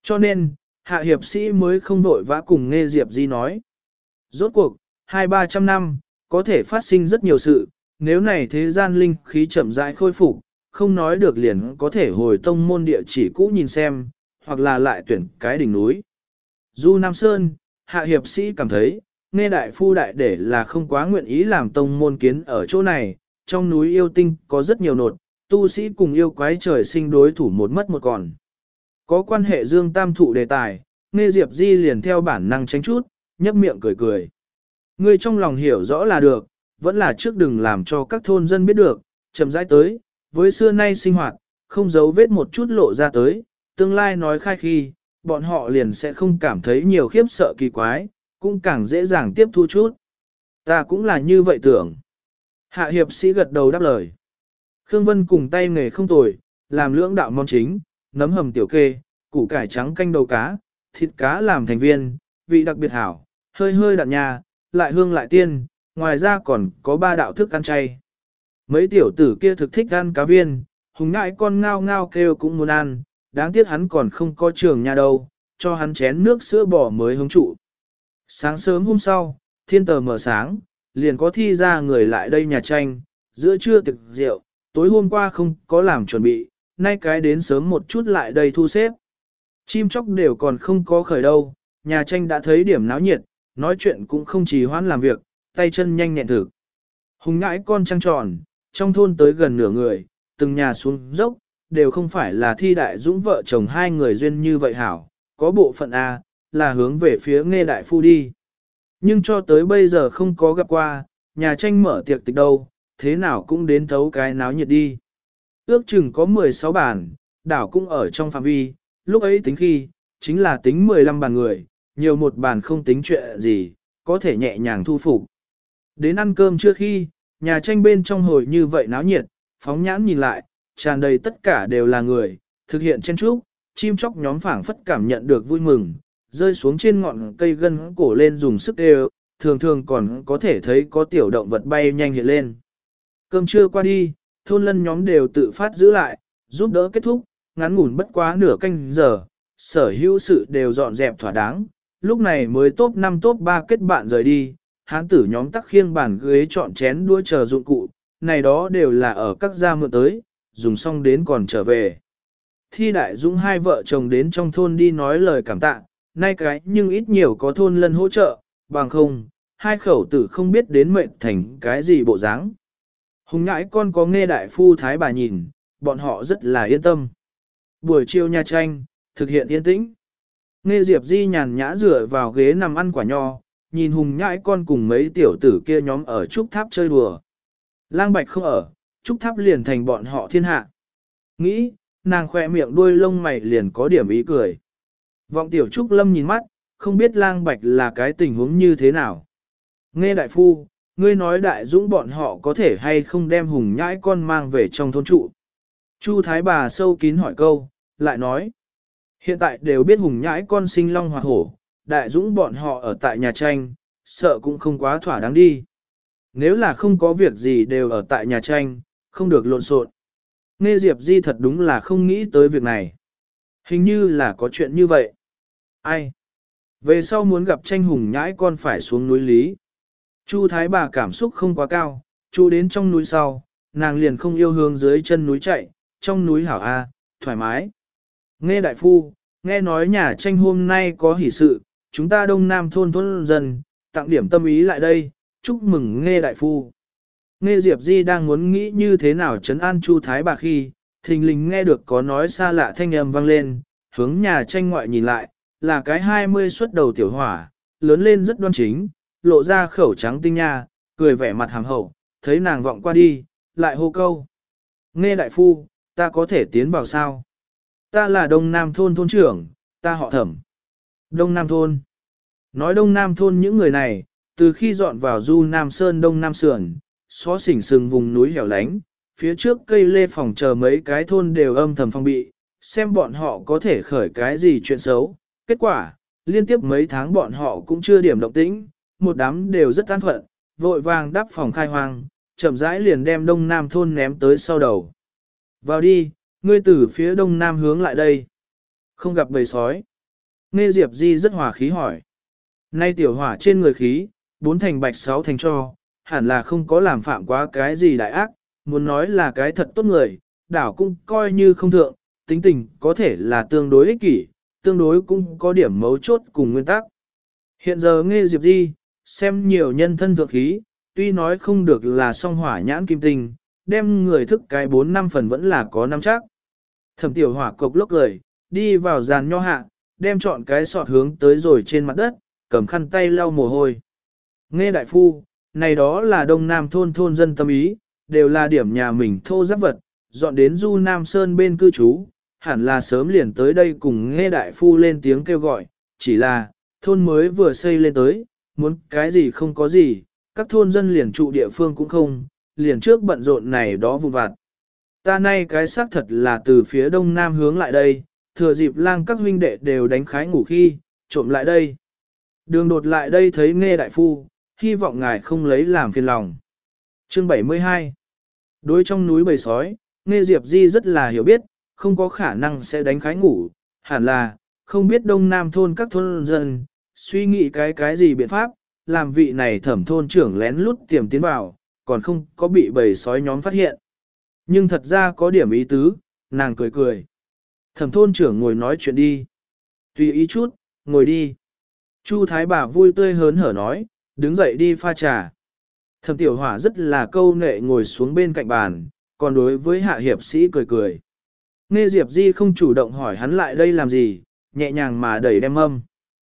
Cho nên, hạ hiệp sĩ mới không vội vã cùng Nghe Diệp Di nói. Rốt cuộc, hai ba trăm năm, có thể phát sinh rất nhiều sự, nếu này thế gian linh khí chậm rãi khôi phục, không nói được liền có thể hồi tông môn địa chỉ cũ nhìn xem, hoặc là lại tuyển cái đỉnh núi. Du Nam Sơn, hạ hiệp sĩ cảm thấy, Nghe đại phu đại để là không quá nguyện ý làm tông môn kiến ở chỗ này, trong núi yêu tinh có rất nhiều nột, tu sĩ cùng yêu quái trời sinh đối thủ một mất một còn. Có quan hệ dương tam thụ đề tài, Nghe Diệp Di liền theo bản năng tránh chút, nhấp miệng cười cười. Ngươi trong lòng hiểu rõ là được, vẫn là trước đừng làm cho các thôn dân biết được, chậm rãi tới, với xưa nay sinh hoạt, không giấu vết một chút lộ ra tới, tương lai nói khai khi, bọn họ liền sẽ không cảm thấy nhiều khiếp sợ kỳ quái, cũng càng dễ dàng tiếp thu chút. Ta cũng là như vậy tưởng. Hạ hiệp sĩ gật đầu đáp lời. Khương Vân cùng tay nghề không tồi, làm lưỡng đạo món chính, nấm hầm tiểu kê, củ cải trắng canh đầu cá, thịt cá làm thành viên, vị đặc biệt hảo, hơi hơi đặn nhà, lại hương lại tiên, ngoài ra còn có ba đạo thức ăn chay. Mấy tiểu tử kia thực thích ăn cá viên, hùng ngại con ngao ngao kêu cũng muốn ăn, đáng tiếc hắn còn không có trường nhà đâu, cho hắn chén nước sữa bò mới hứng trụ. Sáng sớm hôm sau, thiên tờ mở sáng, liền có thi ra người lại đây nhà tranh, giữa trưa tiệc rượu, tối hôm qua không có làm chuẩn bị, nay cái đến sớm một chút lại đây thu xếp. Chim chóc đều còn không có khởi đâu, nhà tranh đã thấy điểm náo nhiệt, nói chuyện cũng không trì hoãn làm việc, tay chân nhanh nhẹn thực. Hùng ngãi con trăng tròn, trong thôn tới gần nửa người, từng nhà xuống dốc, đều không phải là thi đại dũng vợ chồng hai người duyên như vậy hảo, có bộ phận A, là hướng về phía Nghe đại phu đi. Nhưng cho tới bây giờ không có gặp qua, nhà tranh mở tiệc tịch đâu, thế nào cũng đến thấu cái náo nhiệt đi. Ước chừng có mười sáu bàn, đảo cũng ở trong phạm vi, lúc ấy tính khi, chính là tính mười lăm bàn người, nhiều một bàn không tính chuyện gì, có thể nhẹ nhàng thu phục. Đến ăn cơm trước khi, nhà tranh bên trong hồi như vậy náo nhiệt, phóng nhãn nhìn lại, tràn đầy tất cả đều là người, thực hiện chen trúc, chim chóc nhóm phảng phất cảm nhận được vui mừng, rơi xuống trên ngọn cây gân cổ lên dùng sức đều, thường thường còn có thể thấy có tiểu động vật bay nhanh hiện lên. Cơm trưa qua đi, thôn lân nhóm đều tự phát giữ lại, giúp đỡ kết thúc, ngắn ngủn bất quá nửa canh giờ, sở hữu sự đều dọn dẹp thỏa đáng, lúc này mới top năm top ba kết bạn rời đi, hán tử nhóm tắc khiêng bàn ghế chọn chén đua chờ dụng cụ, này đó đều là ở các gia mượn tới, dùng xong đến còn trở về. Thi đại dũng hai vợ chồng đến trong thôn đi nói lời cảm tạ, nay cái nhưng ít nhiều có thôn lân hỗ trợ, bằng không, hai khẩu tử không biết đến mệnh thành cái gì bộ dáng. Hùng ngãi con có Nghe đại phu thái bà nhìn, bọn họ rất là yên tâm. Buổi chiều nhà tranh, thực hiện yên tĩnh. Nghe Diệp Di nhàn nhã dựa vào ghế nằm ăn quả nho, nhìn hùng nhãi con cùng mấy tiểu tử kia nhóm ở trúc tháp chơi đùa. Lang Bạch không ở, trúc tháp liền thành bọn họ thiên hạ. Nghĩ, nàng khoe miệng đuôi lông mày liền có điểm ý cười. Vọng tiểu trúc lâm nhìn mắt, không biết Lang Bạch là cái tình huống như thế nào. Nghe đại phu, ngươi nói đại dũng bọn họ có thể hay không đem hùng nhãi con mang về trong thôn trụ. Chu Thái bà sâu kín hỏi câu, lại nói. Hiện tại đều biết hùng nhãi con sinh long hoặc hổ, đại dũng bọn họ ở tại nhà tranh, sợ cũng không quá thỏa đáng đi. Nếu là không có việc gì đều ở tại nhà tranh, không được lộn xộn. Nghe Diệp Di thật đúng là không nghĩ tới việc này. Hình như là có chuyện như vậy. Ai? Về sau muốn gặp tranh hùng nhãi con phải xuống núi lý. Chu Thái bà cảm xúc không quá cao, chu đến trong núi sau, nàng liền không yêu hướng dưới chân núi chạy, trong núi hảo A, thoải mái. Nghe đại phu, nghe nói nhà tranh hôm nay có hỷ sự, chúng ta đông nam thôn thôn dân, tặng điểm tâm ý lại đây, chúc mừng nghe đại phu. Nghe Diệp Di đang muốn nghĩ như thế nào trấn an Chu Thái bà khi, thình lình nghe được có nói xa lạ thanh âm vang lên, hướng nhà tranh ngoại nhìn lại, là cái hai mươi xuất đầu tiểu hỏa, lớn lên rất đoan chính, lộ ra khẩu trắng tinh nha, cười vẻ mặt hàm hậu, thấy nàng vọng qua đi, lại hô câu. Nghe đại phu, ta có thể tiến vào sao? Ta là Đông Nam thôn thôn trưởng, ta họ Thẩm. Đông Nam thôn. Nói Đông Nam thôn những người này, từ khi dọn vào Du Nam Sơn Đông Nam Sườn, xó xỉnh sừng vùng núi hẻo lánh, phía trước cây lê phòng chờ mấy cái thôn đều âm thầm phong bị, xem bọn họ có thể khởi cái gì chuyện xấu. Kết quả, liên tiếp mấy tháng bọn họ cũng chưa điểm động tĩnh, một đám đều rất an phận, vội vàng đắp phòng khai hoang, chậm rãi liền đem Đông Nam thôn ném tới sau đầu. Vào đi, ngươi từ phía Đông Nam hướng lại đây. Không gặp bầy sói. Nghe Diệp Di rất hòa khí hỏi. Nay tiểu hỏa trên người khí, bốn thành bạch sáu thành cho, hẳn là không có làm phạm quá cái gì đại ác, muốn nói là cái thật tốt người, đảo cũng coi như không thượng, tính tình có thể là tương đối ích kỷ, tương đối cũng có điểm mấu chốt cùng nguyên tắc. Hiện giờ nghe Diệp Di, xem nhiều nhân thân thượng khí, tuy nói không được là song hỏa nhãn kim tinh, đem người thức cái bốn năm phần vẫn là có năm chắc. Thẩm tiểu hỏa cộc lốc cười, đi vào giàn nho hạ, đem chọn cái sọt hướng tới rồi trên mặt đất, cầm khăn tay lau mồ hôi. Nghe đại phu, này đó là đông nam thôn thôn dân tâm ý, đều là điểm nhà mình thô giáp vật, dọn đến du Nam Sơn bên cư trú, hẳn là sớm liền tới đây cùng nghe đại phu lên tiếng kêu gọi, chỉ là, thôn mới vừa xây lên tới, muốn cái gì không có gì, các thôn dân liền trụ địa phương cũng không, liền trước bận rộn này đó vụn vặt. Ta nay cái xác thật là từ phía đông nam hướng lại đây, thừa dịp lang các huynh đệ đều đánh khái ngủ khi, trộm lại đây. Đường đột lại đây thấy nghe đại phu, hy vọng ngài không lấy làm phiền lòng. Chương bảy mươi hai. Đối trong núi bầy sói, nghe Diệp Di rất là hiểu biết, không có khả năng sẽ đánh khái ngủ, hẳn là, không biết đông nam thôn các thôn dân, suy nghĩ cái cái gì biện pháp, làm vị này thẩm thôn trưởng lén lút tiềm tiến vào, còn không có bị bầy sói nhóm phát hiện. Nhưng thật ra có điểm ý tứ, nàng cười cười. Thẩm thôn trưởng ngồi nói chuyện đi. Tùy ý chút, ngồi đi. Chu Thái bà vui tươi hớn hở nói, đứng dậy đi pha trà. Thẩm tiểu hỏa rất là câu nệ ngồi xuống bên cạnh bàn, còn đối với hạ hiệp sĩ cười cười. Nghe Diệp Di không chủ động hỏi hắn lại đây làm gì, nhẹ nhàng mà đẩy đem âm.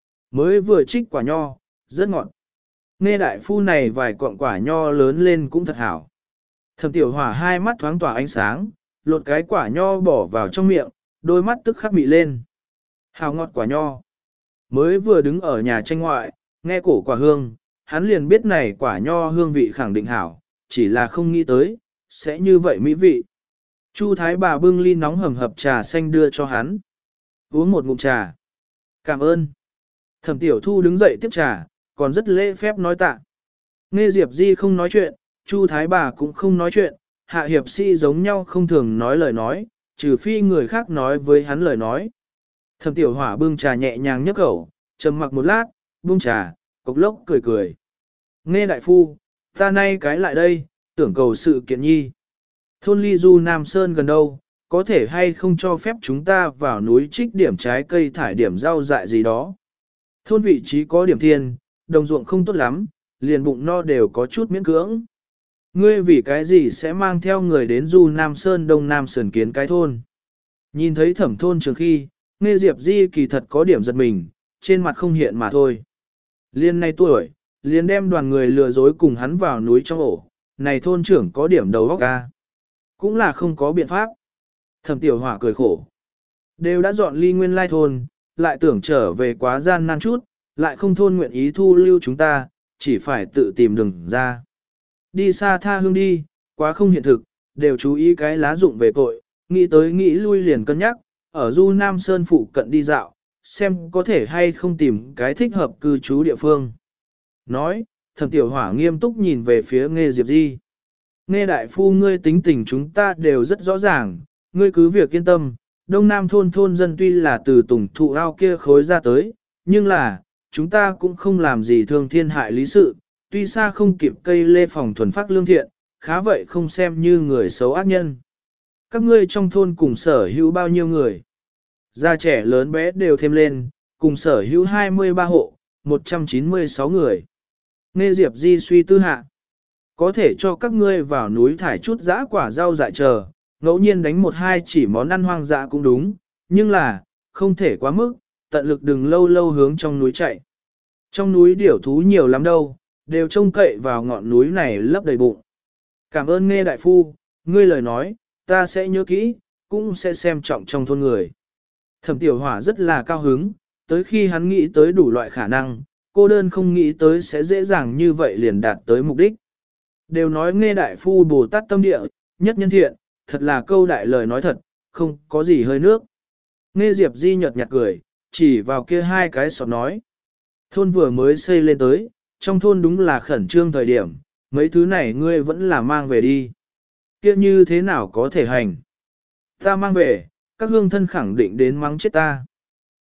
Mới vừa trích quả nho, rất ngọt. Nghe đại phu này vài cọng quả nho lớn lên cũng thật hảo. Thẩm tiểu hỏa hai mắt thoáng tỏa ánh sáng, lột cái quả nho bỏ vào trong miệng, đôi mắt tức khắc bị lên. Hào ngọt quả nho. Mới vừa đứng ở nhà tranh ngoại, nghe cổ quả hương, hắn liền biết này quả nho hương vị khẳng định hảo, chỉ là không nghĩ tới, sẽ như vậy mỹ vị. Chu Thái bà bưng ly nóng hầm hập trà xanh đưa cho hắn. Uống một ngụm trà. Cảm ơn. Thẩm tiểu thu đứng dậy tiếp trà, còn rất lễ phép nói tạ. Nghe Diệp Di không nói chuyện, Chu Thái bà cũng không nói chuyện, hạ hiệp sĩ giống nhau không thường nói lời nói, trừ phi người khác nói với hắn lời nói. Thẩm tiểu hỏa bưng trà nhẹ nhàng nhấp khẩu, trầm mặc một lát, buông trà, cộc lốc cười cười. Nghe đại phu, ta nay cái lại đây, tưởng cầu sự kiện nhi. Thôn ly du Nam Sơn gần đâu, có thể hay không cho phép chúng ta vào núi trích điểm trái cây thải điểm rau dại gì đó. Thôn vị trí có điểm thiên, đồng ruộng không tốt lắm, liền bụng no đều có chút miễn cưỡng. Ngươi vì cái gì sẽ mang theo người đến du Nam Sơn Đông Nam Sơn kiến cái thôn. Nhìn thấy thẩm thôn trường khi, nghe Diệp Di kỳ thật có điểm giật mình, trên mặt không hiện mà thôi. Liên nay tuổi, liền đem đoàn người lừa dối cùng hắn vào núi trong ổ, này thôn trưởng có điểm đầu óc ca. Cũng là không có biện pháp. Thẩm tiểu hỏa cười khổ. Đều đã dọn ly nguyên lai thôn, lại tưởng trở về quá gian nan chút, lại không thôn nguyện ý thu lưu chúng ta, chỉ phải tự tìm đường ra. Đi xa tha hương đi, quá không hiện thực, đều chú ý cái lá dụng về tội, nghĩ tới nghĩ lui liền cân nhắc, ở du Nam Sơn phụ cận đi dạo, xem có thể hay không tìm cái thích hợp cư trú địa phương. Nói, thẩm tiểu hỏa nghiêm túc nhìn về phía Nghe Diệp Di. Nghe đại phu ngươi tính tình chúng ta đều rất rõ ràng, ngươi cứ việc yên tâm, đông nam thôn thôn dân tuy là từ tùng thụ ao kia khối ra tới, nhưng là, chúng ta cũng không làm gì thương thiên hại lý sự, tuy xa không kịp cây lê phòng thuần phát lương thiện, khá vậy không xem như người xấu ác nhân. Các ngươi trong thôn cùng sở hữu bao nhiêu người? Già trẻ lớn bé đều thêm lên, cùng sở hữu hai mươi ba hộ, một trăm chín mươi sáu người. Nghe Diệp Di suy tư hạ. Có thể cho các ngươi vào núi thải chút dã quả rau dại chờ, ngẫu nhiên đánh một hai chỉ món ăn hoang dã cũng đúng, nhưng là, không thể quá mức, tận lực đừng lâu lâu hướng trong núi chạy. Trong núi điểu thú nhiều lắm đâu, đều trông cậy vào ngọn núi này lấp đầy bụng. Cảm ơn Nghe đại phu, ngươi lời nói, ta sẽ nhớ kỹ, cũng sẽ xem trọng trong thôn người. Thẩm tiểu hỏa rất là cao hứng, tới khi hắn nghĩ tới đủ loại khả năng, cô đơn không nghĩ tới sẽ dễ dàng như vậy liền đạt tới mục đích. Đều nói Nghe đại phu Bồ Tát tâm địa, nhất nhân thiện, thật là câu đại lời nói thật, không có gì hơi nước. Nghe Diệp Di nhợt nhạt cười, chỉ vào kia hai cái sọt nói. Thôn vừa mới xây lên tới, trong thôn đúng là khẩn trương thời điểm, mấy thứ này ngươi vẫn là mang về đi. Kia như thế nào có thể hành? Ta mang về, các hương thân khẳng định đến mắng chết ta.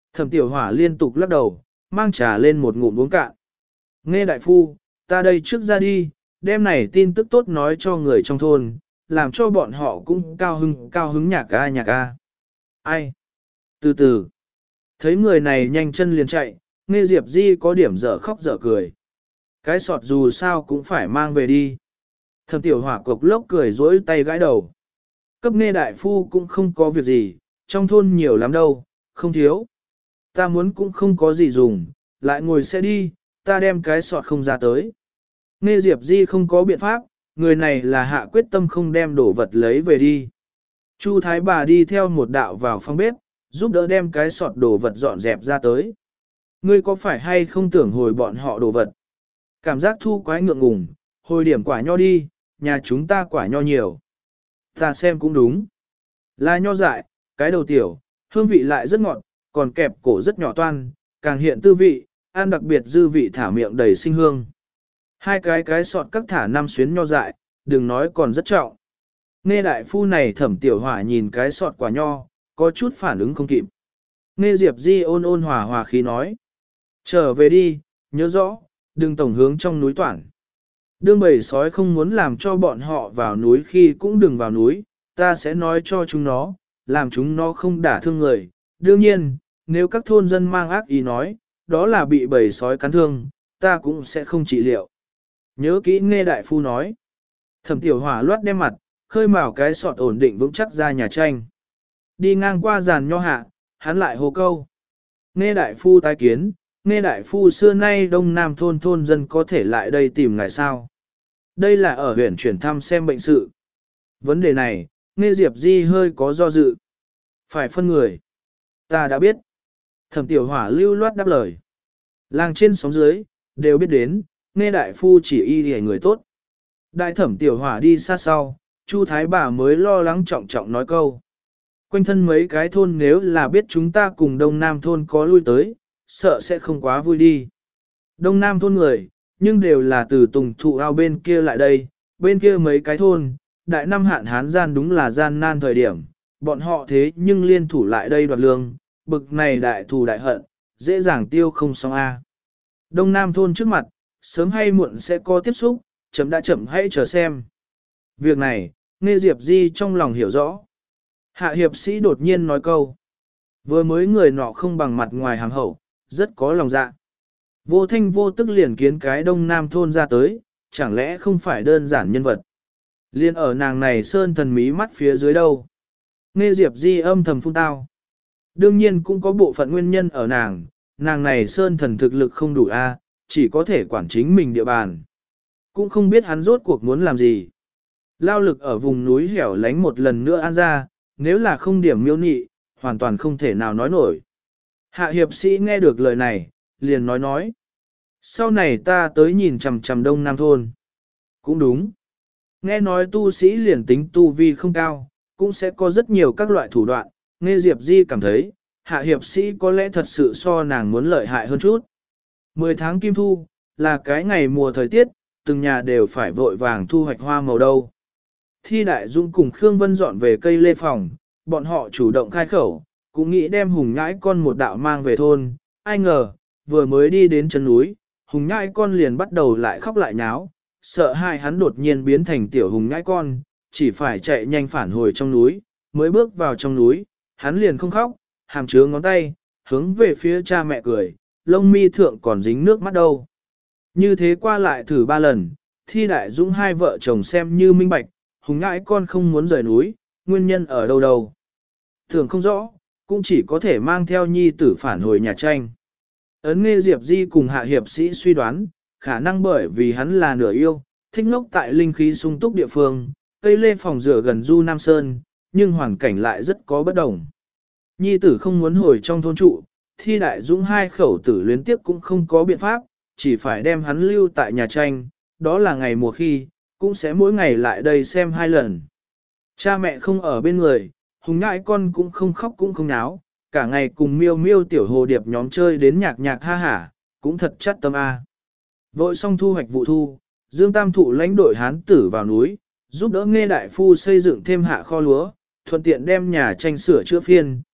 Thẩm tiểu hỏa liên tục lắc đầu, mang trà lên một ngụm uống cạn. Nghe đại phu, ta đây trước ra đi, đêm này tin tức tốt nói cho người trong thôn, làm cho bọn họ cũng cao hứng, cao hứng nhạc ca nhạc ca. Ai? Từ từ. Thấy người này nhanh chân liền chạy, nghe Diệp Di có điểm dở khóc dở cười. Cái sọt dù sao cũng phải mang về đi. Thẩm tiểu hỏa cục lốc cười dỗi tay gãi đầu. Cấp nghe đại phu cũng không có việc gì, trong thôn nhiều lắm đâu, không thiếu. Ta muốn cũng không có gì dùng, lại ngồi xe đi, ta đem cái sọt không ra tới. Nghe Diệp Di không có biện pháp, người này là hạ quyết tâm không đem đổ vật lấy về đi. Chu Thái bà đi theo một đạo vào phòng bếp, giúp đỡ đem cái sọt đồ vật dọn dẹp ra tới. Ngươi có phải hay không tưởng hồi bọn họ đồ vật? Cảm giác thu quái ngượng ngùng, hồi điểm quả nho đi, nhà chúng ta quả nho nhiều. Ta xem cũng đúng. Là nho dại, cái đầu tiểu, hương vị lại rất ngọt, còn kẹp cổ rất nhỏ toan, càng hiện tư vị, ăn đặc biệt dư vị thả miệng đầy sinh hương. Hai cái cái sọt các thả năm xuyến nho dại, đừng nói còn rất trọng. Nghe đại phu này Thẩm tiểu hỏa nhìn cái sọt quả nho, có chút phản ứng không kịp. Nghe Diệp Di ôn ôn hòa hòa khí nói. Trở về đi, nhớ rõ, đừng tổng hướng trong núi toản. Đương bầy sói không muốn làm cho bọn họ vào núi khi cũng đừng vào núi, ta sẽ nói cho chúng nó, làm chúng nó không đả thương người. Đương nhiên, nếu các thôn dân mang ác ý nói, đó là bị bầy sói cắn thương, ta cũng sẽ không trị liệu. Nhớ kỹ nghe đại phu nói. Thẩm tiểu hỏa loát đem mặt, khơi mào cái sọt ổn định vững chắc ra nhà tranh. Đi ngang qua giàn nho hạ, hắn lại hô câu. Nghe đại phu tái kiến, nghe đại phu xưa nay đông nam thôn thôn dân có thể lại đây tìm ngài sao. Đây là ở huyện chuyển thăm xem bệnh sự. Vấn đề này, nghe Diệp Di hơi có do dự. Phải phân người. Ta đã biết. Thẩm tiểu hỏa lưu loát đáp lời. Làng trên sóng dưới, đều biết đến, nghe đại phu chỉ y hề người tốt. Đại thẩm tiểu hỏa đi xa sau, Chu Thái bà mới lo lắng trọng trọng nói câu. Quanh thân mấy cái thôn nếu là biết chúng ta cùng Đông Nam thôn có lui tới, sợ sẽ không quá vui đi. Đông Nam thôn người, nhưng đều là từ Tùng Thụ ao bên kia lại đây, bên kia mấy cái thôn, đại năm hạn hán gian đúng là gian nan thời điểm, bọn họ thế nhưng liên thủ lại đây đoạt lương, bực này đại thù đại hận, dễ dàng tiêu không xong a. Đông Nam thôn trước mặt, sớm hay muộn sẽ có tiếp xúc, chậm đã chậm hãy chờ xem. Việc này, nghe Diệp Di trong lòng hiểu rõ. Hạ hiệp sĩ đột nhiên nói câu. Vừa mới người nọ không bằng mặt ngoài hàm hậu, rất có lòng dạ. Vô thanh vô tức liền kiến cái Đông Nam thôn ra tới, chẳng lẽ không phải đơn giản nhân vật. Liên ở nàng này sơn thần mí mắt phía dưới đâu. Nghe Diệp Di âm thầm phun tao. Đương nhiên cũng có bộ phận nguyên nhân ở nàng, nàng này sơn thần thực lực không đủ a, chỉ có thể quản chính mình địa bàn. Cũng không biết hắn rốt cuộc muốn làm gì. Lao lực ở vùng núi hẻo lánh một lần nữa an ra, nếu là không điểm miêu nị, hoàn toàn không thể nào nói nổi. Hạ hiệp sĩ nghe được lời này, liền nói nói. Sau này ta tới nhìn chằm chằm Đông Nam thôn. Cũng đúng. Nghe nói tu sĩ liền tính tu vi không cao, cũng sẽ có rất nhiều các loại thủ đoạn. Nghe Diệp Di cảm thấy, hạ hiệp sĩ có lẽ thật sự so nàng muốn lợi hại hơn chút. Mười tháng kim thu, là cái ngày mùa thời tiết, từng nhà đều phải vội vàng thu hoạch hoa màu đâu. Thi Đại Dung cùng Khương Vân dọn về cây lê phòng, bọn họ chủ động khai khẩu, cũng nghĩ đem Hùng Nhãi con một đạo mang về thôn. Ai ngờ, vừa mới đi đến chân núi, Hùng Nhãi con liền bắt đầu lại khóc lại nháo, sợ hai hắn đột nhiên biến thành tiểu Hùng Nhãi con, chỉ phải chạy nhanh phản hồi trong núi, mới bước vào trong núi, hắn liền không khóc, hàm chứa ngón tay, hướng về phía cha mẹ cười, lông mi thượng còn dính nước mắt đâu. Như thế qua lại thử ba lần, Thi Đại Dũng hai vợ chồng xem như minh bạch, Hùng Nhãi con không muốn rời núi, nguyên nhân ở đâu đâu. Thường không rõ, cũng chỉ có thể mang theo nhi tử phản hồi nhà tranh. Ấn nghe Diệp Di cùng hạ hiệp sĩ suy đoán, khả năng bởi vì hắn là nửa yêu, thích ngốc tại linh khí sung túc địa phương, cây lê phòng rửa gần Du Nam Sơn, nhưng hoàn cảnh lại rất có bất đồng. Nhi tử không muốn hồi trong thôn trụ, Thi Đại Dũng hai khẩu tử luyến tiếp cũng không có biện pháp, chỉ phải đem hắn lưu tại nhà tranh, đó là ngày mùa khi, cũng sẽ mỗi ngày lại đây xem hai lần. Cha mẹ không ở bên người, Hùng Nhãi con cũng không khóc cũng không náo, cả ngày cùng miêu miêu tiểu hồ điệp nhóm chơi đến nhạc nhạc ha hả, cũng thật chắc tâm a. Vội xong thu hoạch vụ thu, Dương Tam Thụ lãnh đội hán tử vào núi, giúp đỡ nghe đại phu xây dựng thêm hạ kho lúa, thuận tiện đem nhà tranh sửa chữa phiên,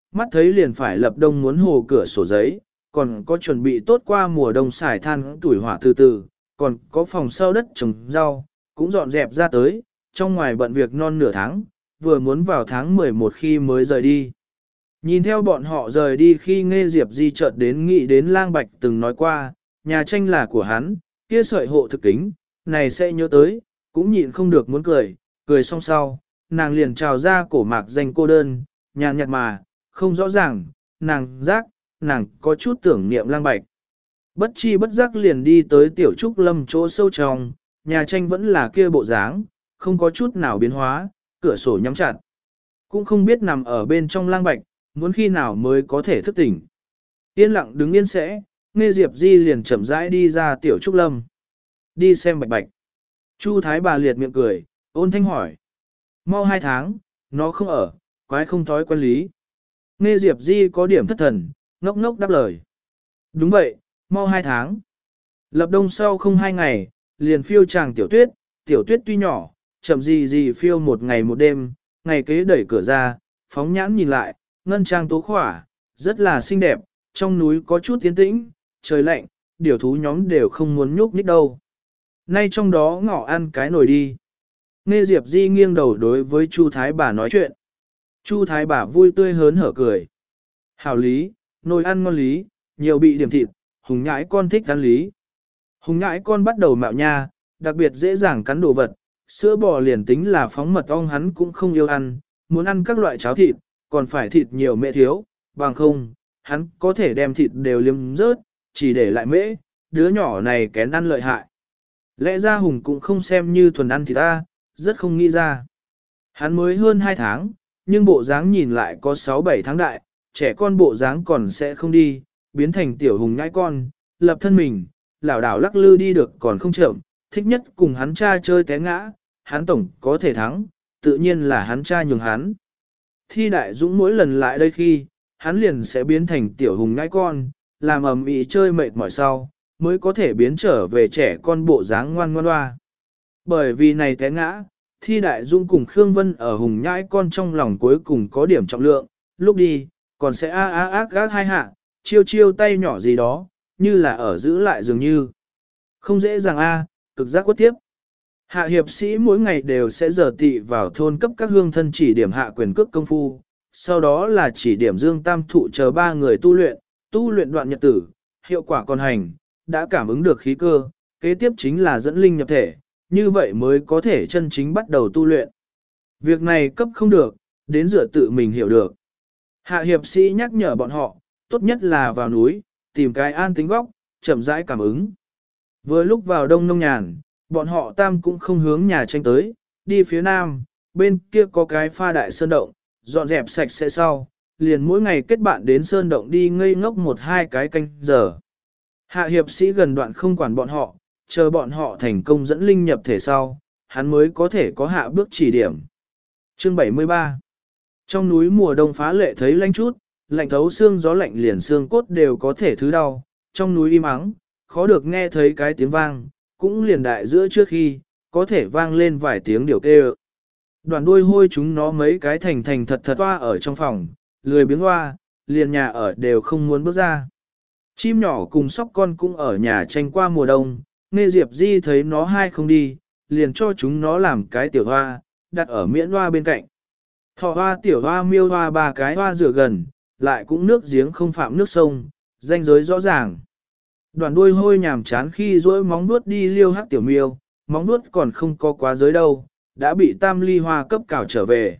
mắt thấy liền phải lập đông muốn hồ cửa sổ giấy, còn có chuẩn bị tốt qua mùa đông xài than tuổi hỏa từ từ, còn có phòng sau đất trồng rau, cũng dọn dẹp ra tới, trong ngoài bận việc non nửa tháng, vừa muốn vào tháng mười một khi mới rời đi. Nhìn theo bọn họ rời đi khi nghe Diệp Di chợt đến nghĩ đến Lang Bạch từng nói qua, nhà tranh là của hắn, kia sợi hộ thực kính, này sẽ nhớ tới, cũng nhịn không được muốn cười, cười xong sau, nàng liền trào ra cổ mạc danh cô đơn, nhàn nhạt mà, không rõ ràng, nàng giác, nàng có chút tưởng niệm Lang Bạch. Bất chi bất giác liền đi tới tiểu trúc lâm chỗ sâu trong, nhà tranh vẫn là kia bộ dáng, không có chút nào biến hóa, cửa sổ nhắm chặt. Cũng không biết nằm ở bên trong Lang Bạch, muốn khi nào mới có thể thức tỉnh. Yên lặng đứng yên sẽ, nghe Diệp Di liền chậm rãi đi ra tiểu trúc lâm. Đi xem Bạch Bạch. Chu Thái bà liệt miệng cười, ôn thanh hỏi. Mau hai tháng, nó không ở, quái không thói quen lý. Nghe Diệp Di có điểm thất thần, ngốc ngốc đáp lời. Đúng vậy, mau hai tháng. Lập đông sau không hai ngày, liền phiêu chàng tiểu tuyết, tiểu tuyết tuy nhỏ, chậm gì gì phiêu một ngày một đêm, ngày kế đẩy cửa ra, phóng nhãn nhìn lại, ngân trang tố khỏa, rất là xinh đẹp, trong núi có chút tiến tĩnh, trời lạnh, điều thú nhóm đều không muốn nhúc nhích đâu. Nay trong đó ngỏ ăn cái nồi đi. Nghe Diệp Di nghiêng đầu đối với Chu Thái bà nói chuyện. Chu Thái bà vui tươi hớn hở cười. Hảo lý, nồi ăn ngon lý, nhiều bị điểm thịt, hùng nhãi con thích ăn lý. Hùng nhãi con bắt đầu mạo nha, đặc biệt dễ dàng cắn đồ vật, sữa bò liền tính là phóng mật ong hắn cũng không yêu ăn, muốn ăn các loại cháo thịt, còn phải thịt nhiều mẹ thiếu, bằng không, hắn có thể đem thịt đều liếm rớt, chỉ để lại mễ, đứa nhỏ này kén ăn lợi hại. Lẽ ra Hùng cũng không xem như thuần ăn thịt ta, rất không nghĩ ra. Hắn mới hơn hai tháng, nhưng bộ dáng nhìn lại có sáu bảy tháng đại, trẻ con bộ dáng còn sẽ không đi, biến thành tiểu Hùng nhãi con, lập thân mình, lảo đảo lắc lư đi được còn không chậm, thích nhất cùng hắn cha chơi té ngã, hắn tổng có thể thắng, tự nhiên là hắn cha nhường hắn. Thi Đại Dũng mỗi lần lại đây khi, hắn liền sẽ biến thành tiểu Hùng nhãi con, làm ầm ĩ chơi mệt mỏi sau, mới có thể biến trở về trẻ con bộ dáng ngoan ngoan hoa. Bởi vì này té ngã, Thi Đại Dũng cùng Khương Vân ở Hùng nhãi con trong lòng cuối cùng có điểm trọng lượng, lúc đi, còn sẽ a a ác gác hai hạ, chiêu chiêu tay nhỏ gì đó, như là ở giữ lại dường như. Không dễ dàng a, cực giác quất tiếp. Hạ hiệp sĩ mỗi ngày đều sẽ giờ tị vào thôn cấp các hương thân chỉ điểm hạ quyền cước công phu, sau đó là chỉ điểm Dương Tam Thụ chờ ba người tu luyện, tu luyện đoạn nhật tử, hiệu quả còn hành, đã cảm ứng được khí cơ, kế tiếp chính là dẫn linh nhập thể, như vậy mới có thể chân chính bắt đầu tu luyện. Việc này cấp không được, đến dựa tự mình hiểu được. Hạ hiệp sĩ nhắc nhở bọn họ, tốt nhất là vào núi, tìm cái an tính góc, chậm rãi cảm ứng. Vừa lúc vào đông nông nhàn, bọn họ tam cũng không hướng nhà tranh tới, đi phía nam, bên kia có cái pha đại sơn động, dọn dẹp sạch sẽ sau, liền mỗi ngày kết bạn đến sơn động đi ngây ngốc một hai cái canh giờ. Hạ hiệp sĩ gần đoạn không quản bọn họ, chờ bọn họ thành công dẫn linh nhập thể sau, hắn mới có thể có hạ bước chỉ điểm. Chương bảy mươi ba. Trong núi mùa đông phá lệ thấy lạnh chút, lạnh thấu xương gió lạnh liền xương cốt đều có thể thứ đau, trong núi im ắng, khó được nghe thấy cái tiếng vang, cũng liền đại giữa trước khi, có thể vang lên vài tiếng điều kêu. Đoàn đuôi hôi chúng nó mấy cái thành thành thật thật toa ở trong phòng, lười biếng hoa, liền nhà ở đều không muốn bước ra. Chim nhỏ cùng sóc con cũng ở nhà tranh qua mùa đông, nghe Diệp Di thấy nó hai không đi, liền cho chúng nó làm cái tiểu hoa, đặt ở miễn hoa bên cạnh. Thỏ hoa tiểu hoa miêu hoa ba cái hoa rửa gần, lại cũng nước giếng không phạm nước sông, ranh giới rõ ràng. Đoàn đuôi hôi nhàm chán khi duỗi móng vuốt đi liêu hắc tiểu miêu, móng vuốt còn không có quá giới đâu, đã bị tam ly hoa cấp cào trở về.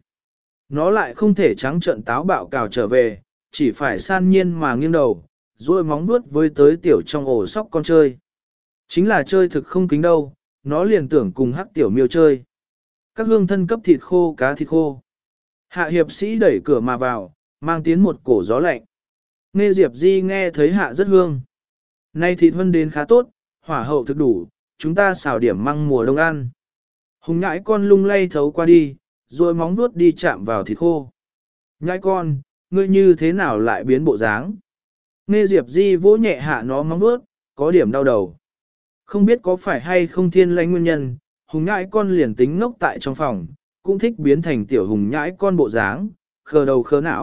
Nó lại không thể trắng trợn táo bạo cào trở về, chỉ phải san nhiên mà nghiêng đầu, duỗi móng vuốt với tới tiểu trong ổ sóc con chơi. Chính là chơi thực không kính đâu, nó liền tưởng cùng hắc tiểu miêu chơi. Các hương thân cấp thịt khô cá thịt khô. Hạ hiệp sĩ đẩy cửa mà vào, mang tiến một cổ gió lạnh. Nghe Diệp Di nghe thấy hạ rất hương. Nay thịt hơn đến khá tốt, hỏa hậu thực đủ, chúng ta xào điểm măng mùa đông ăn. Hùng nhãi con lung lay thấu qua đi, rồi móng vuốt đi chạm vào thịt khô. Nhãi con, ngươi như thế nào lại biến bộ dáng? Nghe Diệp Di vỗ nhẹ hạ nó móng vuốt, có điểm đau đầu. Không biết có phải hay không thiên lãnh nguyên nhân, hùng nhãi con liền tính ngốc tại trong phòng, cũng thích biến thành tiểu hùng nhãi con bộ dáng, khờ đầu khờ não,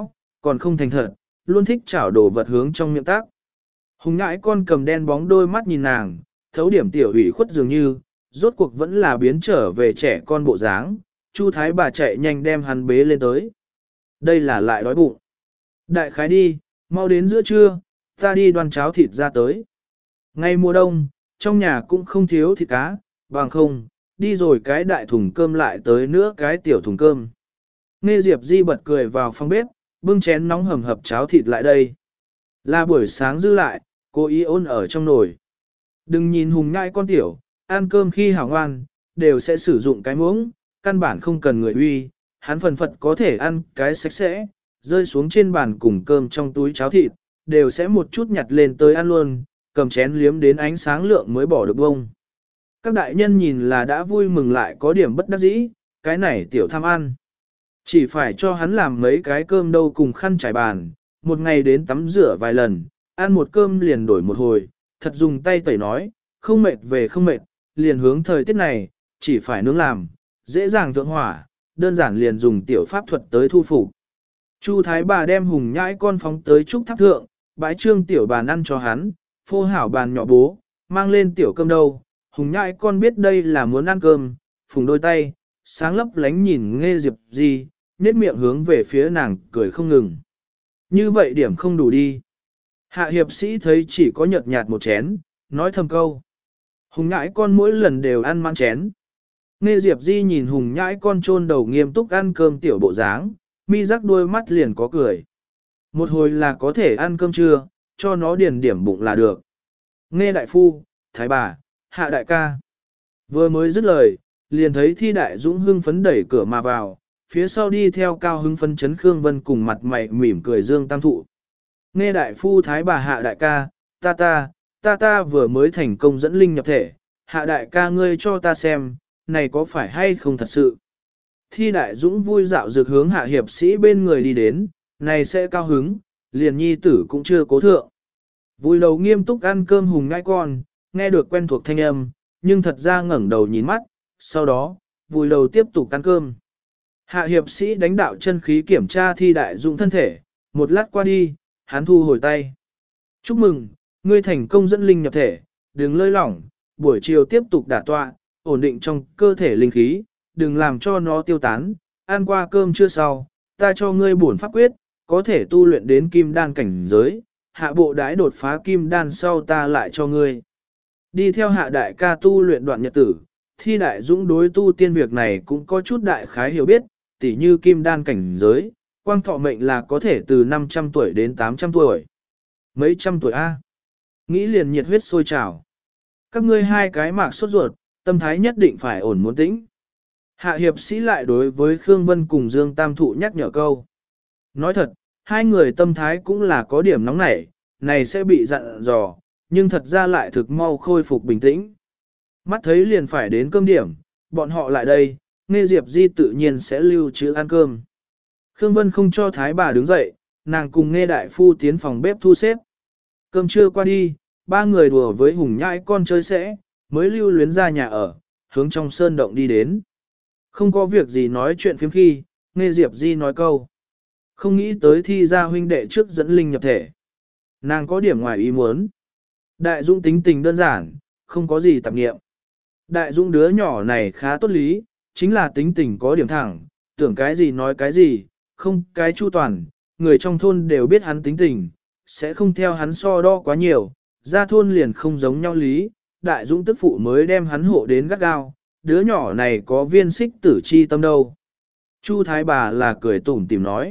còn không thành thật, luôn thích chảo đồ vật hướng trong miệng tác. Hùng ngãi con cầm đen bóng đôi mắt nhìn nàng, thấu điểm tiểu ủy khuất dường như, rốt cuộc vẫn là biến trở về trẻ con bộ dáng. Chu Thái bà chạy nhanh đem hắn bế lên tới. Đây là lại đói bụng. Đại khái đi, mau đến giữa trưa, ta đi đoan cháo thịt ra tới. Ngay mùa đông, trong nhà cũng không thiếu thịt cá, bằng không, đi rồi cái đại thùng cơm lại tới nữa cái tiểu thùng cơm. Nghe Diệp Di bật cười vào phòng bếp, bưng chén nóng hầm hập cháo thịt lại đây. Là buổi sáng dư lại, cô ý ôn ở trong nồi. Đừng nhìn hùng ngai con tiểu, ăn cơm khi hảo ngoan, đều sẽ sử dụng cái muỗng, căn bản không cần người uy, hắn phần phật có thể ăn cái sạch sẽ, rơi xuống trên bàn cùng cơm trong túi cháo thịt, đều sẽ một chút nhặt lên tới ăn luôn, cầm chén liếm đến ánh sáng lượng mới bỏ được bông. Các đại nhân nhìn là đã vui mừng lại có điểm bất đắc dĩ, cái này tiểu tham ăn. Chỉ phải cho hắn làm mấy cái cơm đâu cùng khăn trải bàn, một ngày đến tắm rửa vài lần, ăn một cơm liền đổi một hồi, thật dùng tay tẩy nói, không mệt về không mệt, liền hướng thời tiết này, chỉ phải nướng làm, dễ dàng thượng hỏa, đơn giản liền dùng tiểu pháp thuật tới thu phục. Chu Thái bà đem hùng nhãi con phóng tới trúc tháp thượng, bãi trương tiểu bàn ăn cho hắn, phô hảo bàn nhỏ bố, mang lên tiểu cơm đâu. Hùng nhãi con biết đây là muốn ăn cơm, phùng đôi tay, sáng lấp lánh nhìn Nghe Diệp Di, nét miệng hướng về phía nàng, cười không ngừng. Như vậy điểm không đủ đi. Hạ hiệp sĩ thấy chỉ có nhợt nhạt một chén, nói thầm câu. Hùng nhãi con mỗi lần đều ăn mang chén. Nghe Diệp Di nhìn hùng nhãi con chôn đầu nghiêm túc ăn cơm tiểu bộ dáng, mi rắc đôi mắt liền có cười. Một hồi là có thể ăn cơm trưa, cho nó điền điểm bụng là được. Nghe đại phu, thái bà, hạ đại ca. Vừa mới dứt lời, liền thấy Thi Đại Dũng hưng phấn đẩy cửa mà vào, phía sau đi theo cao hưng phấn chấn Khương Vân cùng mặt mày mỉm cười Dương Tam Thụ. Nghe đại phu thái bà hạ đại ca, ta ta, ta ta vừa mới thành công dẫn linh nhập thể, hạ đại ca ngươi cho ta xem, này có phải hay không thật sự. Thi Đại Dũng vui dạo dược hướng hạ hiệp sĩ bên người đi đến, này sẽ cao hứng, liền nhi tử cũng chưa cố thượng. Vui đầu nghiêm túc ăn cơm hùng ngai con, nghe được quen thuộc thanh âm, nhưng thật ra ngẩng đầu nhìn mắt, sau đó, vui đầu tiếp tục ăn cơm. Hạ hiệp sĩ đánh đạo chân khí kiểm tra Thi Đại Dũng thân thể, một lát qua đi, hắn thu hồi tay. Chúc mừng, ngươi thành công dẫn linh nhập thể, đừng lơi lỏng, buổi chiều tiếp tục đả tọa, ổn định trong cơ thể linh khí, đừng làm cho nó tiêu tán, ăn qua cơm chưa sau, ta cho ngươi bổn pháp quyết, có thể tu luyện đến kim đan cảnh giới, hạ bộ đãi đột phá kim đan sau ta lại cho ngươi. Đi theo hạ đại ca tu luyện đoạn nhật tử, Thi Đại Dũng đối tu tiên việc này cũng có chút đại khái hiểu biết, tỉ như kim đan cảnh giới, quang thọ mệnh là có thể từ năm trăm tuổi đến tám trăm tuổi. Mấy trăm tuổi A. Nghĩ liền nhiệt huyết sôi trào. Các ngươi hai cái mạc sốt ruột, tâm thái nhất định phải ổn muốn tĩnh. Hạ hiệp sĩ lại đối với Khương Vân cùng Dương Tam Thụ nhắc nhở câu. Nói thật, hai người tâm thái cũng là có điểm nóng nảy, này sẽ bị dặn dò, nhưng thật ra lại thực mau khôi phục bình tĩnh. Mắt thấy liền phải đến cơm điểm, bọn họ lại đây, Nghe Diệp Di tự nhiên sẽ lưu trữ ăn cơm. Khương Vân không cho thái bà đứng dậy, nàng cùng Nghe đại phu tiến phòng bếp thu xếp. Cơm trưa qua đi, ba người đùa với hùng nhãi con chơi sẽ, mới lưu luyến ra nhà ở, hướng trong sơn động đi đến. Không có việc gì nói chuyện phiếm khi, Nghe Diệp Di nói câu. Không nghĩ tới Thi gia huynh đệ trước dẫn linh nhập thể. Nàng có điểm ngoài ý muốn. Đại Dũng tính tình đơn giản, không có gì tạp nghiệm. Đại Dũng đứa nhỏ này khá tốt lý, chính là tính tình có điểm thẳng, tưởng cái gì nói cái gì, không cái chu toàn, người trong thôn đều biết hắn tính tình, sẽ không theo hắn so đo quá nhiều, ra thôn liền không giống nhau lý, Đại Dũng tức phụ mới đem hắn hộ đến gắt gao, đứa nhỏ này có viên xích tử chi tâm đâu. Chu thái bà là cười tủm tìm nói.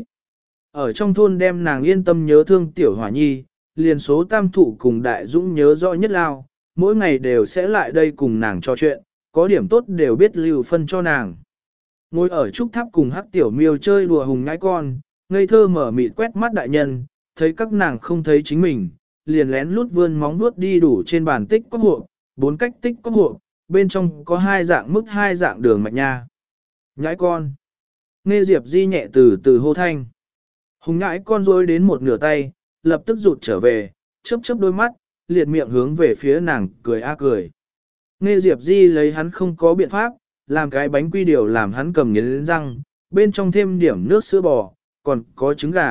Ở trong thôn đem nàng yên tâm nhớ thương tiểu hỏa nhi, liền số Tam Thụ cùng Đại Dũng nhớ rõ nhất lao, mỗi ngày đều sẽ lại đây cùng nàng trò chuyện, có điểm tốt đều biết lưu phân cho nàng. Ngồi ở trúc tháp cùng hắc tiểu miêu chơi đùa hùng ngãi con, ngây thơ mở mịt quét mắt đại nhân, thấy các nàng không thấy chính mình, liền lén lút vươn móng vuốt đi đủ trên bàn tích có hộp, bốn cách tích có hộp, bên trong có hai dạng mức hai dạng đường mạch nha. Nhãi con. Nghe Diệp Di nhẹ từ từ hô thanh. Hùng ngãi con rối đến một nửa tay, lập tức rụt trở về, chớp chớp đôi mắt, liệt miệng hướng về phía nàng, cười a cười. Nghe Diệp Di lấy hắn không có biện pháp, làm cái bánh quy điều làm hắn cầm nghiến răng, bên trong thêm điểm nước sữa bò, còn có trứng gà,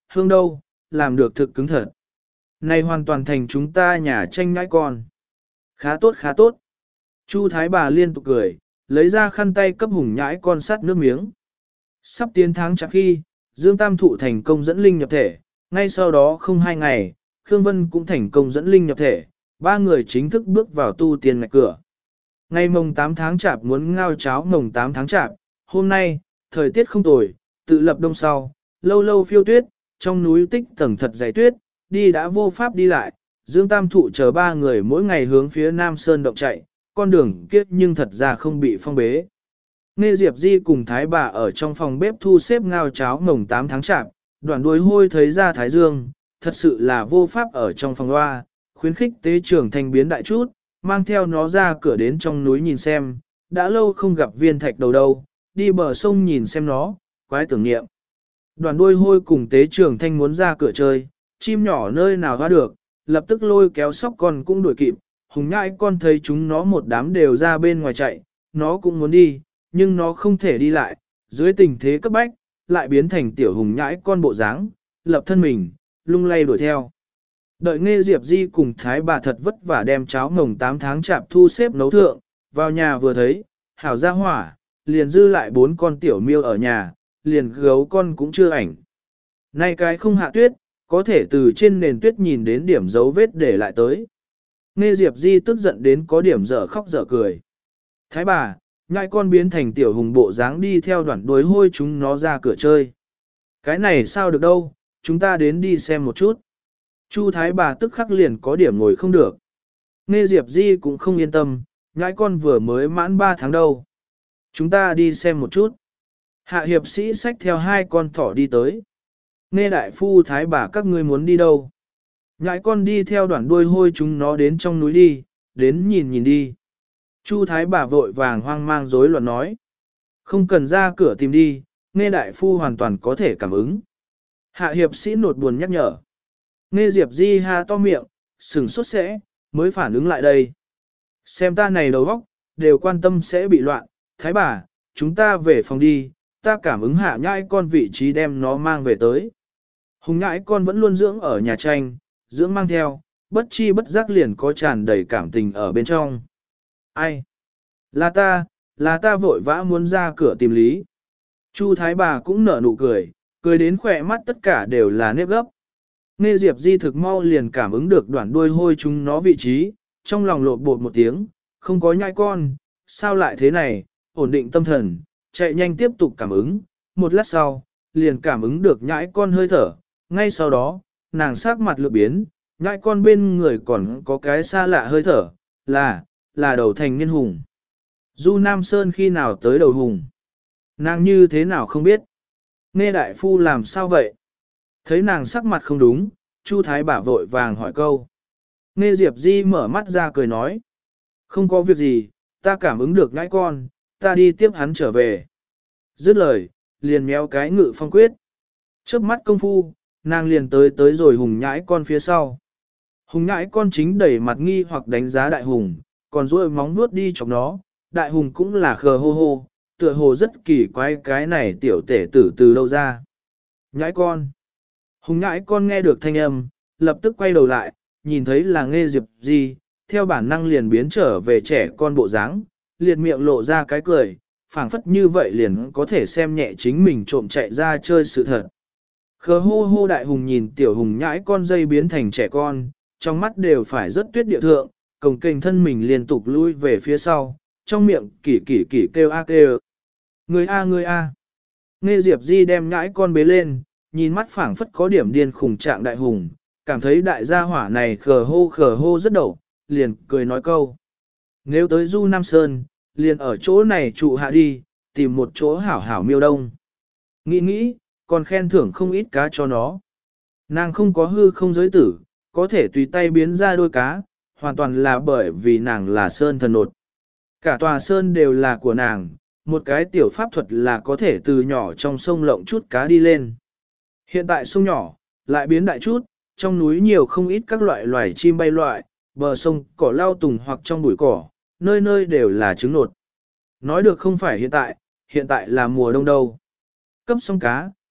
hương đâu, làm được thực cứng thật. Này hoàn toàn thành chúng ta nhà tranh nhãi con. Khá tốt khá tốt. Chu Thái bà liên tục cười, lấy ra khăn tay cấp hùng nhãi con sắt nước miếng. Sắp tiến tháng chạp khi, Dương Tam Thụ thành công dẫn linh nhập thể, ngay sau đó không hai ngày, Khương Vân cũng thành công dẫn linh nhập thể, ba người chính thức bước vào tu tiên ngạch cửa. Ngày mồng tám tháng chạp muốn ngao cháo mồng tám tháng chạp, hôm nay, thời tiết không tồi, tự lập đông sau, lâu lâu phiêu tuyết, trong núi tích tầng thật dày tuyết, đi đã vô pháp đi lại, Dương Tam Thụ chờ ba người mỗi ngày hướng phía Nam Sơn động chạy, con đường kiếp nhưng thật ra không bị phong bế. Nghe Diệp Di cùng Thái bà ở trong phòng bếp thu xếp ngao cháo mồng tám tháng chạp, đoạn đuôi hôi thấy ra Thái Dương, thật sự là vô pháp ở trong phòng loa, khuyến khích tế trưởng thành biến đại chút, mang theo nó ra cửa đến trong núi nhìn xem, đã lâu không gặp viên thạch đầu đâu, đi bờ sông nhìn xem nó, quái tưởng niệm. Đoàn đuôi hôi cùng tế trưởng thanh muốn ra cửa chơi, chim nhỏ nơi nào ra được, lập tức lôi kéo sóc con cũng đuổi kịp, hùng nhãi con thấy chúng nó một đám đều ra bên ngoài chạy, nó cũng muốn đi, nhưng nó không thể đi lại, dưới tình thế cấp bách, lại biến thành tiểu hùng nhãi con bộ dáng, lập thân mình, lung lay đuổi theo. Đợi nghe Diệp Di cùng Thái bà thật vất vả đem cháo mồng tám tháng chạp thu xếp nấu thượng, vào nhà vừa thấy, hảo ra hỏa, liền dư lại bốn con tiểu miêu ở nhà, liền gấu con cũng chưa ảnh. Nay cái không hạ tuyết, có thể từ trên nền tuyết nhìn đến điểm dấu vết để lại tới. Nghe Diệp Di tức giận đến có điểm dở khóc dở cười. Thái bà, nhãi con biến thành tiểu hùng bộ dáng đi theo đoạn đối hôi chúng nó ra cửa chơi. Cái này sao được đâu, chúng ta đến đi xem một chút. Chu Thái bà tức khắc liền có điểm ngồi không được. Nghe Diệp Di cũng không yên tâm, nhãi con vừa mới mãn ba tháng đâu. Chúng ta đi xem một chút. Hạ hiệp sĩ xách theo hai con thỏ đi tới. Nghe đại phu Thái bà các ngươi muốn đi đâu? Nhãi con đi theo đoạn đuôi hôi chúng nó đến trong núi đi, đến nhìn nhìn đi. Chu Thái bà vội vàng hoang mang rối loạn nói. Không cần ra cửa tìm đi, nghe đại phu hoàn toàn có thể cảm ứng. Hạ hiệp sĩ nột buồn nhắc nhở. Nghe Diệp Di ha to miệng, sừng sốt sẽ, mới phản ứng lại đây. Xem ta này đầu óc, đều quan tâm sẽ bị loạn. Thái bà, chúng ta về phòng đi, ta cảm ứng hạ nhãi con vị trí đem nó mang về tới. Hùng nhãi con vẫn luôn dưỡng ở nhà tranh, dưỡng mang theo, bất chi bất giác liền có tràn đầy cảm tình ở bên trong. Ai? Là ta, là ta vội vã muốn ra cửa tìm lý. Chu Thái bà cũng nở nụ cười, cười đến khỏe mắt tất cả đều là nếp gấp. Nghe Diệp Di thực mau liền cảm ứng được đoạn đuôi hôi chúng nó vị trí, trong lòng lột bột một tiếng, không có nhãi con, sao lại thế này, ổn định tâm thần, chạy nhanh tiếp tục cảm ứng, một lát sau, liền cảm ứng được nhãi con hơi thở, ngay sau đó, nàng sắc mặt lược biến, nhãi con bên người còn có cái xa lạ hơi thở, là, là đầu thành niên hùng. Du Nam Sơn khi nào tới đầu hùng? Nàng như thế nào không biết? Nghe đại phu làm sao vậy? Thấy nàng sắc mặt không đúng, Chu Thái bà vội vàng hỏi câu. Nghe Diệp Di mở mắt ra cười nói. Không có việc gì, ta cảm ứng được nhãi con, ta đi tiếp hắn trở về. Dứt lời, liền méo cái ngự phong quyết. Chớp mắt công phu, nàng liền tới tới rồi hùng nhãi con phía sau. Hùng nhãi con chính đẩy mặt nghi hoặc đánh giá đại hùng, còn duỗi móng vuốt đi chọc nó, đại hùng cũng là khờ hô hô, tựa hồ rất kỳ quái cái này tiểu tể tử từ đâu ra. Nhãi con. Hùng nhãi con nghe được thanh âm, lập tức quay đầu lại, nhìn thấy là Nghe Diệp Di, theo bản năng liền biến trở về trẻ con bộ dáng, liệt miệng lộ ra cái cười, phảng phất như vậy liền có thể xem nhẹ chính mình trộm chạy ra chơi sự thật. Khờ hô hô đại hùng nhìn tiểu hùng nhãi con dây biến thành trẻ con, trong mắt đều phải rất tuyết địa thượng, cồng kềnh thân mình liên tục lui về phía sau, trong miệng kỳ kỳ kỳ kêu a kêu. Người a người a. Nghe Diệp Di đem nhãi con bế lên, nhìn mắt phảng phất có điểm điên khủng trạng đại hùng, cảm thấy đại gia hỏa này khờ hô khờ hô rất đầu, liền cười nói câu. Nếu tới Du Nam Sơn, liền ở chỗ này trụ hạ đi, tìm một chỗ hảo hảo miêu đông. Nghĩ nghĩ, còn khen thưởng không ít cá cho nó. Nàng không có hư không giới tử, có thể tùy tay biến ra đôi cá, hoàn toàn là bởi vì nàng là Sơn thần nột. Cả tòa Sơn đều là của nàng, một cái tiểu pháp thuật là có thể từ nhỏ trong sông lộng chút cá đi lên. Hiện tại sông nhỏ, lại biến đại chút, trong núi nhiều không ít các loại loài chim bay loại, bờ sông cỏ lau tùng hoặc trong bụi cỏ, nơi nơi đều là trứng nột. Nói được không phải hiện tại, hiện tại là mùa đông đâu. Cấp sông cá,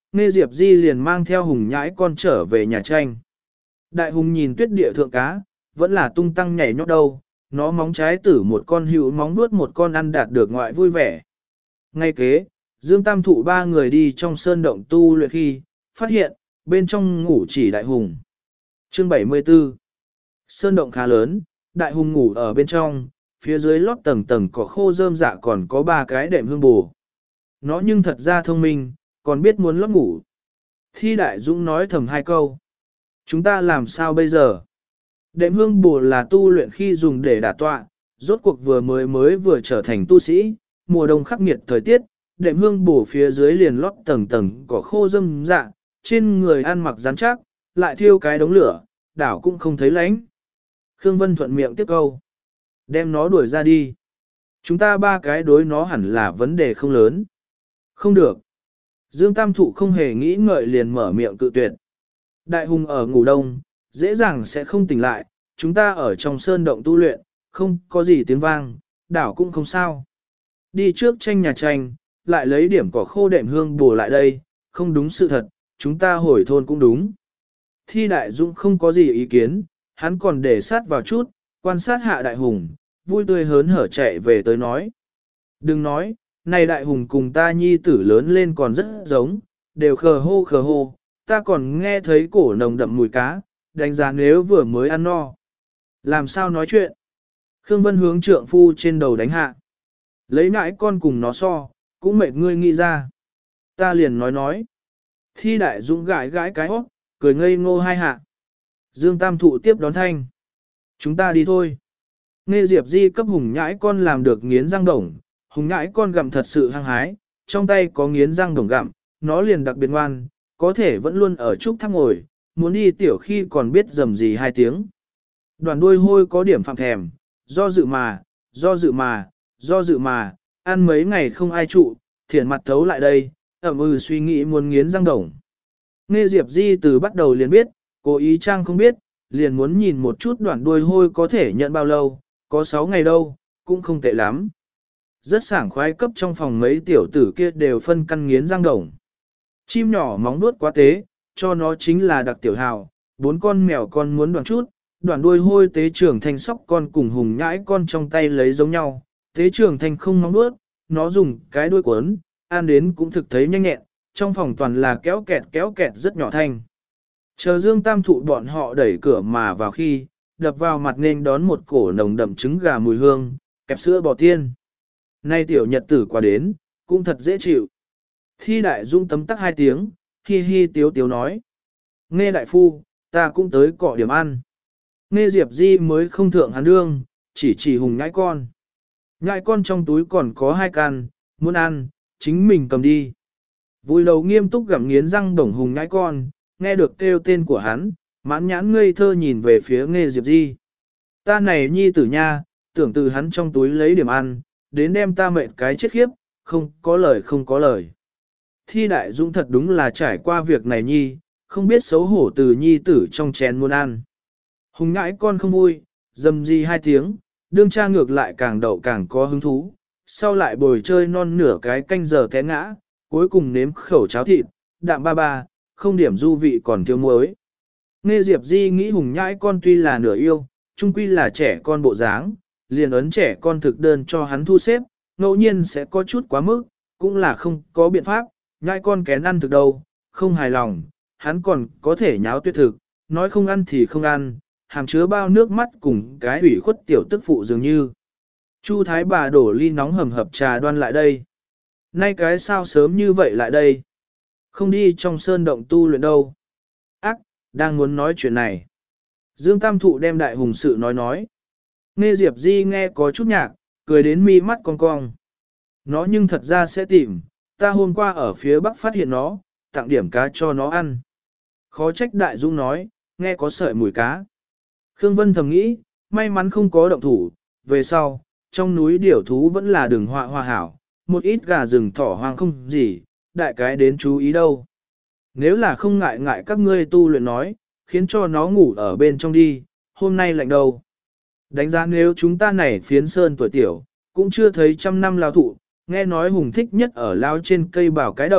Nghe Diệp Di liền mang theo hùng nhãi con trở về nhà tranh. Đại hùng nhìn tuyết địa thượng cá, vẫn là tung tăng nhảy nhót đâu, nó móng trái tử một con hữu móng nuốt một con ăn đạt được ngoại vui vẻ. Ngay kế, Dương Tam Thụ ba người đi trong sơn động tu luyện khi, phát hiện, bên trong ngủ chỉ đại hùng. Chương bảy mươi tư. Sơn động khá lớn, đại hùng ngủ ở bên trong, phía dưới lót tầng tầng cỏ khô rơm dạ còn có ba cái đệm hương bù. Nó nhưng thật ra thông minh, còn biết muốn lót ngủ. Thi Đại Dũng nói thầm hai câu. Chúng ta làm sao bây giờ? Đệm hương bù là tu luyện khi dùng để đả tọa, rốt cuộc vừa mới mới vừa trở thành tu sĩ, mùa đông khắc nghiệt thời tiết, đệm hương bù phía dưới liền lót tầng tầng cỏ khô rơm dạ, trên người ăn mặc rắn chắc, lại thiêu cái đống lửa, đảo cũng không thấy lạnh. Khương Vân thuận miệng tiếp câu. Đem nó đuổi ra đi. Chúng ta ba cái đối nó hẳn là vấn đề không lớn. Không được. Dương Tam Thụ không hề nghĩ ngợi liền mở miệng cự tuyệt. Đại hùng ở ngủ đông, dễ dàng sẽ không tỉnh lại, chúng ta ở trong sơn động tu luyện, không có gì tiếng vang, đảo cũng không sao. Đi trước tranh nhà tranh, lại lấy điểm cỏ khô đệm hương bù lại đây, không đúng sự thật, chúng ta hồi thôn cũng đúng. Thi Đại Dũng không có gì ý kiến, hắn còn để sát vào chút, quan sát hạ đại hùng, vui tươi hớn hở chạy về tới nói. Đừng nói, này đại hùng cùng ta nhi tử lớn lên còn rất giống, đều khờ hô khờ hô, ta còn nghe thấy cổ nồng đậm mùi cá, đánh giá nếu vừa mới ăn no. Làm sao nói chuyện? Khương Vân hướng trượng phu trên đầu đánh hạ. Lấy nãi con cùng nó so, cũng mệt ngươi nghĩ ra. Ta liền nói nói. Thi Đại Dũng gãi gãi cái hót, cười ngây ngô hai hạ. Dương Tam Thụ tiếp đón thanh. Chúng ta đi thôi. Nghe Diệp Di cấp hùng nhãi con làm được nghiến răng đồng, hùng nhãi con gặm thật sự hăng hái, trong tay có nghiến răng đồng gặm, nó liền đặc biệt ngoan, có thể vẫn luôn ở trúc tháp ngồi, muốn đi tiểu khi còn biết dầm gì hai tiếng. Đoàn đuôi hôi có điểm phạm thèm, do dự mà, do dự mà, do dự mà, ăn mấy ngày không ai trụ, thiện mặt thấu lại đây, ẩm ừ suy nghĩ muốn nghiến răng đồng. Nghe Diệp Di từ bắt đầu liền biết, cố ý trang không biết, liền muốn nhìn một chút đoạn đuôi hôi có thể nhận bao lâu, có sáu ngày đâu, cũng không tệ lắm. Rất sảng khoái cấp trong phòng mấy tiểu tử kia đều phân căn nghiến răng đồng. Chim nhỏ móng nuốt quá tế, cho nó chính là đặc tiểu hào, bốn con mèo con muốn đoàn chút, đoàn đuôi hôi tế trưởng thành sóc con cùng hùng nhãi con trong tay lấy giống nhau, tế trưởng thành không móng nuốt, nó dùng cái đuôi cuốn, ăn đến cũng thực thấy nhanh nhẹn, trong phòng toàn là kéo kẹt kéo kẹt rất nhỏ thanh. Chờ Dương Tam Thụ bọn họ đẩy cửa mà vào khi, đập vào mặt nên đón một cổ nồng đậm trứng gà mùi hương, kẹp sữa bò tiên. Nay tiểu nhật tử qua đến, cũng thật dễ chịu. Thi Đại Dung tấm tắc hai tiếng, hi hi tiếu tiếu nói. Nghe đại phu, ta cũng tới cọ điểm ăn. Nghe Diệp Di mới không thượng hắn đương, chỉ chỉ hùng nhãi con. Nhãi con trong túi còn có hai can, muốn ăn, chính mình cầm đi. Vui đầu nghiêm túc gặm nghiến răng đồng hùng nhãi con, nghe được kêu tên của hắn, mãn nhãn ngây thơ nhìn về phía Nghe Diệp Di. Ta này nhi tử nha, tưởng từ hắn trong túi lấy điểm ăn, đến đem ta mệt cái chết khiếp, không có lời không có lời. Thi Đại Dũng thật đúng là trải qua việc này nhi, không biết xấu hổ từ nhi tử trong chén muốn ăn. Hùng ngãi con không vui, dầm gì hai tiếng, đương cha ngược lại càng đậu càng có hứng thú, sau lại bồi chơi non nửa cái canh giờ té ngã, cuối cùng nếm khẩu cháo thịt, đạm ba ba, không điểm du vị còn thiếu muối. Nghe Diệp Di nghĩ hùng nhãi con tuy là nửa yêu, chung quy là trẻ con bộ dáng, liền ấn trẻ con thực đơn cho hắn thu xếp, ngẫu nhiên sẽ có chút quá mức, cũng là không có biện pháp, nhãi con kén ăn thực đâu, không hài lòng, hắn còn có thể nháo tuyệt thực, nói không ăn thì không ăn, hàm chứa bao nước mắt cùng cái ủy khuất tiểu tức phụ dường như. Chu Thái bà đổ ly nóng hầm hập trà đoan lại đây. Nay cái sao sớm như vậy lại đây? Không đi trong sơn động tu luyện đâu. Ác, đang muốn nói chuyện này. Dương Tam Thụ đem đại hùng sự nói nói. Nghe Diệp Di nghe có chút nhạc, cười đến mi mắt cong cong. Nó nhưng thật ra sẽ tìm, ta hôm qua ở phía bắc phát hiện nó, tặng điểm cá cho nó ăn. Khó trách đại dung nói, nghe có sợi mùi cá. Khương Vân thầm nghĩ, may mắn không có động thủ, về sau, trong núi điểu thú vẫn là đường họa hoa hảo, một ít gà rừng thỏ hoang không gì, đại cái đến chú ý đâu. Nếu là không ngại ngại các ngươi tu luyện nói, khiến cho nó ngủ ở bên trong đi, hôm nay lạnh đâu. Đánh giá nếu chúng ta này phiến sơn tuổi tiểu, cũng chưa thấy trăm năm lao thụ, nghe nói hùng thích nhất ở lao trên cây bảo cái động,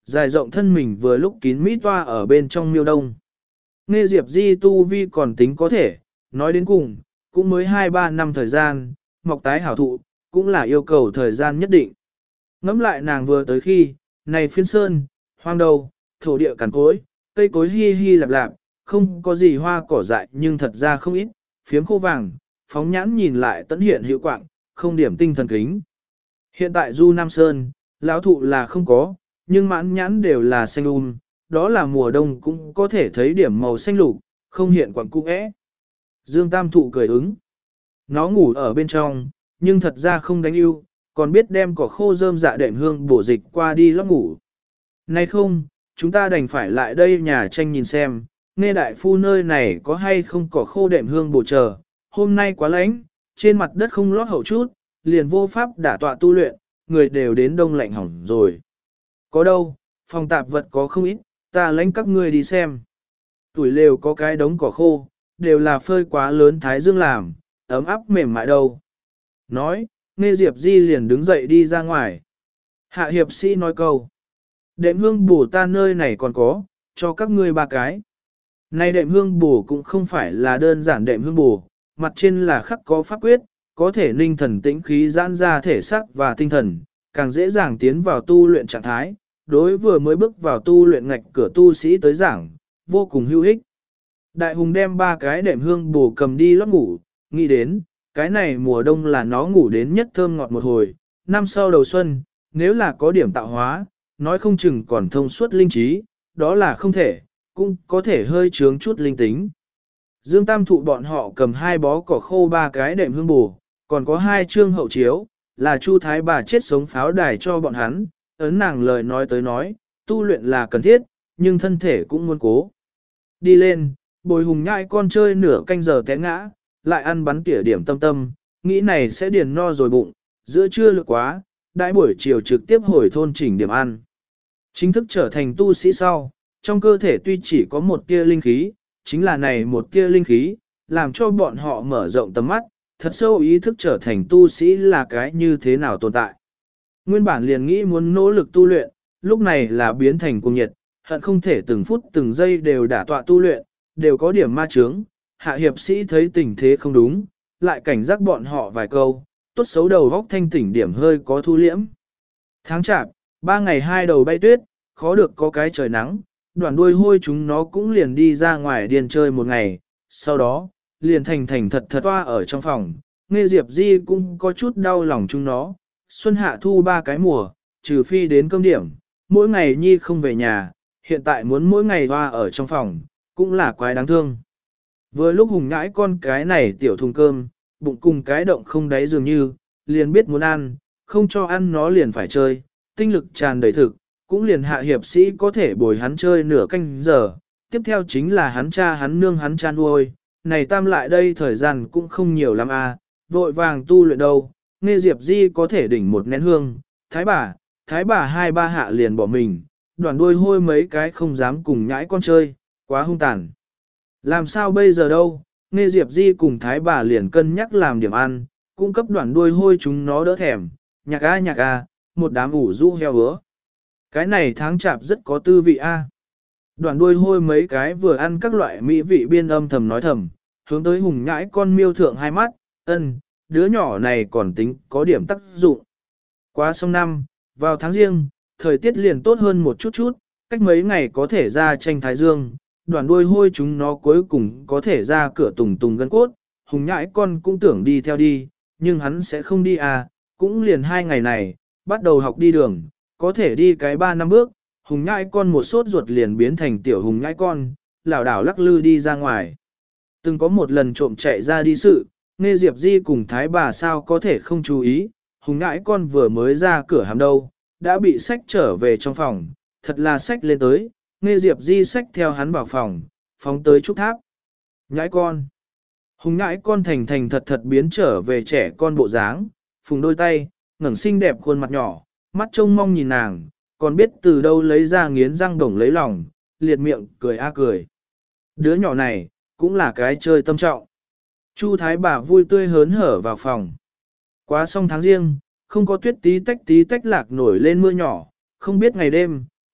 dài rộng thân mình vừa lúc kín mít toa ở bên trong miêu đông. Nghe Diệp Di tu vi còn tính có thể, nói đến cùng, cũng mới hai ba năm thời gian, mọc tái hảo thụ, cũng là yêu cầu thời gian nhất định. Ngắm lại nàng vừa tới khi, này phiên sơn, hoang đầu, thổ địa cằn cối, cây cối hi hi lạp lạp, không có gì hoa cỏ dại nhưng thật ra không ít, phiếm khô vàng, phóng nhãn nhìn lại tẫn hiện hiệu quạng, không điểm tinh thần kính. Hiện tại Du Nam Sơn, lão thụ là không có, nhưng mãn nhãn đều là xanh um, đó là mùa đông cũng có thể thấy điểm màu xanh lục, không hiện quặng cung ẽ. Dương Tam thụ cười ứng. Nó ngủ ở bên trong, nhưng thật ra không đánh yêu, còn biết đem cỏ khô rơm dạ đệm hương bổ dịch qua đi lót ngủ. Nay không, chúng ta đành phải lại đây nhà tranh nhìn xem, nghe đại phu nơi này có hay không cỏ khô đệm hương bổ chờ, hôm nay quá lạnh, trên mặt đất không lót hậu chút, liền vô pháp đả tọa tu luyện, người đều đến đông lạnh hỏng rồi. Có đâu, phòng tạp vật có không ít, ta lãnh các ngươi đi xem. Tuổi lều có cái đống cỏ khô, đều là phơi quá lớn thái dương làm, ấm áp mềm mại đâu. Nói, nghe Diệp Di liền đứng dậy đi ra ngoài. Hạ hiệp sĩ nói câu. Đệm hương bổ ta nơi này còn có, cho các ngươi ba cái. Này đệm hương bổ cũng không phải là đơn giản đệm hương bổ, mặt trên là khắc có pháp quyết, có thể ninh thần tĩnh khí giãn ra thể xác và tinh thần, càng dễ dàng tiến vào tu luyện trạng thái. Đối vừa mới bước vào tu luyện ngạch cửa tu sĩ tới giảng, vô cùng hữu ích. Đại hùng đem ba cái đệm hương bổ cầm đi lót ngủ, nghĩ đến, cái này mùa đông là nó ngủ đến nhất thơm ngọt một hồi, năm sau đầu xuân, nếu là có điểm tạo hóa, nói không chừng còn thông suốt linh trí, đó là không thể, cũng có thể hơi chướng chút linh tính. Dương Tam thụ bọn họ cầm hai bó cỏ khô ba cái đệm hương bù, còn có hai chương hậu chiếu, là Chu Thái bà chết sống pháo đài cho bọn hắn, ấn nàng lời nói tới nói, tu luyện là cần thiết, nhưng thân thể cũng muốn cố. Đi lên, bồi hùng nhai con chơi nửa canh giờ té ngã, lại ăn bắn tỉa điểm tâm tâm, nghĩ này sẽ điền no rồi bụng, giữa trưa lực quá, đại buổi chiều trực tiếp hồi thôn chỉnh điểm ăn. Chính thức trở thành tu sĩ sau, trong cơ thể tuy chỉ có một tia linh khí, chính là này một tia linh khí, làm cho bọn họ mở rộng tầm mắt, thật sâu ý thức trở thành tu sĩ là cái như thế nào tồn tại. Nguyên bản liền nghĩ muốn nỗ lực tu luyện, lúc này là biến thành cuồng nhiệt, hận không thể từng phút từng giây đều đả tọa tu luyện, đều có điểm ma chướng. Hạ hiệp sĩ thấy tình thế không đúng, lại cảnh giác bọn họ vài câu, tốt xấu đầu góc thanh tỉnh điểm hơi có thu liễm. Tháng chạp, ba ngày hai đầu bay tuyết, khó được có cái trời nắng, đoàn đuôi hôi chúng nó cũng liền đi ra ngoài điên chơi một ngày, sau đó, liền thành thành thật thật toa ở trong phòng, nghe Diệp Di cũng có chút đau lòng chúng nó, xuân hạ thu ba cái mùa, trừ phi đến cơm điểm, mỗi ngày nhi không về nhà, hiện tại muốn mỗi ngày hoa ở trong phòng, cũng là quái đáng thương. Vừa lúc hùng ngãi con cái này tiểu thùng cơm, bụng cùng cái động không đáy dường như, liền biết muốn ăn, không cho ăn nó liền phải chơi, tinh lực tràn đầy thực, cũng liền hạ hiệp sĩ có thể bồi hắn chơi nửa canh giờ, tiếp theo chính là hắn cha hắn nương hắn cha nuôi, này tam lại đây thời gian cũng không nhiều lắm à, vội vàng tu luyện đâu, nghe Diệp Di có thể đỉnh một nén hương, thái bà, thái bà hai ba hạ liền bỏ mình, đoàn đuôi hôi mấy cái không dám cùng nhãi con chơi, quá hung tàn. Làm sao bây giờ đâu, nghe Diệp Di cùng thái bà liền cân nhắc làm điểm ăn, cung cấp đoàn đuôi hôi chúng nó đỡ thèm, nhạc a nhạc a, một đám ủ rũ heo hứa. Cái này tháng chạp rất có tư vị a. Đoàn đuôi hôi mấy cái vừa ăn các loại mỹ vị biên âm thầm nói thầm, hướng tới hùng nhãi con miêu thượng hai mắt, ân, đứa nhỏ này còn tính có điểm tác dụng. Qua xong năm, vào tháng riêng, thời tiết liền tốt hơn một chút chút, cách mấy ngày có thể ra tranh thái dương, đoàn đuôi hôi chúng nó cuối cùng có thể ra cửa tùng tùng gân cốt, hùng nhãi con cũng tưởng đi theo đi, nhưng hắn sẽ không đi à, cũng liền hai ngày này, bắt đầu học đi đường, có thể đi cái ba năm bước, hùng nhãi con một sốt ruột liền biến thành tiểu hùng nhãi con, lảo đảo lắc lư đi ra ngoài. Từng có một lần trộm chạy ra đi sự, nghe Diệp Di cùng thái bà sao có thể không chú ý, hùng nhãi con vừa mới ra cửa hàm đâu, đã bị xách trở về trong phòng, thật là xách lên tới, nghe Diệp Di xách theo hắn vào phòng, phóng tới trúc tháp. Nhãi con. Hùng nhãi con thành thành thật thật biến trở về trẻ con bộ dáng, phùng đôi tay, ngẩng xinh đẹp khuôn mặt nhỏ, mắt trông mong nhìn nàng, còn biết từ đâu lấy ra nghiến răng đồng lấy lòng, liệt miệng cười a cười. Đứa nhỏ này, cũng là cái chơi tâm trọng. Chu thái bà vui tươi hớn hở vào phòng. Quá xong tháng riêng, không có tuyết tí tách tí tách lạc nổi lên mưa nhỏ, không biết ngày đêm,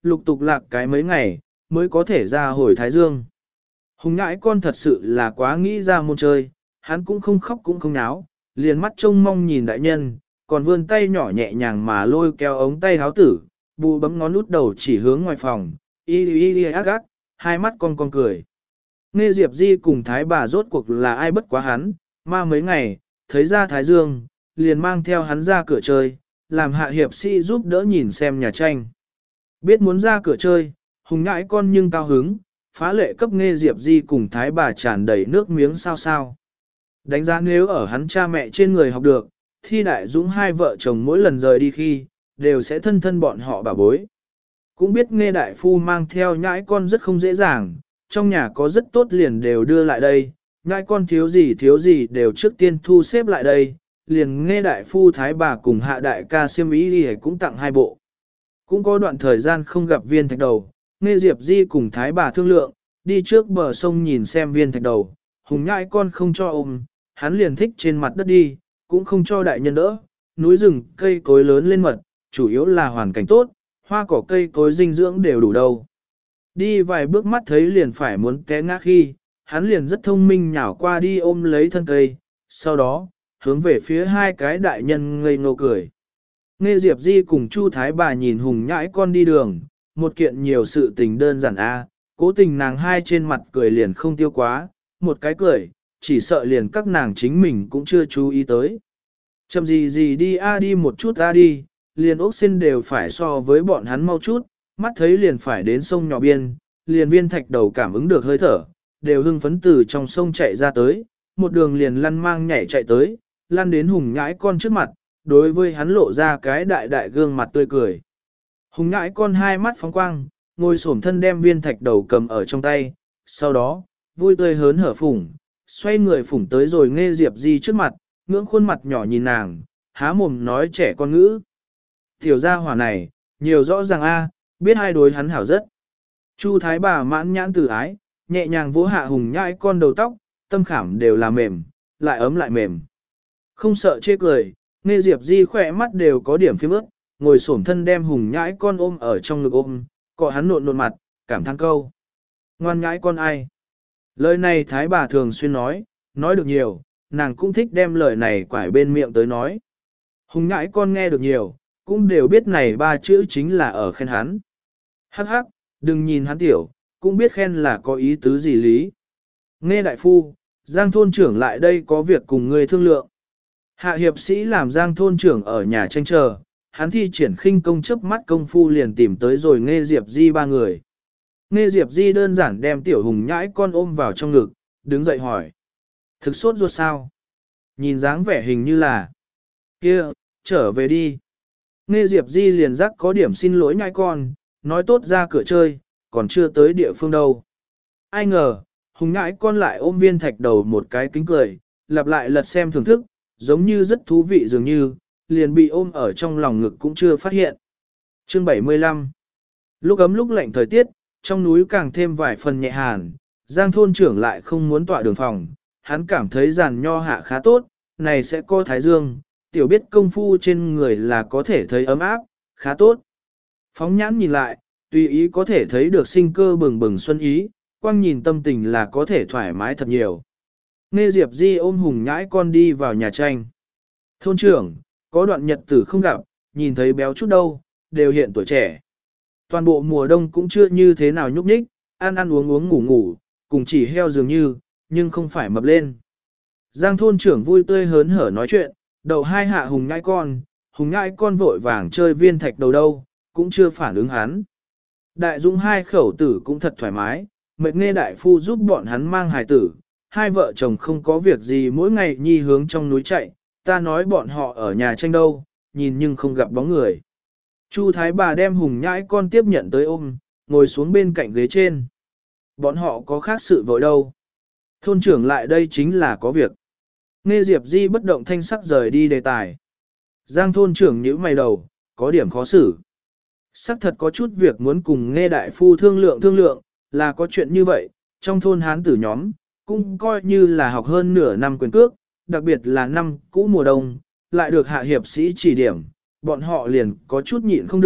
lục tục lạc cái mấy ngày, mới có thể ra hồi Thái Dương. Hùng nhãi con thật sự là quá nghĩ ra môn chơi, hắn cũng không khóc cũng không náo, liền mắt trông mong nhìn đại nhân, còn vươn tay nhỏ nhẹ nhàng mà lôi kéo ống tay háo tử, bù bấm ngón út đầu chỉ hướng ngoài phòng, y y y ác ác, hai mắt con con cười. Nghe Diệp Di cùng Thái bà rốt cuộc là ai bất quá hắn, mà mấy ngày, thấy ra Thái Dương, liền mang theo hắn ra cửa chơi, làm hạ hiệp sĩ giúp đỡ nhìn xem nhà tranh. Biết muốn ra cửa chơi, hùng nhãi con nhưng cao hứng, phá lệ cấp Nghe Diệp Di cùng Thái bà tràn đầy nước miếng sao sao. Đánh giá nếu ở hắn cha mẹ trên người học được, Thi Đại Dũng hai vợ chồng mỗi lần rời đi khi, đều sẽ thân thân bọn họ bà bối. Cũng biết Nghe đại phu mang theo nhãi con rất không dễ dàng, trong nhà có rất tốt liền đều đưa lại đây, nhãi con thiếu gì thiếu gì đều trước tiên thu xếp lại đây, liền Nghe đại phu Thái bà cùng hạ đại ca xiêm ý đi cũng tặng hai bộ. Cũng có đoạn thời gian không gặp Viên Thạch Đầu, Nghe Diệp Di cùng Thái bà thương lượng, đi trước bờ sông nhìn xem Viên Thạch Đầu, hùng nhãi con không cho ôm, hắn liền thích trên mặt đất đi, cũng không cho đại nhân đỡ, núi rừng cây cối lớn lên mật, chủ yếu là hoàn cảnh tốt, hoa cỏ cây cối dinh dưỡng đều đủ đâu. Đi vài bước mắt thấy liền phải muốn té ngã khi, hắn liền rất thông minh nhào qua đi ôm lấy thân cây, sau đó, hướng về phía hai cái đại nhân ngây ngô cười. Nghe Diệp Di cùng Chu Thái bà nhìn hùng nhãi con đi đường, một kiện nhiều sự tình đơn giản a, cố tình nàng hai trên mặt cười liền không tiêu quá, một cái cười, chỉ sợ liền các nàng chính mình cũng chưa chú ý tới. Chậm gì gì đi a đi một chút a đi, liền ốc xin đều phải so với bọn hắn mau chút, mắt thấy liền phải đến sông nhỏ biên, liền Viên Thạch Đầu cảm ứng được hơi thở, đều hưng phấn từ trong sông chạy ra tới, một đường liền lăn mang nhảy chạy tới, lăn đến hùng nhãi con trước mặt, đối với hắn lộ ra cái đại đại gương mặt tươi cười. Hùng nhãi con hai mắt phóng quang, ngồi xổm thân đem Viên Thạch Đầu cầm ở trong tay, sau đó, vui tươi hớn hở phủng, xoay người phủng tới rồi Nghe Diệp Di trước mặt, ngưỡng khuôn mặt nhỏ nhìn nàng, há mồm nói trẻ con ngữ. Tiểu gia hỏa này, nhiều rõ ràng a, biết hai đối hắn hảo rất. Chu Thái bà mãn nhãn từ ái, nhẹ nhàng vỗ hạ hùng nhãi con đầu tóc, tâm khảm đều là mềm, lại ấm lại mềm. Không sợ chê cười, Nghe Diệp Di khỏe mắt đều có điểm phím ướt, ngồi xổm thân đem hùng nhãi con ôm ở trong ngực ôm, cọ hắn nộn nộn mặt, cảm thán câu. Ngoan nhãi con ai? Lời này Thái bà thường xuyên nói, nói được nhiều, nàng cũng thích đem lời này quải bên miệng tới nói. Hùng nhãi con nghe được nhiều, cũng đều biết này ba chữ chính là ở khen hắn. Hắc hắc, đừng nhìn hắn tiểu, cũng biết khen là có ý tứ gì lý. Nghe đại phu, Giang thôn trưởng lại đây có việc cùng ngươi thương lượng. Hạ hiệp sĩ làm Giang thôn trưởng ở nhà tranh chờ, hắn thi triển khinh công chớp mắt công phu liền tìm tới rồi Nghe Diệp Di ba người. Nghe Diệp Di đơn giản đem tiểu hùng nhãi con ôm vào trong ngực, đứng dậy hỏi. Thực sốt ruột sao? Nhìn dáng vẻ hình như là. Kia, trở về đi. Nghe Diệp Di liền rắc có điểm xin lỗi nhãi con, nói tốt ra cửa chơi, còn chưa tới địa phương đâu. Ai ngờ, hùng nhãi con lại ôm Viên Thạch Đầu một cái kính cười, lặp lại lật xem thưởng thức, giống như rất thú vị dường như, liền bị ôm ở trong lòng ngực cũng chưa phát hiện. Chương bảy mươi lăm. Lúc ấm lúc lạnh thời tiết, trong núi càng thêm vài phần nhẹ hàn, Giang thôn trưởng lại không muốn tọa đường phòng, hắn cảm thấy giàn nho hạ khá tốt, này sẽ có thái dương, tiểu biết công phu trên người là có thể thấy ấm áp, khá tốt. Phóng nhãn nhìn lại, tùy ý có thể thấy được sinh cơ bừng bừng xuân ý, quang nhìn tâm tình là có thể thoải mái thật nhiều. Nghe Diệp Di ôm hùng nhãi con đi vào nhà tranh. Thôn trưởng, có đoạn nhật tử không gặp, nhìn thấy béo chút đâu, đều hiện tuổi trẻ. Toàn bộ mùa đông cũng chưa như thế nào nhúc nhích, ăn ăn uống uống ngủ ngủ, cùng chỉ heo dường như, nhưng không phải mập lên. Giang thôn trưởng vui tươi hớn hở nói chuyện, đầu hai hạ hùng nhãi con, hùng nhãi con vội vàng chơi Viên Thạch Đầu đâu, cũng chưa phản ứng hắn. Đại Dũng hai khẩu tử cũng thật thoải mái, mệt Nghe đại phu giúp bọn hắn mang hài tử, hai vợ chồng không có việc gì mỗi ngày nhi hướng trong núi chạy, ta nói bọn họ ở nhà tranh đâu, nhìn nhưng không gặp bóng người. Chu Thái bà đem hùng nhãi con tiếp nhận tới ôm, ngồi xuống bên cạnh ghế trên. Bọn họ có khác sự vội đâu. Thôn trưởng lại đây chính là có việc. Nghe Diệp Di bất động thanh sắc rời đi đề tài. Giang thôn trưởng nhíu mày đầu, có điểm khó xử. Sắc thật có chút việc muốn cùng Nghe đại phu thương lượng thương lượng, là có chuyện như vậy, trong thôn hán tử nhóm, cũng coi như là học hơn nửa năm quyền cước, đặc biệt là năm cũ mùa đông, lại được hạ hiệp sĩ chỉ điểm, bọn họ liền có chút nhịn không được,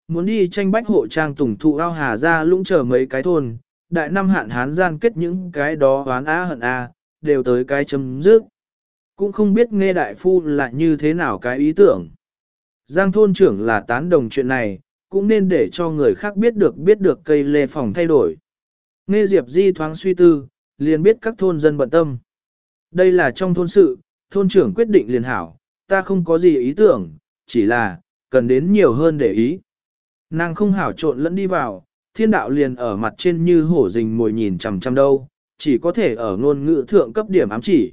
muốn đi tranh bách hộ trang tùng thụ ao hà ra lũng chờ mấy cái thôn, đại năm hạn hán gian kết những cái đó oán á hận a, đều tới cái chấm dứt. Cũng không biết nghe đại phu là như thế nào cái ý tưởng. Giang thôn trưởng là tán đồng chuyện này, cũng nên để cho người khác biết được biết được cây lê phòng thay đổi. Nghe Diệp Di thoáng suy tư, liền biết các thôn dân bận tâm. Đây là trong thôn sự, thôn trưởng quyết định liền hảo, ta không có gì ý tưởng, chỉ là, cần đến nhiều hơn để ý. Nàng không hảo trộn lẫn đi vào, thiên đạo liền ở mặt trên như hổ rình mồi nhìn chằm chằm đâu, chỉ có thể ở ngôn ngữ thượng cấp điểm ám chỉ.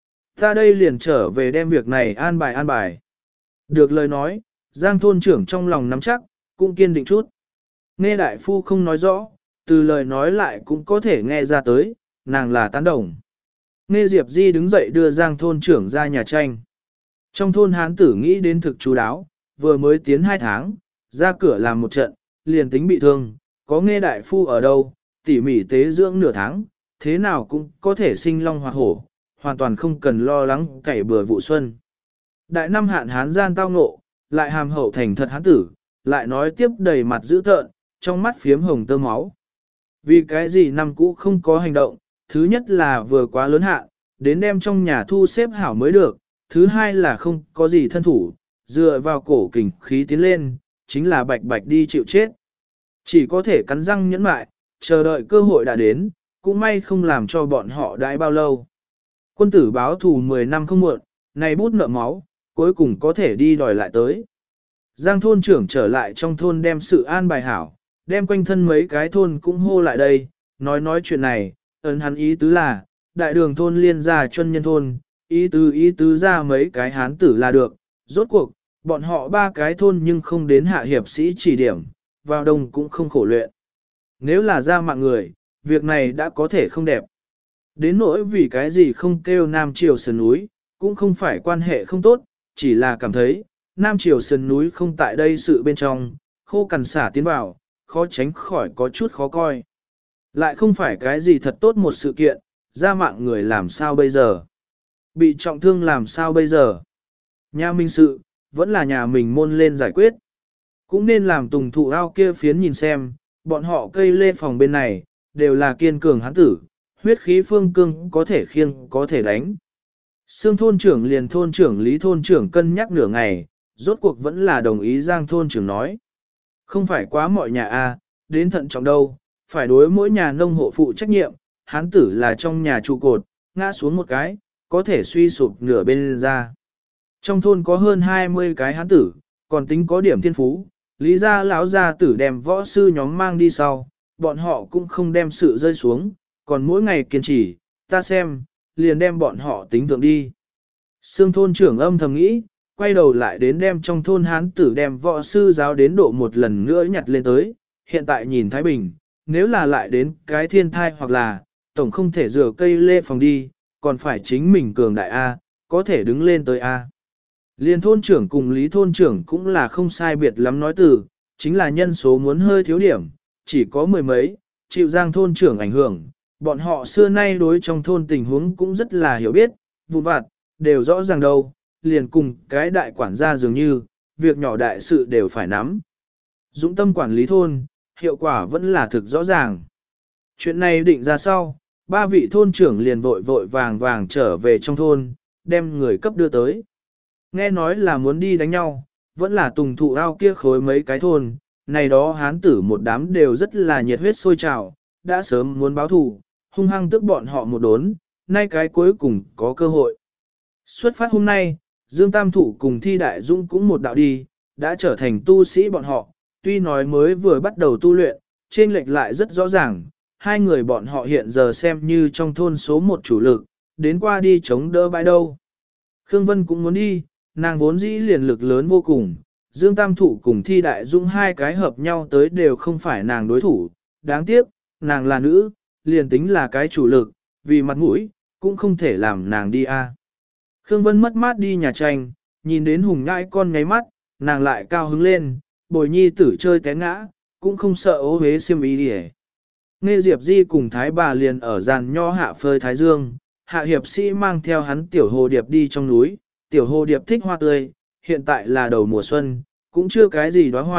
Ta đây liền trở về đem việc này an bài an bài. Được lời nói, Giang thôn trưởng trong lòng nắm chắc, cũng kiên định chút. Nghe đại phu không nói rõ, từ lời nói lại cũng có thể nghe ra tới, nàng là tán đồng. Nghe Diệp Di đứng dậy đưa Giang thôn trưởng ra nhà tranh. Trong thôn hán tử nghĩ đến thực chú đáo, vừa mới tiến hai tháng, ra cửa làm một trận, liền tính bị thương, có nghe đại phu ở đâu, tỉ mỉ tế dưỡng nửa tháng, thế nào cũng có thể sinh long hoạt hổ, hoàn toàn không cần lo lắng cày bừa vụ xuân. Đại năm hạn hán gian tao ngộ, lại hàm hậu thành thật hán tử, lại nói tiếp đầy mặt dữ tợn, trong mắt phiếm hồng tơ máu. Vì cái gì năm cũ không có hành động, thứ nhất là vừa quá lớn hạn, đến đem trong nhà thu xếp hảo mới được, thứ hai là không có gì thân thủ, dựa vào cổ kình khí tiến lên, chính là bạch bạch đi chịu chết. Chỉ có thể cắn răng nhẫn mại, chờ đợi cơ hội đã đến, cũng may không làm cho bọn họ đãi bao lâu. Quân tử báo thù mười năm không muộn, này bút nợ máu, cuối cùng có thể đi đòi lại tới. Giang thôn trưởng trở lại trong thôn đem sự an bài hảo, đem quanh thân mấy cái thôn cũng hô lại đây, nói nói chuyện này, ấn hắn ý tứ là, đại đường thôn liên ra chân nhân thôn, ý tứ ý tứ ra mấy cái hán tử là được, rốt cuộc, bọn họ ba cái thôn nhưng không đến hạ hiệp sĩ chỉ điểm, vào đông cũng không khổ luyện. Nếu là ra mạng người, việc này đã có thể không đẹp. Đến nỗi vì cái gì không kêu Nam Triều sườn núi, cũng không phải quan hệ không tốt, chỉ là cảm thấy, Nam Triều sườn núi không tại đây sự bên trong, khô cằn xả tiến vào, khó tránh khỏi có chút khó coi. Lại không phải cái gì thật tốt một sự kiện, ra mạng người làm sao bây giờ? Bị trọng thương làm sao bây giờ? Nhà mình sự, vẫn là nhà mình môn lên giải quyết. Cũng nên làm tùng thụ ao kia phiến nhìn xem, bọn họ cây lê phòng bên này, đều là kiên cường hán tử, huyết khí phương cương có thể khiêng, có thể đánh. Sương thôn trưởng liền thôn trưởng lý thôn trưởng cân nhắc nửa ngày, rốt cuộc vẫn là đồng ý Giang thôn trưởng nói. Không phải quá mọi nhà a, đến thận trọng đâu, phải đối mỗi nhà nông hộ phụ trách nhiệm, hán tử là trong nhà trụ cột, ngã xuống một cái, có thể suy sụp nửa bên ra. Trong thôn có hơn hai mươi cái hán tử, còn tính có điểm thiên phú, lý gia lão gia tử đem võ sư nhóm mang đi sau, bọn họ cũng không đem sự rơi xuống, còn mỗi ngày kiên trì, ta xem, liền đem bọn họ tính thượng đi. Sương thôn trưởng âm thầm nghĩ, quay đầu lại đến đem trong thôn hán tử đem võ sư giáo đến độ một lần nữa nhặt lên tới, hiện tại nhìn Thái Bình, nếu là lại đến cái thiên thai hoặc là, tổng không thể rửa cây lê phòng đi, còn phải chính mình cường đại A, có thể đứng lên tới A. Liên thôn trưởng cùng lý thôn trưởng cũng là không sai biệt lắm nói từ, chính là nhân số muốn hơi thiếu điểm, chỉ có mười mấy, chịu Giang thôn trưởng ảnh hưởng, bọn họ xưa nay đối trong thôn tình huống cũng rất là hiểu biết, vụn vặt, đều rõ ràng đâu, liền cùng cái đại quản gia dường như, việc nhỏ đại sự đều phải nắm. Dũng tâm quản lý thôn, hiệu quả vẫn là thực rõ ràng. Chuyện này định ra sau, ba vị thôn trưởng liền vội vội vàng vàng trở về trong thôn, đem người cấp đưa tới. Nghe nói là muốn đi đánh nhau, vẫn là tùng thụ ao kia khối mấy cái thôn, này đó hán tử một đám đều rất là nhiệt huyết sôi trào, đã sớm muốn báo thù, hung hăng tức bọn họ một đốn, nay cái cuối cùng có cơ hội. Xuất phát hôm nay, Dương Tam Thụ cùng Thi Đại Dũng cũng một đạo đi, đã trở thành tu sĩ bọn họ, tuy nói mới vừa bắt đầu tu luyện, trên lệch lại rất rõ ràng, hai người bọn họ hiện giờ xem như trong thôn số một chủ lực, đến qua đi chống đỡ bãi đâu. Khương Vân cũng muốn đi, nàng vốn dĩ liền lực lớn vô cùng, Dương Tam Thụ cùng Thi Đại Dũng hai cái hợp nhau tới đều không phải nàng đối thủ, đáng tiếc, nàng là nữ, liền tính là cái chủ lực, vì mặt mũi, cũng không thể làm nàng đi a. Khương Vân mất mát đi nhà tranh, nhìn đến hùng nhãi con ngáy mắt, nàng lại cao hứng lên, bồi nhi tử chơi té ngã, cũng không sợ ố hế xiêm ý đi. Nghe Diệp Di cùng Thái bà liền ở giàn nho hạ phơi Thái Dương, hạ hiệp sĩ mang theo hắn tiểu hồ điệp đi trong núi, tiểu hồ điệp thích hoa tươi, hiện tại là đầu mùa xuân, cũng chưa cái gì đóa hoa,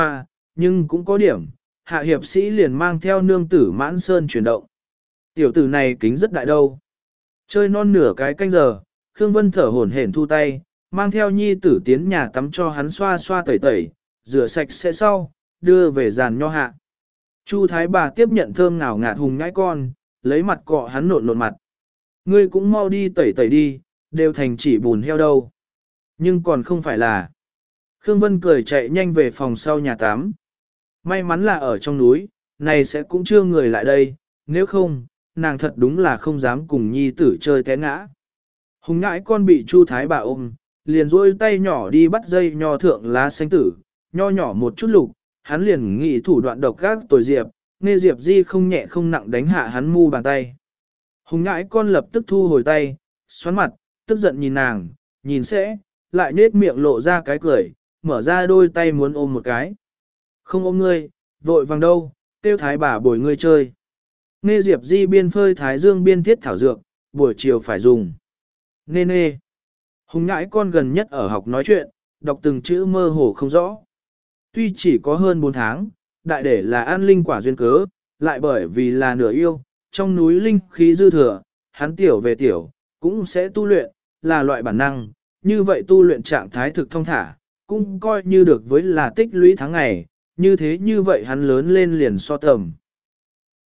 nhưng cũng có điểm, hạ hiệp sĩ liền mang theo nương tử mãn sơn chuyển động. Tiểu tử này kính rất đại đâu. Chơi non nửa cái canh giờ, Khương Vân thở hổn hển thu tay, mang theo nhi tử tiến nhà tắm cho hắn xoa xoa tẩy tẩy, rửa sạch sẽ sau, đưa về giàn nho hạ. Chu Thái bà tiếp nhận thơm ngào ngạt hùng nhãi con, lấy mặt cọ hắn nộn nộn mặt. Ngươi cũng mau đi tẩy tẩy đi, đều thành chỉ bùn heo đâu. Nhưng còn không phải là. Khương Vân cười chạy nhanh về phòng sau nhà tắm. May mắn là ở trong núi, này sẽ cũng chưa người lại đây, nếu không, nàng thật đúng là không dám cùng nhi tử chơi té ngã. Hùng ngãi con bị Chu Thái bà ôm, liền rôi tay nhỏ đi bắt dây nho thượng lá xanh tử, nho nhỏ một chút lục, hắn liền nghĩ thủ đoạn độc gác tồi diệp, nghe diệp di không nhẹ không nặng đánh hạ hắn mu bàn tay. Hùng ngãi con lập tức thu hồi tay, xoắn mặt, tức giận nhìn nàng, nhìn sẽ, lại nết miệng lộ ra cái cười, mở ra đôi tay muốn ôm một cái. Không ôm ngươi, vội vàng đâu, tiêu thái bà bồi ngươi chơi. Nghe diệp di biên phơi thái dương biên thiết thảo dược, buổi chiều phải dùng. Nê nê. Hùng ngãi con gần nhất ở học nói chuyện, đọc từng chữ mơ hồ không rõ. Tuy chỉ có hơn bốn tháng, đại để là an linh quả duyên cớ, lại bởi vì là nửa yêu, trong núi linh khí dư thừa, hắn tiểu về tiểu, cũng sẽ tu luyện, là loại bản năng, như vậy tu luyện trạng thái thực thông thả, cũng coi như được với là tích lũy tháng ngày, như thế như vậy hắn lớn lên liền so tầm.